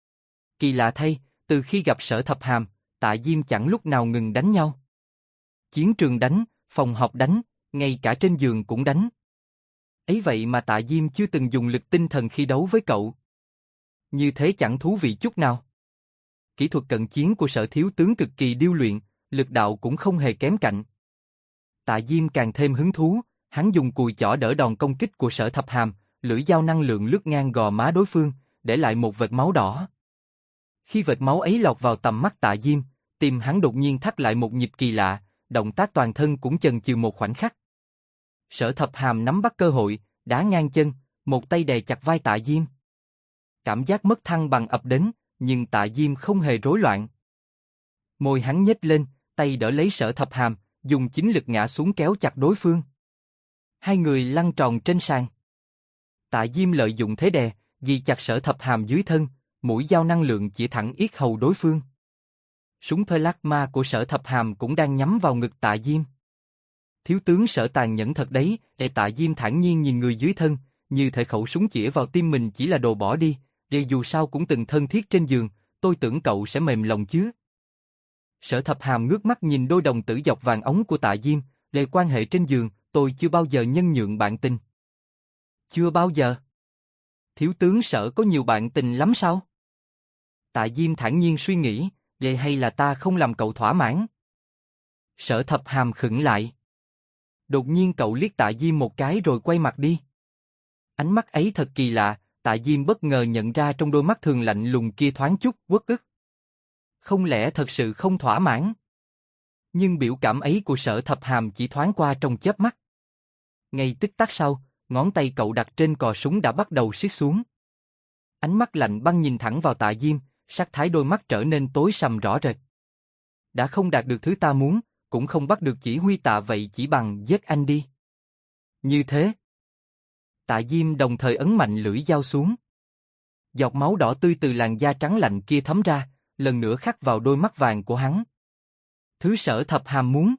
Kỳ lạ thay, từ khi gặp Sở Thập Hàm, Tạ Diêm chẳng lúc nào ngừng đánh nhau. Chiến trường đánh, phòng họp đánh, ngay cả trên giường cũng đánh. Ấy vậy mà Tạ Diêm chưa từng dùng lực tinh thần khi đấu với cậu. Như thế chẳng thú vị chút nào. Kỹ thuật cận chiến của Sở thiếu tướng cực kỳ điêu luyện, lực đạo cũng không hề kém cạnh. Tạ Diêm càng thêm hứng thú, hắn dùng cùi chỏ đỡ đòn công kích của Sở Thập Hàm, lưỡi dao năng lượng lướt ngang gò má đối phương, để lại một vệt máu đỏ. Khi vệt máu ấy lọt vào tầm mắt Tạ Diêm, tim hắn đột nhiên thắt lại một nhịp kỳ lạ, động tác toàn thân cũng chần chừ một khoảnh khắc. Sở Thập Hàm nắm bắt cơ hội, đá ngang chân, một tay đè chặt vai Tạ Diêm. Cảm giác mất thăng bằng ập đến, nhưng Tạ Diêm không hề rối loạn. Môi hắn nhếch lên, tay đỡ lấy Sở Thập Hàm, dùng chính lực ngã xuống kéo chặt đối phương. Hai người lăn tròn trên sàn. Tạ Diêm lợi dụng thế đè, ghi chặt Sở Thập Hàm dưới thân, mũi dao năng lượng chỉ thẳng yết hầu đối phương. Súng plasma của Sở Thập Hàm cũng đang nhắm vào ngực Tạ Diêm. Thiếu tướng Sở tàn nhẫn thật đấy, Tạ Diêm thản nhiên nhìn người dưới thân, như thể khẩu súng chĩa vào tim mình chỉ là đồ bỏ đi, dù sao cũng từng thân thiết trên giường, tôi tưởng cậu sẽ mềm lòng chứ. Sở Thập Hàm ngước mắt nhìn đôi đồng tử dọc vàng óng của Tạ Diêm, quan hệ trên giường, tôi chưa bao giờ nhân nhượng bạn tình. Chưa bao giờ. Thiếu tướng Sở có nhiều bạn tình lắm sao? Tạ Diêm thản nhiên suy nghĩ, hay là ta không làm cậu thỏa mãn? Sở Thập Hàm khựng lại. Đột nhiên cậu liếc Tạ Diêm một cái rồi quay mặt đi. Ánh mắt ấy thật kỳ lạ, Tạ Diêm bất ngờ nhận ra trong đôi mắt thường lạnh lùng kia thoáng chút uất ức. Không lẽ thật sự không thỏa mãn? Nhưng biểu cảm ấy của Sở Thập Hàm chỉ thoáng qua trong chớp mắt. Ngay tích tắc sau, ngón tay cậu đặt trên cò súng đã bắt đầu siết xuống. Ánh mắt lạnh băng nhìn thẳng vào Tạ Diêm, sắc thái đôi mắt trở nên tối sầm rõ rệt. Đã không đạt được thứ ta muốn, cũng không bắt được chỉ huy Tạ, vậy chỉ bằng giết anh đi. Như thế. Tạ Diêm đồng thời ấn mạnh lưỡi dao xuống. Giọt máu đỏ tươi từ làn da trắng lạnh kia thấm ra, lần nữa khắc vào đôi mắt vàng của hắn. Thứ Sở Thập Hàm muốn.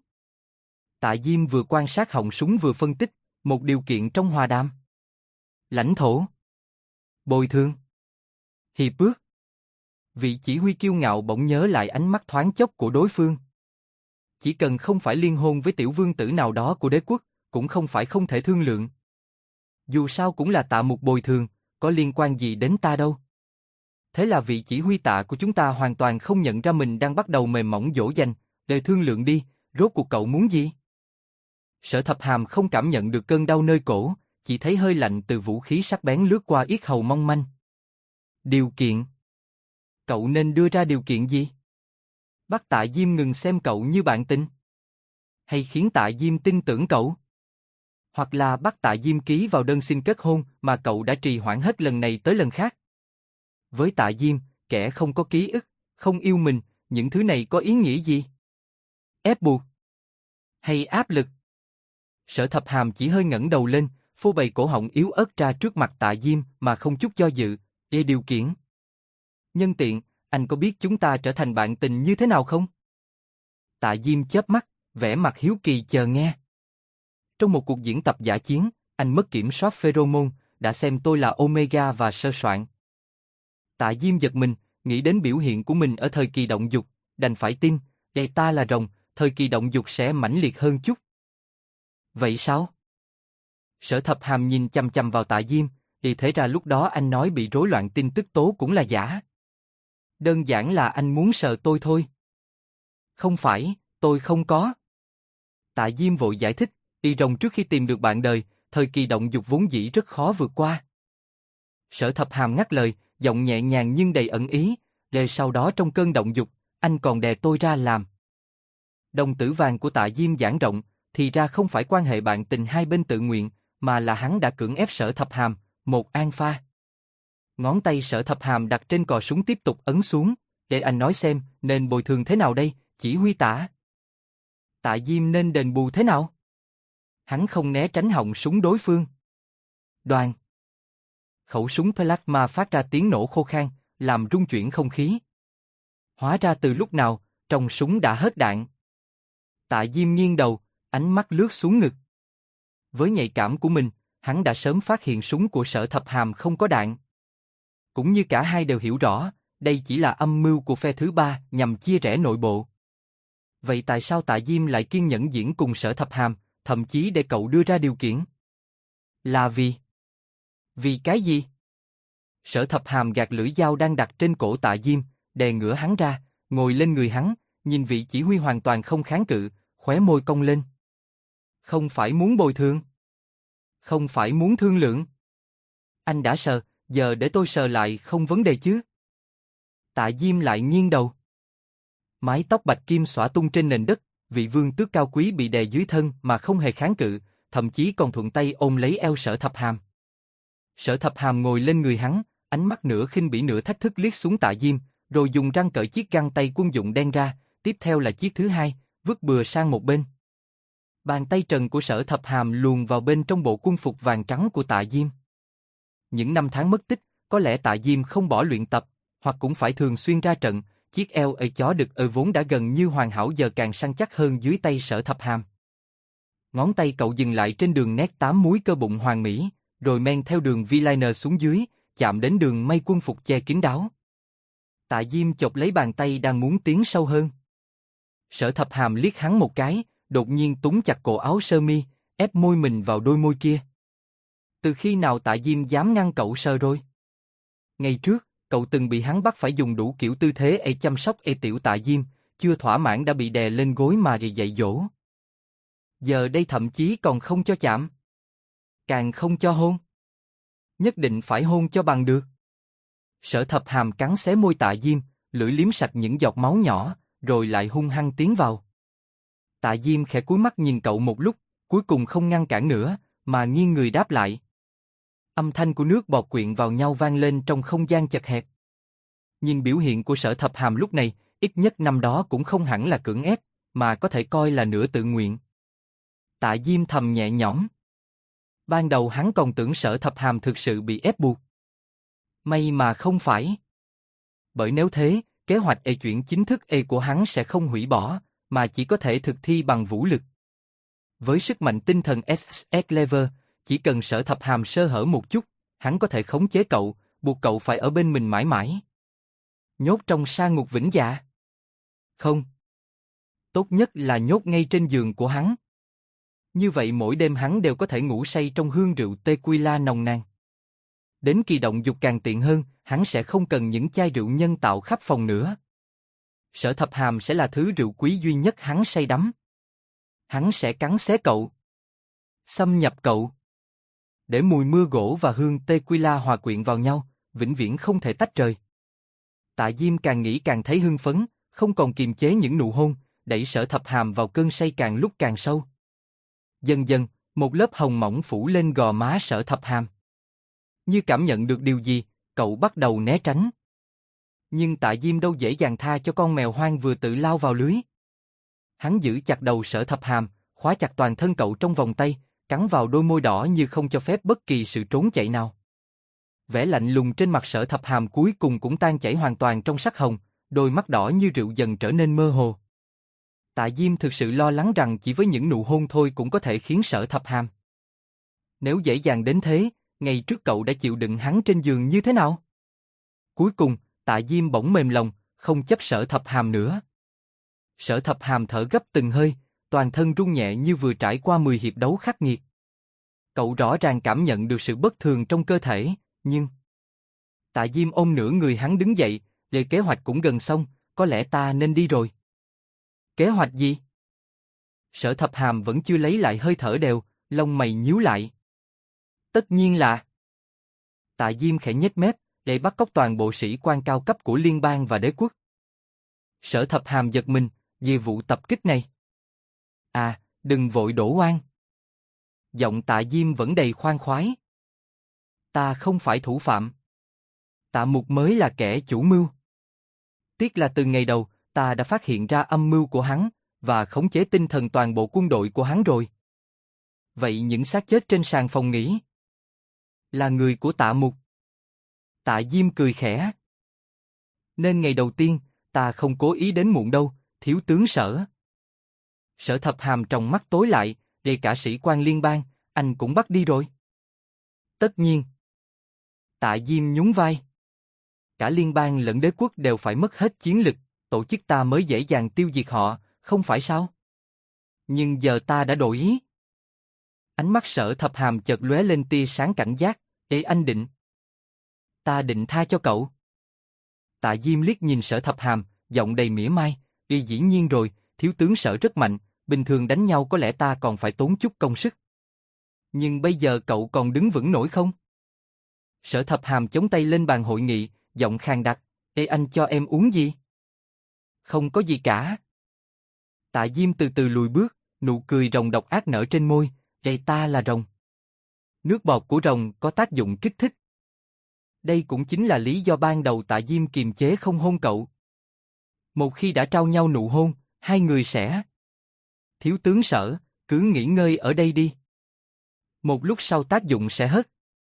Tạ Diêm vừa quan sát họng súng vừa phân tích, một điều kiện trong hòa đàm. Lãnh thổ. Bồi thường. Hiệp ước. Vị chỉ huy kiêu ngạo bỗng nhớ lại ánh mắt thoáng chốc của đối phương. Chỉ cần không phải liên hôn với tiểu vương tử nào đó của đế quốc, cũng không phải không thể thương lượng. Dù sao cũng là Tạ Mục bồi thường, có liên quan gì đến ta đâu. Thế là vị chỉ huy Tạ của chúng ta hoàn toàn không nhận ra mình đang bắt đầu mềm mỏng dỗ dành, để thương lượng đi, rốt cuộc cậu muốn gì? Sở Thập Hàm không cảm nhận được cơn đau nơi cổ, chỉ thấy hơi lạnh từ vũ khí sắc bén lướt qua yết hầu mong manh. Điều kiện. Cậu nên đưa ra điều kiện gì? Bắt Tạ Diêm ngừng xem cậu như bạn tình? Hay khiến Tạ Diêm tin tưởng cậu? Hoặc là bắt Tạ Diêm ký vào đơn xin kết hôn mà cậu đã trì hoãn hết lần này tới lần khác? Với Tạ Diêm, kẻ không có ký ức, không yêu mình, những thứ này có ý nghĩa gì? Ép buộc? Hay áp lực? Sở Thập Hàm chỉ hơi ngẩng đầu lên, phô bày cổ họng yếu ớt ra trước mặt Tạ Diêm mà không chút do dự, điều kiện. Nhân tiện, anh có biết chúng ta trở thành bạn tình như thế nào không? Tạ Diêm chớp mắt, vẻ mặt hiếu kỳ chờ nghe. Trong một cuộc diễn tập dã chiến, anh mất kiểm soát pheromone, đã xem tôi là Omega và sơ soạn. Tạ Diêm giật mình, nghĩ đến biểu hiện của mình ở thời kỳ động dục, đành phải tin, ta là rồng, thời kỳ động dục sẽ mãnh liệt hơn chút. Vậy sao? Sở Thập Hàm nhìn chằm chằm vào Tạ Diêm, thế ra lúc đó anh nói bị rối loạn tin tức tố cũng là giả. Đơn giản là anh muốn sờ tôi thôi. Không phải, tôi không có. Tạ Diêm vội giải thích, rồng trước khi tìm được bạn đời, thời kỳ động dục vốn dĩ rất khó vượt qua. Sở Thập Hàm ngắt lời, giọng nhẹ nhàng nhưng đầy ẩn ý, sau đó trong cơn động dục, anh còn đè tôi ra làm. Đồng tử vàng của Tạ Diêm giãn rộng, thì ra không phải quan hệ bạn tình hai bên tự nguyện, mà là hắn đã cưỡng ép Sở Thập Hàm, một an pha. Ngón tay Sở Thập Hàm đặt trên cò súng tiếp tục ấn xuống, để anh nói xem, nên bồi thường thế nào đây, chỉ huy Tạ. Tạ Diêm nên đền bù thế nào? Hắn không né tránh họng súng đối phương. Đoàn. Khẩu súng plasma phát ra tiếng nổ khô khan, làm rung chuyển không khí. Hóa ra từ lúc nào, trong súng đã hết đạn. Tạ Diêm nghiêng đầu, ánh mắt lướt xuống ngực. Với nhạy cảm của mình, hắn đã sớm phát hiện súng của Sở Thập Hàm không có đạn. Cũng như cả hai đều hiểu rõ, đây chỉ là âm mưu của phe thứ ba nhằm chia rẽ nội bộ. Vậy tại sao Tạ Diêm lại kiên nhẫn diễn cùng Sở Thập Hàm, thậm chí để cậu đưa ra điều kiện? Là vì... Vì cái gì? Sở Thập Hàm gạt lưỡi dao đang đặt trên cổ Tạ Diêm, đè ngửa hắn ra, ngồi lên người hắn, nhìn vị chỉ huy hoàn toàn không kháng cự, khóe môi cong lên. Không phải muốn bồi thường. Không phải muốn thương lượng. Anh đã sờ, giờ để tôi sờ lại không vấn đề chứ? Tạ Diêm lại nghiêng đầu. Mái tóc bạch kim xõa tung trên nền đất, vị vương tước cao quý bị đè dưới thân mà không hề kháng cự, thậm chí còn thuận tay ôm lấy eo Sở Thập Hàm. Sở Thập Hàm ngồi lên người hắn, ánh mắt nửa khinh bỉ nửa thách thức liếc xuống Tạ Diêm, rồi dùng răng cởi chiếc găng tay quân dụng đen ra, tiếp theo là chiếc thứ hai, vứt bừa sang một bên. Bàn tay trần của Sở Thập Hàm luồn vào bên trong bộ quân phục vàng trắng của Tạ Diêm. Những năm tháng mất tích, có lẽ Tạ Diêm không bỏ luyện tập, hoặc cũng phải thường xuyên ra trận, chiếc eo chó đực vốn đã gần như hoàn hảo giờ càng săn chắc hơn dưới tay Sở Thập Hàm. Ngón tay cậu dừng lại trên đường nét 8 múi cơ bụng hoàn mỹ, rồi men theo đường V-liner xuống dưới, chạm đến đường may quân phục che kín đáo. Tạ Diêm chộp lấy bàn tay đang muốn tiến sâu hơn. Sở Thập Hàm liếc hắn một cái, đột nhiên túm chặt cổ áo sơ mi, ép môi mình vào đôi môi kia. Từ khi nào Tạ Diêm dám ngăn cậu sờ rồi? Ngày trước, cậu từng bị hắn bắt phải dùng đủ kiểu tư thế để chăm sóc tiểu Tạ Diêm, chưa thỏa mãn đã bị đè lên gối mà dạy dỗ. Giờ đây thậm chí còn không cho chạm. Càng không cho hôn. Nhất định phải hôn cho bằng được. Sở Thập Hàm cắn xé môi Tạ Diêm, lưỡi liếm sạch những giọt máu nhỏ, rồi lại hung hăng tiến vào. Tạ Diêm khẽ cúi mắt nhìn cậu một lúc, cuối cùng không ngăn cản nữa, mà nghiêng người đáp lại. Âm thanh của nước bọt quyện vào nhau vang lên trong không gian chật hẹp. Nhưng biểu hiện của Sở Thập Hàm lúc này, ít nhất năm đó cũng không hẳn là cưỡng ép, mà có thể coi là nửa tự nguyện. Tạ Diêm thầm nhẹ nhõm. Ban đầu hắn còn tưởng Sở Thập Hàm thực sự bị ép buộc. May mà không phải. Bởi nếu thế, kế hoạch chuyển chính thức của hắn sẽ không hủy bỏ, mà chỉ có thể thực thi bằng vũ lực. Với sức mạnh tinh thần SS Lever, chỉ cần Sở Thập Hàm sơ hở một chút, hắn có thể khống chế cậu, buộc cậu phải ở bên mình mãi mãi. Nhốt trong sa ngục vĩnh dạ. Không. Tốt nhất là nhốt ngay trên giường của hắn. Như vậy mỗi đêm hắn đều có thể ngủ say trong hương rượu tequila nồng nàn. Đến kỳ động dục càng tiện hơn, hắn sẽ không cần những chai rượu nhân tạo khắp phòng nữa. Sở Thập Hàm sẽ là thứ rượu quý duy nhất hắn say đắm. Hắn sẽ cắn xé cậu. Xâm nhập cậu. Để mùi mưa gỗ và hương tequila hòa quyện vào nhau, vĩnh viễn không thể tách rời. Tạ Diêm càng nghĩ càng thấy hưng phấn, không còn kiềm chế những nụ hôn, đẩy Sở Thập Hàm vào cơn say càng lúc càng sâu. Dần dần, một lớp hồng mỏng phủ lên gò má Sở Thập Hàm. Như cảm nhận được điều gì, cậu bắt đầu né tránh. Nhưng Tạ Diêm đâu dễ dàng tha cho con mèo hoang vừa tự lao vào lưới. Hắn giữ chặt đầu Sở Thập Hàm, khóa chặt toàn thân cậu trong vòng tay, cắn vào đôi môi đỏ như không cho phép bất kỳ sự trốn chạy nào. Vẻ lạnh lùng trên mặt Sở Thập Hàm cuối cùng cũng tan chảy hoàn toàn trong sắc hồng, đôi mắt đỏ như rượu dần trở nên mơ hồ. Tạ Diêm thực sự lo lắng rằng chỉ với những nụ hôn thôi cũng có thể khiến Sở Thập Hàm. Nếu dễ dàng đến thế, ngày trước cậu đã chịu đựng hắn trên giường như thế nào? Cuối cùng, Tạ Diêm bỗng mềm lòng, không chấp Sở Thập Hàm nữa. Sở Thập Hàm thở gấp từng hơi, toàn thân run nhẹ như vừa trải qua 10 hiệp đấu khắc nghiệt. Cậu rõ ràng cảm nhận được sự bất thường trong cơ thể, nhưng... Tạ Diêm ôm nửa người hắn đứng dậy, về kế hoạch cũng gần xong, có lẽ ta nên đi rồi. Kế hoạch gì? Sở Thập Hàm vẫn chưa lấy lại hơi thở đều, lông mày nhíu lại. Tất nhiên là... Tạ Diêm khẽ nhếch mép, để bắt cóc toàn bộ sĩ quan cao cấp của liên bang và đế quốc. Sở Thập Hàm giật mình, về vụ tập kích này. À, đừng vội đổ oan. Giọng Tạ Diêm vẫn đầy khoan khoái. Ta không phải thủ phạm. Tạ Mục mới là kẻ chủ mưu. Tiếc là từ ngày đầu, ta đã phát hiện ra âm mưu của hắn, và khống chế tinh thần toàn bộ quân đội của hắn rồi. Vậy những xác chết trên sàn phòng nghỉ là người của Tạ Mục. Tạ Diêm cười khẽ. Nên ngày đầu tiên, ta không cố ý đến muộn đâu, thiếu tướng Sở. Sở Thập Hàm trong mắt tối lại, để cả sĩ quan liên bang, anh cũng bắt đi rồi. Tất nhiên. Tạ Diêm nhún vai. Cả liên bang lẫn đế quốc đều phải mất hết chiến lực, tổ chức ta mới dễ dàng tiêu diệt họ, không phải sao? Nhưng giờ ta đã đổi ý. Ánh mắt Sở Thập Hàm chợt lóe lên tia sáng cảnh giác, anh định. Ta định tha cho cậu. Tạ Diêm liếc nhìn Sở Thập Hàm, giọng đầy mỉa mai, dĩ nhiên rồi, thiếu tướng Sở rất mạnh, bình thường đánh nhau có lẽ ta còn phải tốn chút công sức. Nhưng bây giờ cậu còn đứng vững nổi không? Sở Thập Hàm chống tay lên bàn hội nghị, giọng khàn đặc, anh cho em uống gì? Không có gì cả. Tạ Diêm từ từ lùi bước, nụ cười rồng độc ác nở trên môi, ta là rồng. Nước bọt của rồng có tác dụng kích thích. Đây cũng chính là lý do ban đầu Tạ Diêm kiềm chế không hôn cậu. Một khi đã trao nhau nụ hôn, hai người sẽ... Thiếu tướng Sở, cứ nghỉ ngơi ở đây đi. Một lúc sau tác dụng sẽ hết.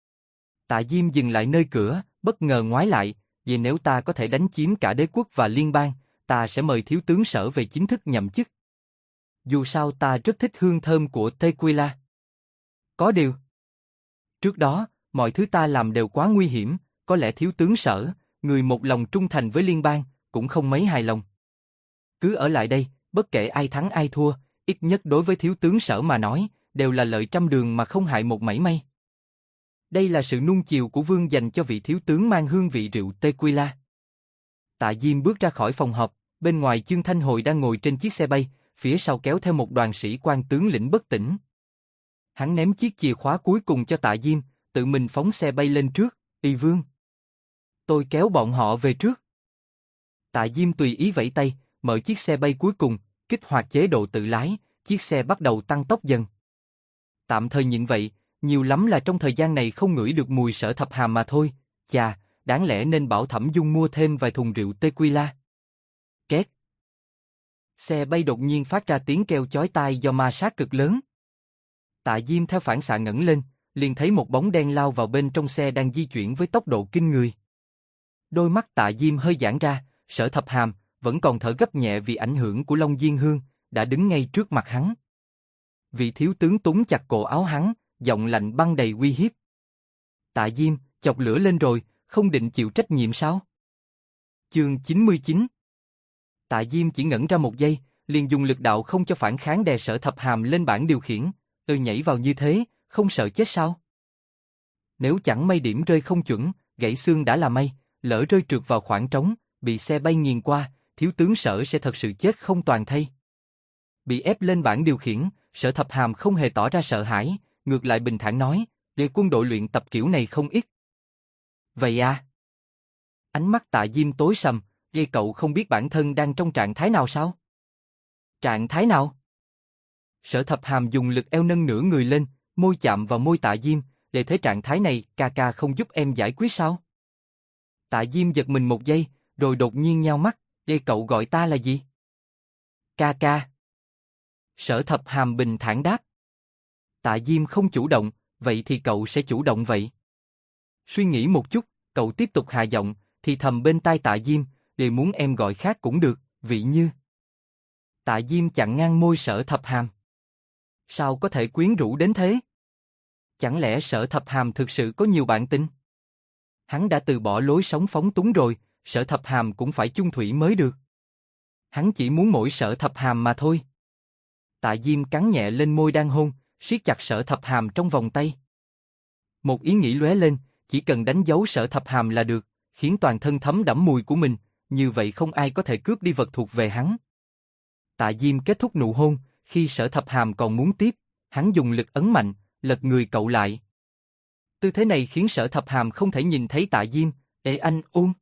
Tạ Diêm dừng lại nơi cửa, bất ngờ ngoái lại, vì nếu ta có thể đánh chiếm cả đế quốc và liên bang, ta sẽ mời thiếu tướng Sở về chính thức nhậm chức. Dù sao ta rất thích hương thơm của tequila. Có điều, trước đó, mọi thứ ta làm đều quá nguy hiểm, có lẽ thiếu tướng Sở, người một lòng trung thành với liên bang, cũng không mấy hài lòng. Cứ ở lại đây, bất kể ai thắng ai thua, ít nhất đối với thiếu tướng Sở mà nói, đều là lợi trăm đường mà không hại một mảy may. Đây là sự nuông chiều của vương dành cho vị thiếu tướng mang hương vị rượu tequila. Tạ Diêm bước ra khỏi phòng họp, bên ngoài Chương Thanh Hồi đang ngồi trên chiếc xe bay, phía sau kéo theo một đoàn sĩ quan tướng lĩnh bất tỉnh. Hắn ném chiếc chìa khóa cuối cùng cho Tạ Diêm, tự mình phóng xe bay lên trước, "Y Vương, tôi kéo bọn họ về trước." Tạ Diêm tùy ý vẫy tay, mở chiếc xe bay cuối cùng, kích hoạt chế độ tự lái, chiếc xe bắt đầu tăng tốc dần. Tạm thời nhịn vậy, nhiều lắm là trong thời gian này không ngửi được mùi Sở Thập Hàm mà thôi, chà, đáng lẽ nên bảo Thẩm Dung mua thêm vài thùng rượu tequila. Két. Xe bay đột nhiên phát ra tiếng kêu chói tai do ma sát cực lớn. Tạ Diêm theo phản xạ ngẩng lên, liền thấy một bóng đen lao vào bên trong xe đang di chuyển với tốc độ kinh người. Đôi mắt Tạ Diêm hơi giãn ra, Sở Thập Hàm, vẫn còn thở gấp nhẹ vì ảnh hưởng của Long Diên Hương, đã đứng ngay trước mặt hắn. Vị thiếu tướng túm chặt cổ áo hắn, giọng lạnh băng đầy uy hiếp. Tạ Diêm, chọc lửa lên rồi, không định chịu trách nhiệm sao? Chương 99. Tạ Diêm chỉ ngẩn ra một giây, liền dùng lực đạo không cho phản kháng đè Sở Thập Hàm lên bảng điều khiển, nhảy vào như thế, không sợ chết sao? Nếu chẳng may điểm rơi không chuẩn, gãy xương đã là may, lỡ rơi trượt vào khoảng trống, bị xe bay nghiền qua, thiếu tướng Sở sẽ thật sự chết không toàn thây. Bị ép lên bảng điều khiển, Sở Thập Hàm không hề tỏ ra sợ hãi, ngược lại bình thản nói, để quân đội luyện tập kiểu này không ít. Vậy à? Ánh mắt Tạ Diêm tối sầm, cậu không biết bản thân đang trong trạng thái nào sao? Trạng thái nào? Sở Thập Hàm dùng lực eo nâng nửa người lên, môi chạm vào môi Tạ Diêm, để thấy trạng thái này, ca ca không giúp em giải quyết sao? Tạ Diêm giật mình một giây, rồi đột nhiên nhao mắt, cậu gọi ta là gì? Ca ca. Sở Thập Hàm bình thản đáp. Tạ Diêm không chủ động, vậy thì cậu sẽ chủ động vậy. Suy nghĩ một chút, cậu tiếp tục hạ giọng, thì thầm bên tai Tạ Diêm, muốn em gọi khác cũng được, vị như. Tạ Diêm chặn ngang môi Sở Thập Hàm. Sao có thể quyến rũ đến thế? Chẳng lẽ Sở Thập Hàm thực sự có nhiều bạn tình? Hắn đã từ bỏ lối sống phóng túng rồi, Sở Thập Hàm cũng phải chung thủy mới được. Hắn chỉ muốn mỗi Sở Thập Hàm mà thôi. Tạ Diêm cắn nhẹ lên môi đang hôn, siết chặt Sở Thập Hàm trong vòng tay. Một ý nghĩ lóe lên, chỉ cần đánh dấu Sở Thập Hàm là được, khiến toàn thân thấm đẫm mùi của mình, như vậy không ai có thể cướp đi vật thuộc về hắn. Tạ Diêm kết thúc nụ hôn, khi Sở Thập Hàm còn muốn tiếp, hắn dùng lực ấn mạnh, lật người cậu lại. Tư thế này khiến Sở Thập Hàm không thể nhìn thấy Tạ Diêm, anh ôm.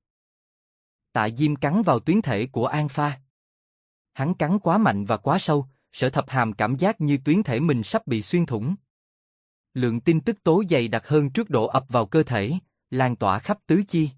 Tạ Diêm cắn vào tuyến thể của An Pha. Hắn cắn quá mạnh và quá sâu, Sở Thập Hàm cảm giác như tuyến thể mình sắp bị xuyên thủng. Lượng tin tức tố dày đặc hơn trước đổ ập vào cơ thể, lan tỏa khắp tứ chi.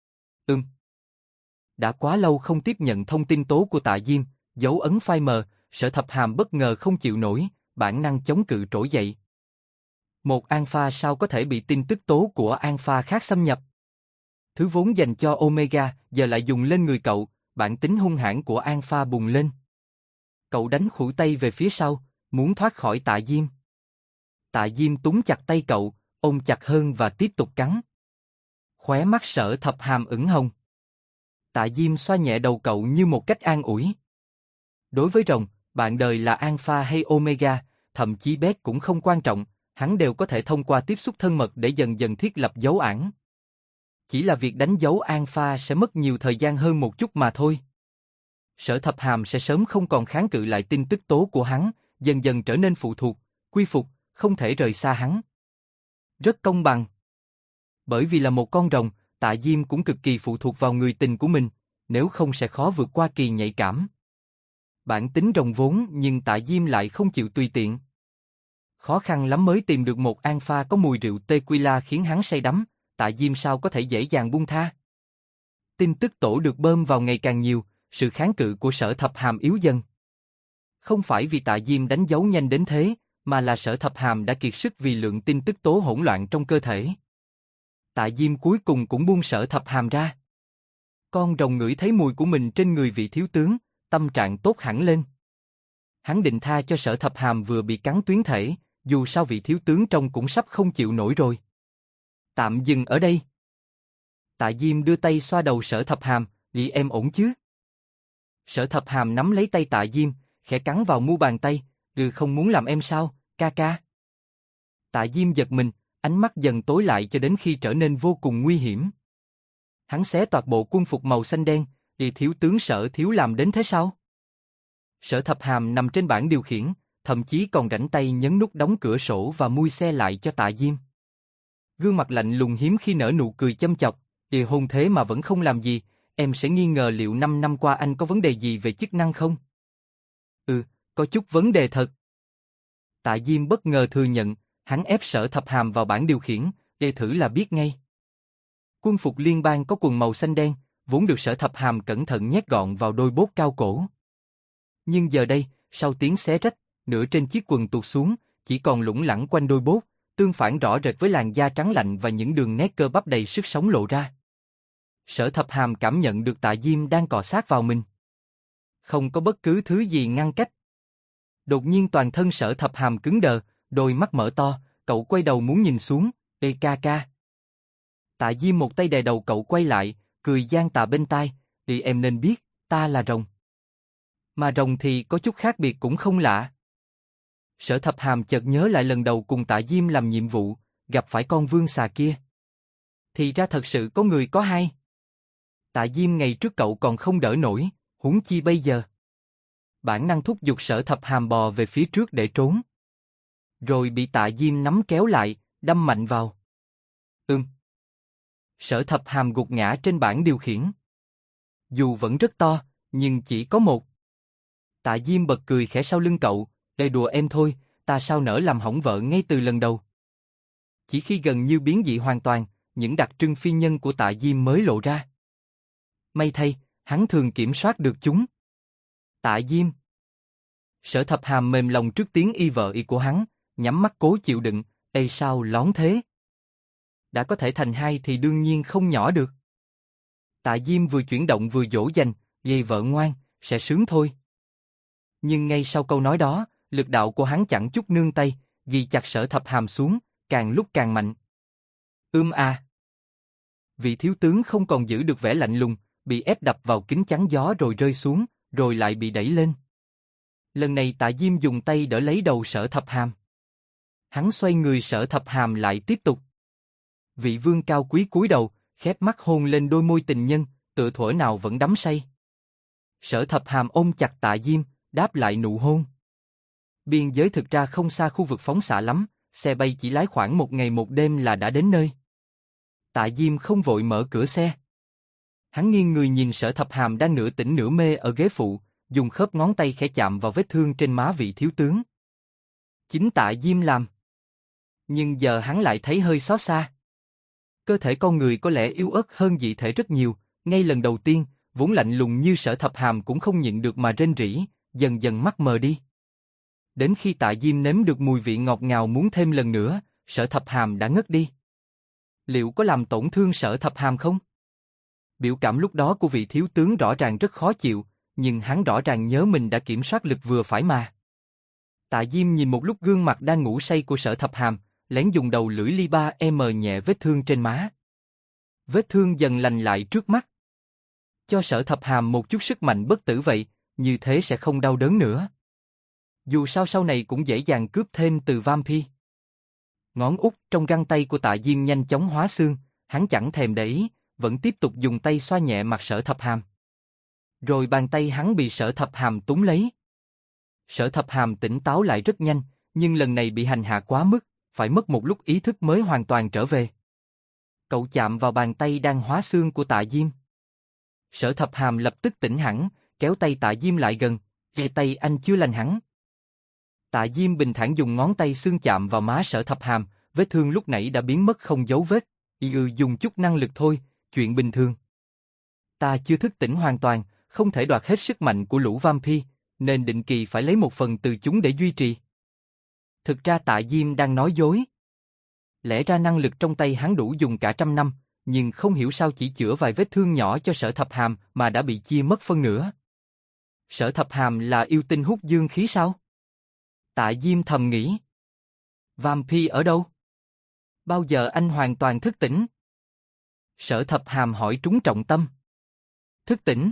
Đã quá lâu không tiếp nhận thông tin tố của Tạ Diêm, dấu ấn phai mờ, Sở Thập Hàm bất ngờ không chịu nổi, bản năng chống cự trỗi dậy. Một Alpha sao có thể bị tin tức tố của Alpha khác xâm nhập? Thứ vốn dành cho Omega giờ lại dùng lên người cậu, bản tính hung hãn của Alpha bùng lên. Cậu đánh khuỷu tay về phía sau, muốn thoát khỏi Tạ Diêm. Tạ Diêm túm chặt tay cậu, ôm chặt hơn và tiếp tục cắn. Khóe mắt Sở Thập Hàm ửng hồng. Tạ Diêm xoa nhẹ đầu cậu như một cách an ủi. Đối với rồng, bạn đời là Alpha hay Omega, thậm chí Beta cũng không quan trọng, hắn đều có thể thông qua tiếp xúc thân mật để dần dần thiết lập dấu ản. Chỉ là việc đánh dấu Alpha sẽ mất nhiều thời gian hơn một chút mà thôi. Sở Thập Hàm sẽ sớm không còn kháng cự lại tin tức tố của hắn, dần dần trở nên phụ thuộc, quy phục, không thể rời xa hắn. Rất công bằng. Bởi vì là một con rồng, Tạ Diêm cũng cực kỳ phụ thuộc vào người tình của mình, nếu không sẽ khó vượt qua kỳ nhạy cảm. Bản tính rồng vốn nhưng Tạ Diêm lại không chịu tùy tiện. Khó khăn lắm mới tìm được một Alpha có mùi rượu tequila khiến hắn say đắm, Tạ Diêm sao có thể dễ dàng buông tha. Tin tức tổ được bơm vào ngày càng nhiều, sự kháng cự của Sở Thập Hàm yếu dần. Không phải vì Tạ Diêm đánh dấu nhanh đến thế, mà là Sở Thập Hàm đã kiệt sức vì lượng tin tức tố hỗn loạn trong cơ thể. Tạ Diêm cuối cùng cũng buông Sở Thập Hàm ra. Con rồng ngửi thấy mùi của mình trên người vị thiếu tướng, tâm trạng tốt hẳn lên. Hắn định tha cho Sở Thập Hàm vừa bị cắn tuyến thể, dù sao vị thiếu tướng trông cũng sắp không chịu nổi rồi. Tạm dừng ở đây. Tạ Diêm đưa tay xoa đầu Sở Thập Hàm, "Đi em ổn chứ?" Sở Thập Hàm nắm lấy tay Tạ Diêm, khẽ cắn vào mu bàn tay, không muốn làm em sao, ca ca." Tạ Diêm giật mình, ánh mắt dần tối lại cho đến khi trở nên vô cùng nguy hiểm. Hắn xé toạc bộ quân phục màu xanh đen, thiếu tướng Sở thiếu làm đến thế sao?" Sở Thập Hàm nằm trên bảng điều khiển, thậm chí còn rảnh tay nhấn nút đóng cửa sổ và mui xe lại cho Tạ Diêm. Gương mặt lạnh lùng hiếm khi nở nụ cười châm chọc, hôn thế mà vẫn không làm gì, em sẽ nghi ngờ liệu 5 năm qua anh có vấn đề gì về chức năng không? Có chút vấn đề thật. Tạ Diêm bất ngờ thừa nhận, hắn ép Sở Thập Hàm vào bảng điều khiển, để thử là biết ngay. Quân phục liên bang có quần màu xanh đen, vốn được Sở Thập Hàm cẩn thận nhét gọn vào đôi bốt cao cổ. Nhưng giờ đây, sau tiếng xé rách, nửa trên chiếc quần tuột xuống, chỉ còn lủng lẳng quanh đôi bốt, tương phản rõ rệt với làn da trắng lạnh và những đường nét cơ bắp đầy sức sống lộ ra. Sở Thập Hàm cảm nhận được Tạ Diêm đang cọ sát vào mình. Không có bất cứ thứ gì ngăn cách. Đột nhiên toàn thân Sở Thập Hàm cứng đờ, đôi mắt mở to, cậu quay đầu muốn nhìn xuống, "Ê ca ca." Tạ Diêm một tay đè đầu cậu quay lại, cười gian tà bên tai, Em nên biết, ta là rồng. Mà rồng thì có chút khác biệt cũng không lạ." Sở Thập Hàm chợt nhớ lại lần đầu cùng Tạ Diêm làm nhiệm vụ, gặp phải con vương xà kia. Thì ra thật sự có người có hai. Tạ Diêm ngày trước cậu còn không đỡ nổi, huống chi bây giờ. Bản năng thúc giục Sở Thập Hàm bò về phía trước để trốn. Rồi bị Tạ Diêm nắm kéo lại, đâm mạnh vào. Sở Thập Hàm gục ngã trên bảng điều khiển. Dù vẫn rất to, nhưng chỉ có một. Tạ Diêm bật cười khẽ sau lưng cậu, "Đây đùa em thôi, ta sao nỡ làm hỏng vợ ngay từ lần đầu." Chỉ khi gần như biến dị hoàn toàn, những đặc trưng phi nhân của Tạ Diêm mới lộ ra. May thay, hắn thường kiểm soát được chúng. "Tạ Diêm." Sở Thập Hàm mềm lòng trước tiếng y vợ y của hắn, nhắm mắt cố chịu đựng, "Ê sao lón thế? Đã có thể thành hai thì đương nhiên không nhỏ được." Tạ Diêm vừa chuyển động vừa dỗ dành, "Dì vợ ngoan, sẽ sướng thôi." Nhưng ngay sau câu nói đó, lực đạo của hắn chẳng chút nương tay, ghi chặt Sở Thập Hàm xuống, càng lúc càng mạnh. Vị thiếu tướng không còn giữ được vẻ lạnh lùng, bị ép đập vào kính chắn gió rồi rơi xuống, rồi lại bị đẩy lên. Lần này Tạ Diêm dùng tay đỡ lấy đầu Sở Thập Hàm. Hắn xoay người Sở Thập Hàm lại tiếp tục. Vị vương cao quý cúi đầu, khép mắt hôn lên đôi môi tình nhân, tựa thuở nào vẫn đắm say. Sở Thập Hàm ôm chặt Tạ Diêm, đáp lại nụ hôn. Biên giới thực ra không xa khu vực phóng xạ lắm, xe bay chỉ lái khoảng 1 ngày 1 đêm là đã đến nơi. Tạ Diêm không vội mở cửa xe. Hắn nghiêng người nhìn Sở Thập Hàm đang nửa tỉnh nửa mê ở ghế phụ, dùng khớp ngón tay khẽ chạm vào vết thương trên má vị thiếu tướng. Chính Tạ Diêm làm. Nhưng giờ hắn lại thấy hơi xót xa. Cơ thể con người có lẽ yếu ớt hơn dị thể rất nhiều, ngay lần đầu tiên, vốn lạnh lùng như Sở Thập Hàm cũng không nhịn được mà rên rỉ, dần dần mắt mờ đi. Đến khi Tạ Diêm nếm được mùi vị ngọt ngào muốn thêm lần nữa, Sở Thập Hàm đã ngất đi. Liệu có làm tổn thương Sở Thập Hàm không? Biểu cảm lúc đó của vị thiếu tướng rõ ràng rất khó chịu, nhưng hắn rõ ràng nhớ mình đã kiểm soát lực vừa phải mà. Tạ Diêm nhìn một lúc gương mặt đang ngủ say của Sở Thập Hàm, lén dùng đầu lưỡi li ba nhẹ vết thương trên má. Vết thương dần lành lại trước mắt. Cho Sở Thập Hàm một chút sức mạnh bất tử vậy, như thế sẽ không đau đớn nữa. Dù sao sau này cũng dễ dàng cướp thêm từ Vampire. Ngón út trong găng tay của Tạ Diêm nhanh chóng hóa xương, hắn chẳng thèm để ý, vẫn tiếp tục dùng tay xoa nhẹ mặt Sở Thập Hàm. Rồi bàn tay hắn bị Sở Thập Hàm túm lấy. Sở Thập Hàm tỉnh táo lại rất nhanh, nhưng lần này bị hành hạ quá mức, phải mất một lúc ý thức mới hoàn toàn trở về. Cậu chạm vào bàn tay đang hóa xương của Tạ Diêm. Sở Thập Hàm lập tức tỉnh hẳn, kéo tay Tạ Diêm lại gần, "Ghê tay anh chưa lành hẳn." Tạ Diêm bình thản dùng ngón tay xương chạm vào má Sở Thập Hàm, vết thương lúc nãy đã biến mất không dấu vết, dùng chút năng lực thôi, chuyện bình thường. Ta chưa thức tỉnh hoàn toàn, không thể đoạt hết sức mạnh của lũ Vampire, nên định kỳ phải lấy một phần từ chúng để duy trì. Thực ra Tạ Diêm đang nói dối. Lẽ ra năng lực trong tay hắn đủ dùng cả 100 năm, nhưng không hiểu sao chỉ chữa vài vết thương nhỏ cho Sở Thập Hàm mà đã bị chia mất phân nửa. Sở Thập Hàm là yêu tinh hút dương khí sao? Tạ Diêm thầm nghĩ. Vampire ở đâu? Bao giờ anh hoàn toàn thức tỉnh? Sở Thập Hàm hỏi trúng trọng tâm. Thức tỉnh?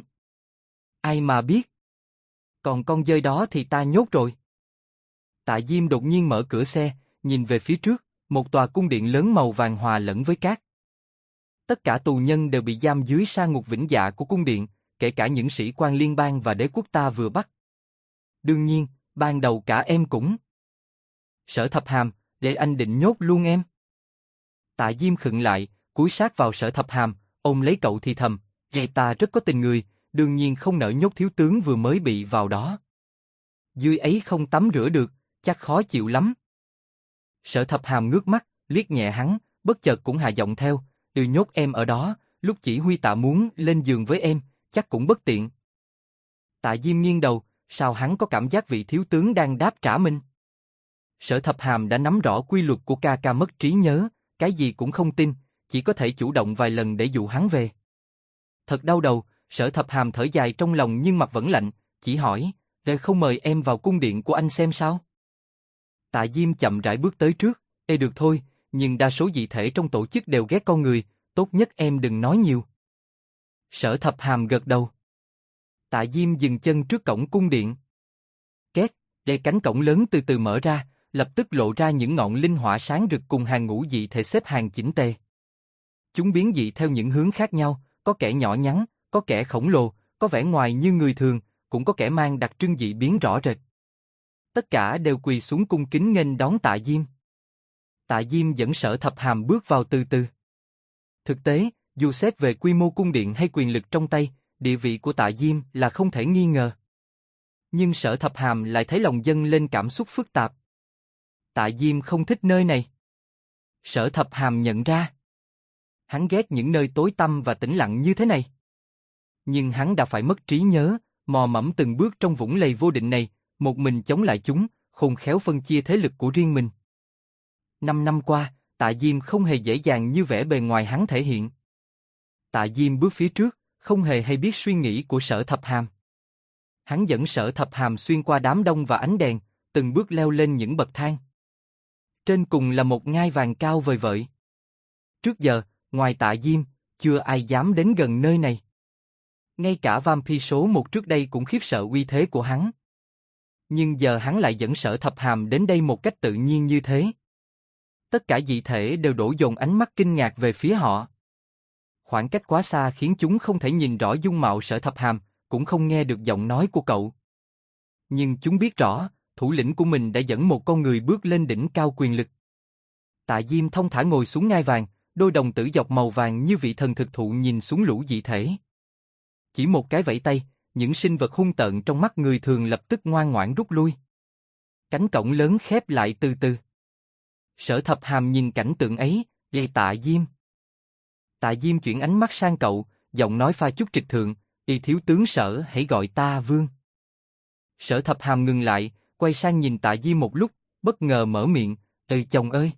Ai mà biết? Còn con dơi đó thì ta nhốt rồi. Tạ Diêm đột nhiên mở cửa xe, nhìn về phía trước, một tòa cung điện lớn màu vàng hòa lẫn với cát. Tất cả tù nhân đều bị giam dưới sa ngục vĩnh dạ của cung điện, kể cả những sĩ quan liên bang và đế quốc ta vừa bắt. Đương nhiên, ban đầu cả em cũng. Sở Thập Hàm, để anh định nhốt luôn em. Tạ Diêm khựng lại, cúi sát vào Sở Thập Hàm, ôm lấy cậu thì thầm, "Gầy ta rất có tình người, đương nhiên không nỡ nhốt thiếu tướng vừa mới bị vào đó. Dưới ấy không tắm rửa được, chắc khó chịu lắm." Sở Thập Hàm ngước mắt, liếc nhẹ hắn, bất chợt cũng hạ giọng theo, nhốt em ở đó, lúc chỉ huy Tạ muốn lên giường với em, chắc cũng bất tiện." Tạ Diêm nghiêng đầu, sao hắn có cảm giác vị thiếu tướng đang đáp trả mình? Sở Thập Hàm đã nắm rõ quy luật của ca ca mất trí nhớ, cái gì cũng không tin, chỉ có thể chủ động vài lần để dụ hắn về. Thật đau đầu, Sở Thập Hàm thở dài trong lòng nhưng mặt vẫn lạnh, chỉ hỏi, "Để không mời em vào cung điện của anh xem sao?" Tạ Diêm chậm rãi bước tới trước, được thôi, nhưng đa số dị thể trong tổ chức đều ghét con người, tốt nhất em đừng nói nhiều." Sở Thập Hàm gật đầu. Tạ Diêm dừng chân trước cổng cung điện. Két, để cánh cổng lớn từ từ mở ra, lập tức lộ ra những ngọn linh hỏa sáng rực cùng hàng ngũ dị thể xếp hàng chỉnh tề. Chúng biến dị theo những hướng khác nhau, có kẻ nhỏ nhắn, có kẻ khổng lồ, có vẻ ngoài như người thường, cũng có kẻ mang đặc trưng dị biến rõ rệt. Tất cả đều quỳ xuống cung kính nghênh đón Tạ Diêm. Tạ Diêm dẫn Sở Thập Hàm bước vào từ từ. Thực tế, dù xét về quy mô cung điện hay quyền lực trong tay, địa vị của Tạ Diêm là không thể nghi ngờ. Nhưng Sở Thập Hàm lại thấy lòng dâng lên cảm xúc phức tạp. Tạ Diêm không thích nơi này. Sở Thập Hàm nhận ra. Hắn ghét những nơi tối tăm và tĩnh lặng như thế này. Nhưng hắn đã phải mất trí nhớ, mò mẫm từng bước trong vũng lầy vô định này, một mình chống lại chúng, khôn khéo phân chia thế lực của riêng mình. 5 năm qua, Tạ Diêm không hề dễ dàng như vẻ bề ngoài hắn thể hiện. Tạ Diêm bước phía trước, không hề hay biết suy nghĩ của Sở Thập Hàm. Hắn dẫn Sở Thập Hàm xuyên qua đám đông và ánh đèn, từng bước leo lên những bậc thang. Trên cùng là một ngai vàng cao vời vợi. Trước giờ, ngoài Tạ Diêm, chưa ai dám đến gần nơi này. Ngay cả Vampire số 1 trước đây cũng khiếp sợ uy thế của hắn. Nhưng giờ hắn lại dẫn Sở Thập Hàm đến đây một cách tự nhiên như thế. Tất cả dị thể đều đổ dồn ánh mắt kinh ngạc về phía họ. Khoảng cách quá xa khiến chúng không thể nhìn rõ dung mạo Sở Thập Hàm, cũng không nghe được giọng nói của cậu. Nhưng chúng biết rõ, thủ lĩnh của mình đã dẫn một con người bước lên đỉnh cao quyền lực. Tạ Diêm thông thả ngồi xuống ngai vàng, đôi đồng tử dọc màu vàng như vị thần thực thụ nhìn xuống lũ dị thể. Chỉ một cái vẫy tay, những sinh vật hung tợn trong mắt người thường lập tức ngoan ngoãn rút lui. Cánh cổng lớn khép lại từ từ. Sở Thập Hàm nhìn cảnh tượng ấy, gây Tạ Diêm. Tạ Diêm chuyển ánh mắt sang cậu, giọng nói pha chút trịch thượng, thiếu tướng Sở hãy gọi ta Vương." Sở Thập Hàm ngừng lại, quay sang nhìn Tạ Diêm một lúc, bất ngờ mở miệng, chồng ơi."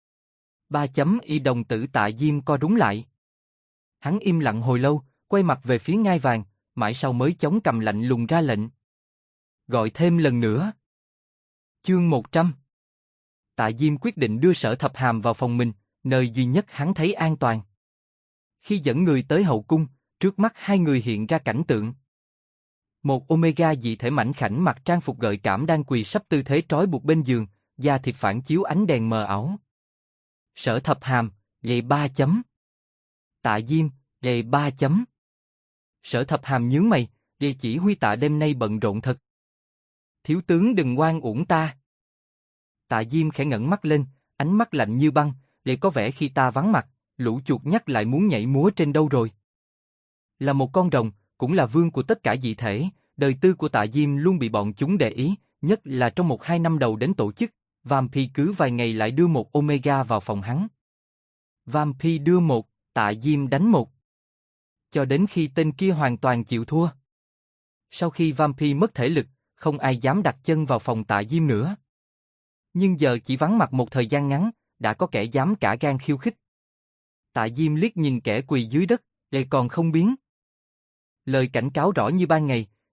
Y đồng tử Tạ Diêm co rúm lại. Hắn im lặng hồi lâu, quay mặt về phía ngai vàng, mãi sau mới chống cằm lạnh lùng ra lệnh. "Gọi thêm lần nữa." Chương 100. Tạ Diêm quyết định đưa Sở Thập Hàm vào phòng mình, nơi duy nhất hắn thấy an toàn. Khi dẫn người tới hậu cung, trước mắt hai người hiện ra cảnh tượng. Một Omega dị thể mảnh khảnh mặc trang phục gợi cảm đang quỳ sắp tư thế trói buộc bên giường, da thịt phản chiếu ánh đèn mờ ảo. Sở Thập Hàm, gầy 3 chấm. Tạ Diêm, gầy 3 chấm. Sở Thập Hàm nhướng mày, gầy chỉ huy Tạ đêm nay bận rộn thật. "Thiếu tướng đừng oan uổng ta." Tạ Diêm khẽ ngẩng mắt lên, ánh mắt lạnh như băng, để có vẻ khi ta vắng mặt, lũ chuột nhắt lại muốn nhảy múa trên đâu rồi. Là một con rồng, cũng là vương của tất cả dị thể, đời tư của Tạ Diêm luôn bị bọn chúng để ý, nhất là trong 1-2 năm đầu đến tổ chức, Vampire cứ vài ngày lại đưa một Omega vào phòng hắn. Vampire đưa một, Tạ Diêm đánh một. Cho đến khi tên kia hoàn toàn chịu thua. Sau khi Vampire mất thể lực, không ai dám đặt chân vào phòng Tạ Diêm nữa. Nhưng giờ chỉ vắng mặt một thời gian ngắn, đã có kẻ dám cả gan khiêu khích. Tạ Diêm liếc nhìn kẻ quỳ dưới đất, còn không biến. Lời cảnh cáo rõ như ban ngày,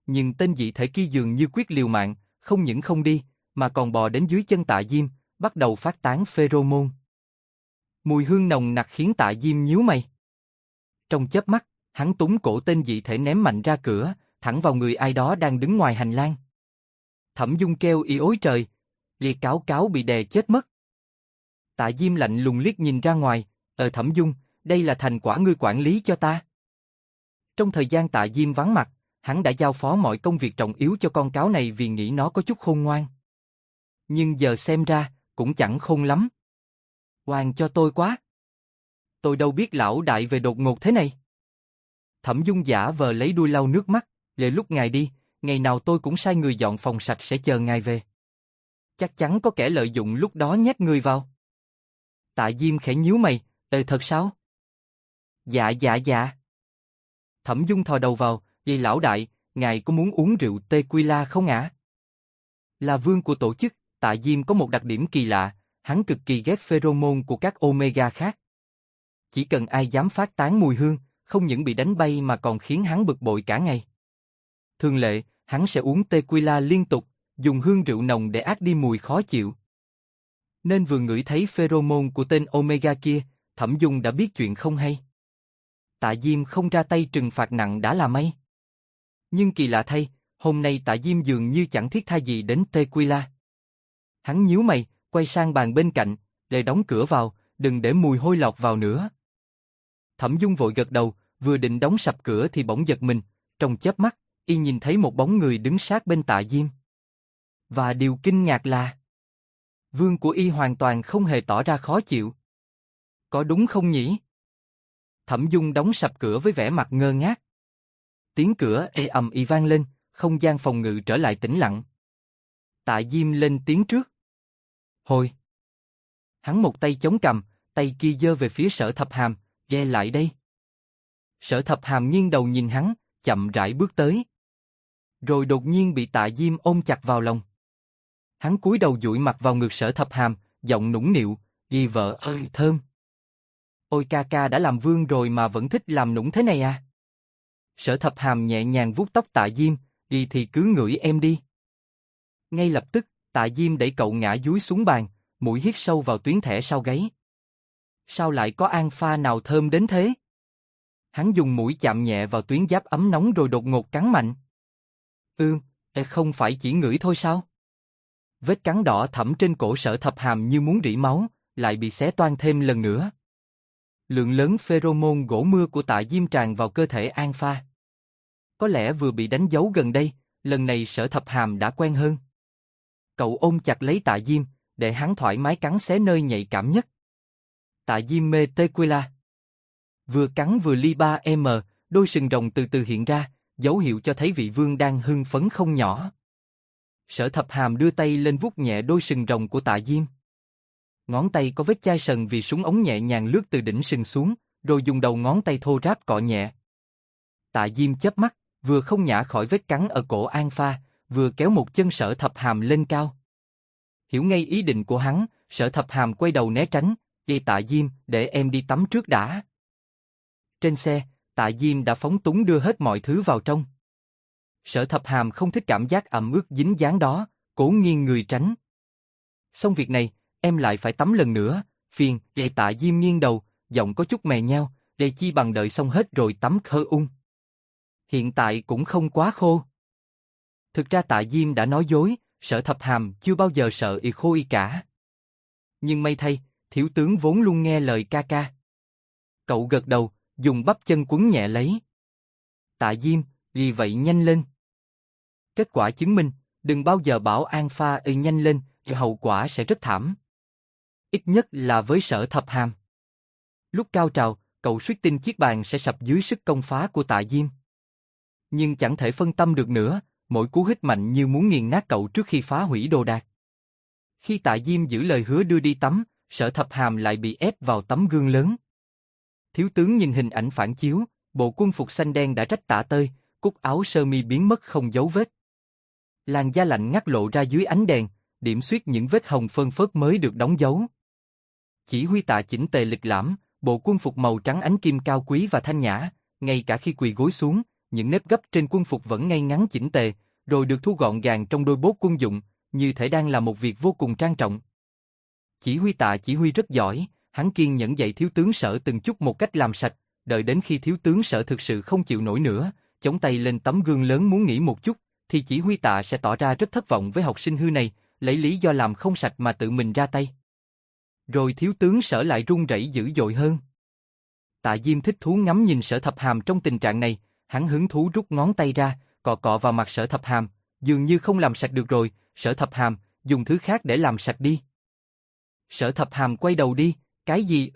nhưng tên dị thể kia dường như quyết liều mạng, không những không đi, mà còn bò đến dưới chân Tạ Diêm, bắt đầu phát tán pheromone. Mùi hương nồng nặc khiến Tạ Diêm nhíu mày. Trong chớp mắt, hắn túm cổ tên dị thể ném mạnh ra cửa, thẳng vào người ai đó đang đứng ngoài hành lang. Thẩm Dung kêu ì ối trời, liệt cáo cáo bị đè chết mất. Tạ Diêm lạnh lùng liếc nhìn ra ngoài, Thẩm Dung, đây là thành quả ngươi quản lý cho ta. Trong thời gian Tạ Diêm vắng mặt, hắn đã giao phó mọi công việc trọng yếu cho con cáo này vì nghĩ nó có chút khôn ngoan. Nhưng giờ xem ra, cũng chẳng khôn lắm. Oan cho tôi quá. Tôi đâu biết lão đại về đột ngột thế này. Thẩm Dung giả vờ lấy đuôi lau nước mắt, để lúc ngài đi, ngày nào tôi cũng sai người dọn phòng sạch sẽ chờ ngài về. Chắc chắn có kẻ lợi dụng lúc đó nhét người vào. Tạ Diêm khẽ nhíu mày, thật sao? Dạ. Thẩm Dung thò đầu vào, vậy lão đại, ngài có muốn uống rượu tequila không ạ? Là vương của tổ chức, Tạ Diêm có một đặc điểm kỳ lạ, hắn cực kỳ ghét pheromone của các omega khác. Chỉ cần ai dám phát tán mùi hương, không những bị đánh bay mà còn khiến hắn bực bội cả ngày. Thường lệ, hắn sẽ uống tequila liên tục, dùng hương rượu nồng để át đi mùi khó chịu. Nên vừa ngửi thấy pheromone của tên omega kia, Thẩm Dung đã biết chuyện không hay. Tạ Diêm không ra tay trừng phạt nặng đã là may. Nhưng kỳ lạ thay, hôm nay Tạ Diêm dường như chẳng thiết tha gì đến tequila. Hắn nhíu mày, quay sang bàn bên cạnh, để đóng cửa vào, đừng để mùi hôi lọt vào nữa. Thẩm Dung vội gật đầu, vừa định đóng sập cửa thì bỗng giật mình, trong chớp mắt, y nhìn thấy một bóng người đứng sát bên Tạ Diêm. Và điều kinh ngạc là vương của y hoàn toàn không hề tỏ ra khó chịu. Có đúng không nhỉ? Thẩm Dung đóng sập cửa với vẻ mặt ngơ ngác. Tiếng cửa ầm ĩ vang lên, không gian phòng ngự trở lại tĩnh lặng. Tạ Diêm lên tiếng trước. Hồi. Hắn một tay chống cằm, tay kia giơ về phía Sở Thập Hàm, "Ghe lại đây." Sở Thập Hàm nghiêng đầu nhìn hắn, chậm rãi bước tới. Rồi đột nhiên bị Tạ Diêm ôm chặt vào lòng. Hắn cúi đầu dụi mặt vào ngực Sở Thập Hàm, giọng nũng nịu, "Y vợ ơi thơm. Ôi ca ca đã làm vương rồi mà vẫn thích làm nũng thế này à?" Sở Thập Hàm nhẹ nhàng vuốt tóc Tạ Diêm, "Y thì cứ ngửi em đi." Ngay lập tức, Tạ Diêm đẩy cậu ngã dúi xuống bàn, mũi hít sâu vào tuyến thẻ sau gáy. Sao lại có an pha nào thơm đến thế? Hắn dùng mũi chạm nhẹ vào tuyến giáp ấm nóng rồi đột ngột cắn mạnh. Không phải chỉ ngửi thôi sao? Vết cắn đỏ thẫm trên cổ Sở Thập Hàm như muốn rỉ máu, lại bị xé toang thêm lần nữa. Lượng lớn pheromone gỗ mưa của Tạ Diêm tràn vào cơ thể An Pha. Có lẽ vừa bị đánh dấu gần đây, lần này Sở Thập Hàm đã quen hơn. Cậu ôm chặt lấy Tạ Diêm, để hắn thoải mái cắn xé nơi nhạy cảm nhất. Tạ Diêm mê tequila. Vừa cắn vừa li ba đôi sừng rồng từ từ hiện ra, dấu hiệu cho thấy vị vương đang hưng phấn không nhỏ. Sở Thập Hàm đưa tay lên vuốt nhẹ đôi sừng rồng của Tạ Diêm. Ngón tay có vết chai sần vì súng ống nhẹ nhàng lướt từ đỉnh sừng xuống, rồi dùng đầu ngón tay thô ráp cọ nhẹ. Tạ Diêm chớp mắt, vừa không nhả khỏi vết cắn ở cổ An Pha, vừa kéo một chân Sở Thập Hàm lên cao. Hiểu ngay ý định của hắn, Sở Thập Hàm quay đầu né tránh, "Đi Tạ Diêm, để em đi tắm trước đã." Trên xe, Tạ Diêm đã phóng túng đưa hết mọi thứ vào trong. Sở Thập Hàm không thích cảm giác ẩm ướt dính dáng đó, cố nghiêng người tránh. Xong việc này, em lại phải tắm lần nữa, phiền. Tạ Diêm nghiêng đầu, giọng có chút mè nheo, "Để chi bằng đợi xong hết rồi tắm khơ ung. Hiện tại cũng không quá khô." Thực ra Tạ Diêm đã nói dối, Sở Thập Hàm chưa bao giờ sợ y khô y cả. Nhưng may thay, thiếu tướng vốn luôn nghe lời ca ca. Cậu gật đầu, dùng bắp chân quấn nhẹ lấy. "Tạ Diêm, vì vậy nhanh lên." Kết quả chứng minh, đừng bao giờ bảo An Pha nhanh lên, hậu quả sẽ rất thảm. Ít nhất là với Sở Thập Hàm. Lúc cao trào, cậu suýt tin chiếc bàn sẽ sập dưới sức công phá của Tạ Diêm. Nhưng chẳng thể phân tâm được nữa, mỗi cú hít mạnh như muốn nghiền nát cậu trước khi phá hủy đồ đạc. Khi Tạ Diêm giữ lời hứa đưa đi tắm, Sở Thập Hàm lại bị ép vào tấm gương lớn. Thiếu tướng nhìn hình ảnh phản chiếu, bộ quân phục xanh đen đã rách tả tơi, cúc áo sơ mi biến mất không dấu vết. Làn da lạnh ngắt lộ ra dưới ánh đèn, điểm xuyết những vết hồng phơn phớt mới được đóng dấu. Chỉ huy Tạ chỉnh tề lịch lãm, bộ quân phục màu trắng ánh kim cao quý và thanh nhã, ngay cả khi quỳ gối xuống, những nếp gấp trên quân phục vẫn ngay ngắn chỉnh tề, rồi được thu gọn gàng trong đôi bốt quân dụng, như thể đang làm một việc vô cùng trang trọng. Chỉ huy Tạ chỉ huy rất giỏi, hắn kiên nhẫn dạy thiếu tướng Sở từng chút một cách làm sạch, đợi đến khi thiếu tướng Sở thực sự không chịu nổi nữa, chống tay lên tấm gương lớn muốn nghỉ một chút, thì chỉ huy Tạ sẽ tỏ ra rất thất vọng với học sinh hư này, lấy lý do làm không sạch mà tự mình ra tay. Rồi thiếu tướng Sở lại run rẩy dữ dội hơn. Tạ Diêm thích thú ngắm nhìn Sở Thập Hàm trong tình trạng này, hắn hứng thú rút ngón tay ra, cọ cọ vào mặt Sở Thập Hàm, dường như không làm sạch được rồi, Sở Thập Hàm, dùng thứ khác để làm sạch đi. Sở Thập Hàm quay đầu đi, cái gì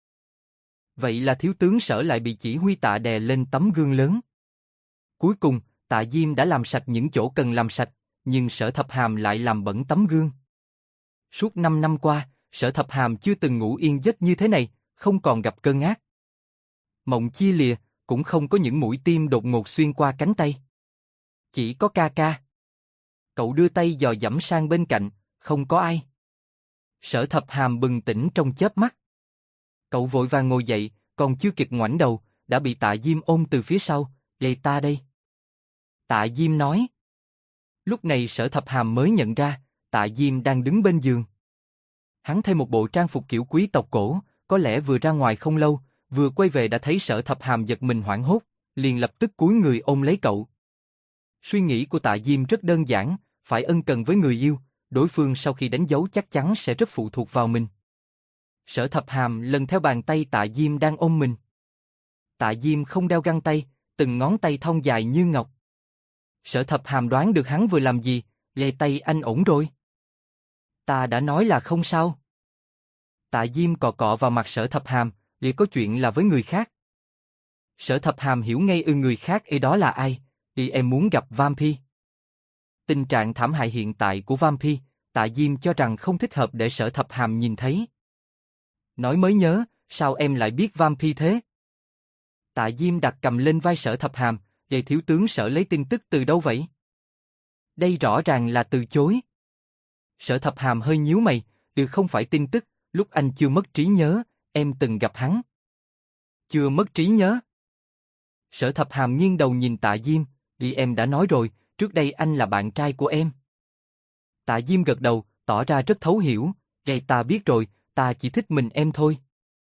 Vậy là thiếu tướng Sở lại bị chỉ huy Tạ đè lên tấm gương lớn. Cuối cùng, Tạ Diêm đã làm sạch những chỗ cần làm sạch, nhưng Sở Thập Hàm lại làm bẩn tấm gương. Suốt 5 năm qua, Sở Thập Hàm chưa từng ngủ yên giấc như thế này, không còn gặp cơn ác mộng chia lìa, cũng không có những mũi tim đột ngột xuyên qua cánh tay. Chỉ có ca ca. Cậu đưa tay dò dẫm sang bên cạnh, không có ai. Sở Thập Hàm bừng tỉnh trong chớp mắt. Cậu vội vàng ngồi dậy, còn chưa kịp ngoảnh đầu, đã bị Tạ Diêm ôm từ phía sau, "Lê ta đây." Tạ Diêm nói. Lúc này Sở Thập Hàm mới nhận ra, Tạ Diêm đang đứng bên giường. Hắn thay một bộ trang phục kiểu quý tộc cổ, có lẽ vừa ra ngoài không lâu, vừa quay về đã thấy Sở Thập Hàm giật mình hoảng hốt, liền lập tức cúi người ôm lấy cậu. Suy nghĩ của Tạ Diêm rất đơn giản, phải ân cần với người yêu, đối phương sau khi đánh dấu chắc chắn sẽ rất phụ thuộc vào mình. Sở Thập Hàm lần theo bàn tay Tạ Diêm đang ôm mình. Tạ Diêm không đeo găng tay, từng ngón tay thon dài như ngọc. Sở Thập Hàm đoán được hắn vừa làm gì, "Lê tay anh ổn rồi." "Ta đã nói là không sao." Tạ Diêm cọ cọ vào mặt Sở Thập Hàm, "Lê có chuyện là với người khác." Sở Thập Hàm hiểu ngay người khác đó là ai, "Đi em muốn gặp Vampy." Tình trạng thảm hại hiện tại của Vampy, Tạ Diêm cho rằng không thích hợp để Sở Thập Hàm nhìn thấy. Nói mới nhớ, sao em lại biết Vampy thế? Tạ Diêm đặt cầm lên vai Sở Thập Hàm, "Để thiếu tướng Sở lấy tin tức từ đâu vậy?" Đây rõ ràng là từ chối. Sở Thập Hàm hơi nhíu mày, không phải tin tức, lúc anh chưa mất trí nhớ, em từng gặp hắn." "Chưa mất trí nhớ?" Sở Thập Hàm nghiêng đầu nhìn Tạ Diêm, "Đi em đã nói rồi, trước đây anh là bạn trai của em." Tạ Diêm gật đầu, tỏ ra rất thấu hiểu, Ta biết rồi, ta chỉ thích mình em thôi."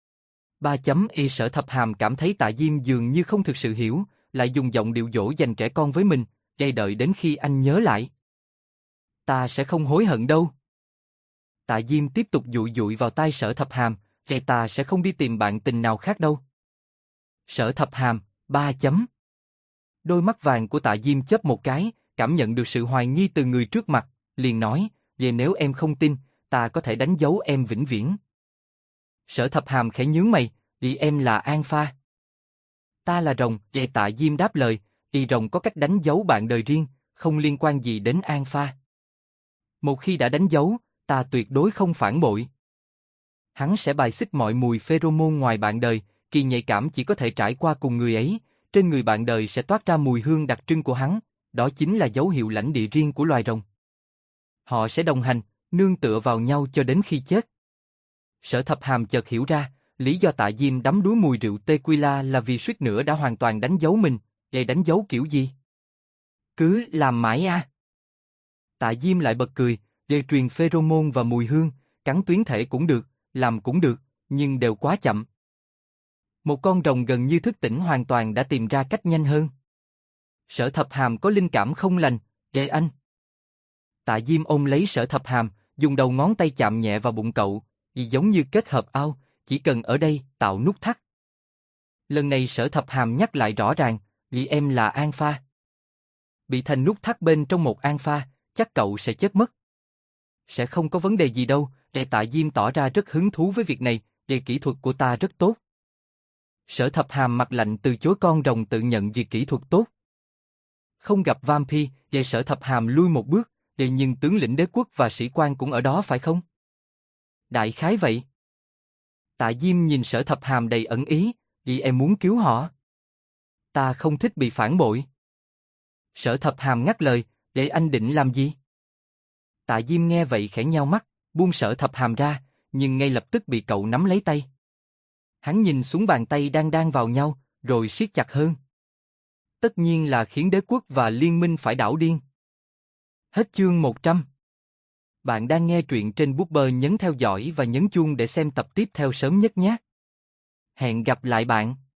Sở Thập Hàm cảm thấy Tạ Diêm dường như không thực sự hiểu, lại dùng giọng điệu dỗ dành trẻ con với mình, Đợi đến khi anh nhớ lại. Ta sẽ không hối hận đâu." Tạ Diêm tiếp tục dụi dụi vào tai Sở Thập Hàm, Ta sẽ không đi tìm bạn tình nào khác đâu." Sở Thập Hàm, Đôi mắt vàng của Tạ Diêm chớp một cái, cảm nhận được sự hoài nghi từ người trước mặt, liền nói, nếu em không tin, ta có thể đánh dấu em vĩnh viễn." Sở Thập Hàm khẽ nhướng mày, Em là An Pha." "Ta là Rồng." Tạ Diêm đáp lời, Rồng có cách đánh dấu bạn đời riêng, không liên quan gì đến An Pha. Một khi đã đánh dấu, ta tuyệt đối không phản bội. Hắn sẽ bài xích mọi mùi pheromone ngoài bạn đời, kỳ nhạy cảm chỉ có thể trải qua cùng người ấy, trên người bạn đời sẽ toát ra mùi hương đặc trưng của hắn, đó chính là dấu hiệu lãnh địa riêng của loài rồng. Họ sẽ đồng hành, nương tựa vào nhau cho đến khi chết. Sở Thập Hàm chợt hiểu ra, lý do Tạ Diêm đắm đuối mùi rượu tequila là vì suýt nữa đã hoàn toàn đánh dấu mình, đánh dấu kiểu gì? Cứ làm mãi à? Tạ Diêm lại bật cười, truyền pheromone và mùi hương, cắn tuyến thể cũng được, làm cũng được, nhưng đều quá chậm. Một con rồng gần như thức tỉnh hoàn toàn đã tìm ra cách nhanh hơn. Sở Thập Hàm có linh cảm không lành, anh. Tạ Diêm ôm lấy Sở Thập Hàm, dùng đầu ngón tay chạm nhẹ vào bụng cậu, giống như kết hợp ao, chỉ cần ở đây tạo nút thắt. Lần này Sở Thập Hàm nhắc lại rõ ràng, em là An Pha. Bị thành nút thắt bên trong một An Pha, chắc cậu sẽ chết mất. Sẽ không có vấn đề gì đâu, Tạ Diêm tỏ ra rất hứng thú với việc này, kỹ thuật của ta rất tốt. Sở Thập Hàm mặt lạnh từ chối con rồng tự nhận việc kỹ thuật tốt. Không gặp Vampy, Sở Thập Hàm lui một bước, nhưng tướng lĩnh đế quốc và sĩ quan cũng ở đó phải không? Đại khái vậy. Tạ Diêm nhìn Sở Thập Hàm đầy ẩn ý, em muốn cứu họ. Ta không thích bị phản bội. Sở Thập Hàm ngắt lời, anh định làm gì? Tạ Diêm nghe vậy khẽ nheo mắt, buông Sở Thập Hàm ra, nhưng ngay lập tức bị cậu nắm lấy tay. Hắn nhìn xuống bàn tay đang đan vào nhau, rồi siết chặt hơn. tất nhiên là khiến đế quốc và liên minh phải đảo điên. Hết chương 100. Bạn đang nghe truyện trên Boober, nhấn theo dõi và nhấn chuông để xem tập tiếp theo sớm nhất nhé. Hẹn gặp lại bạn.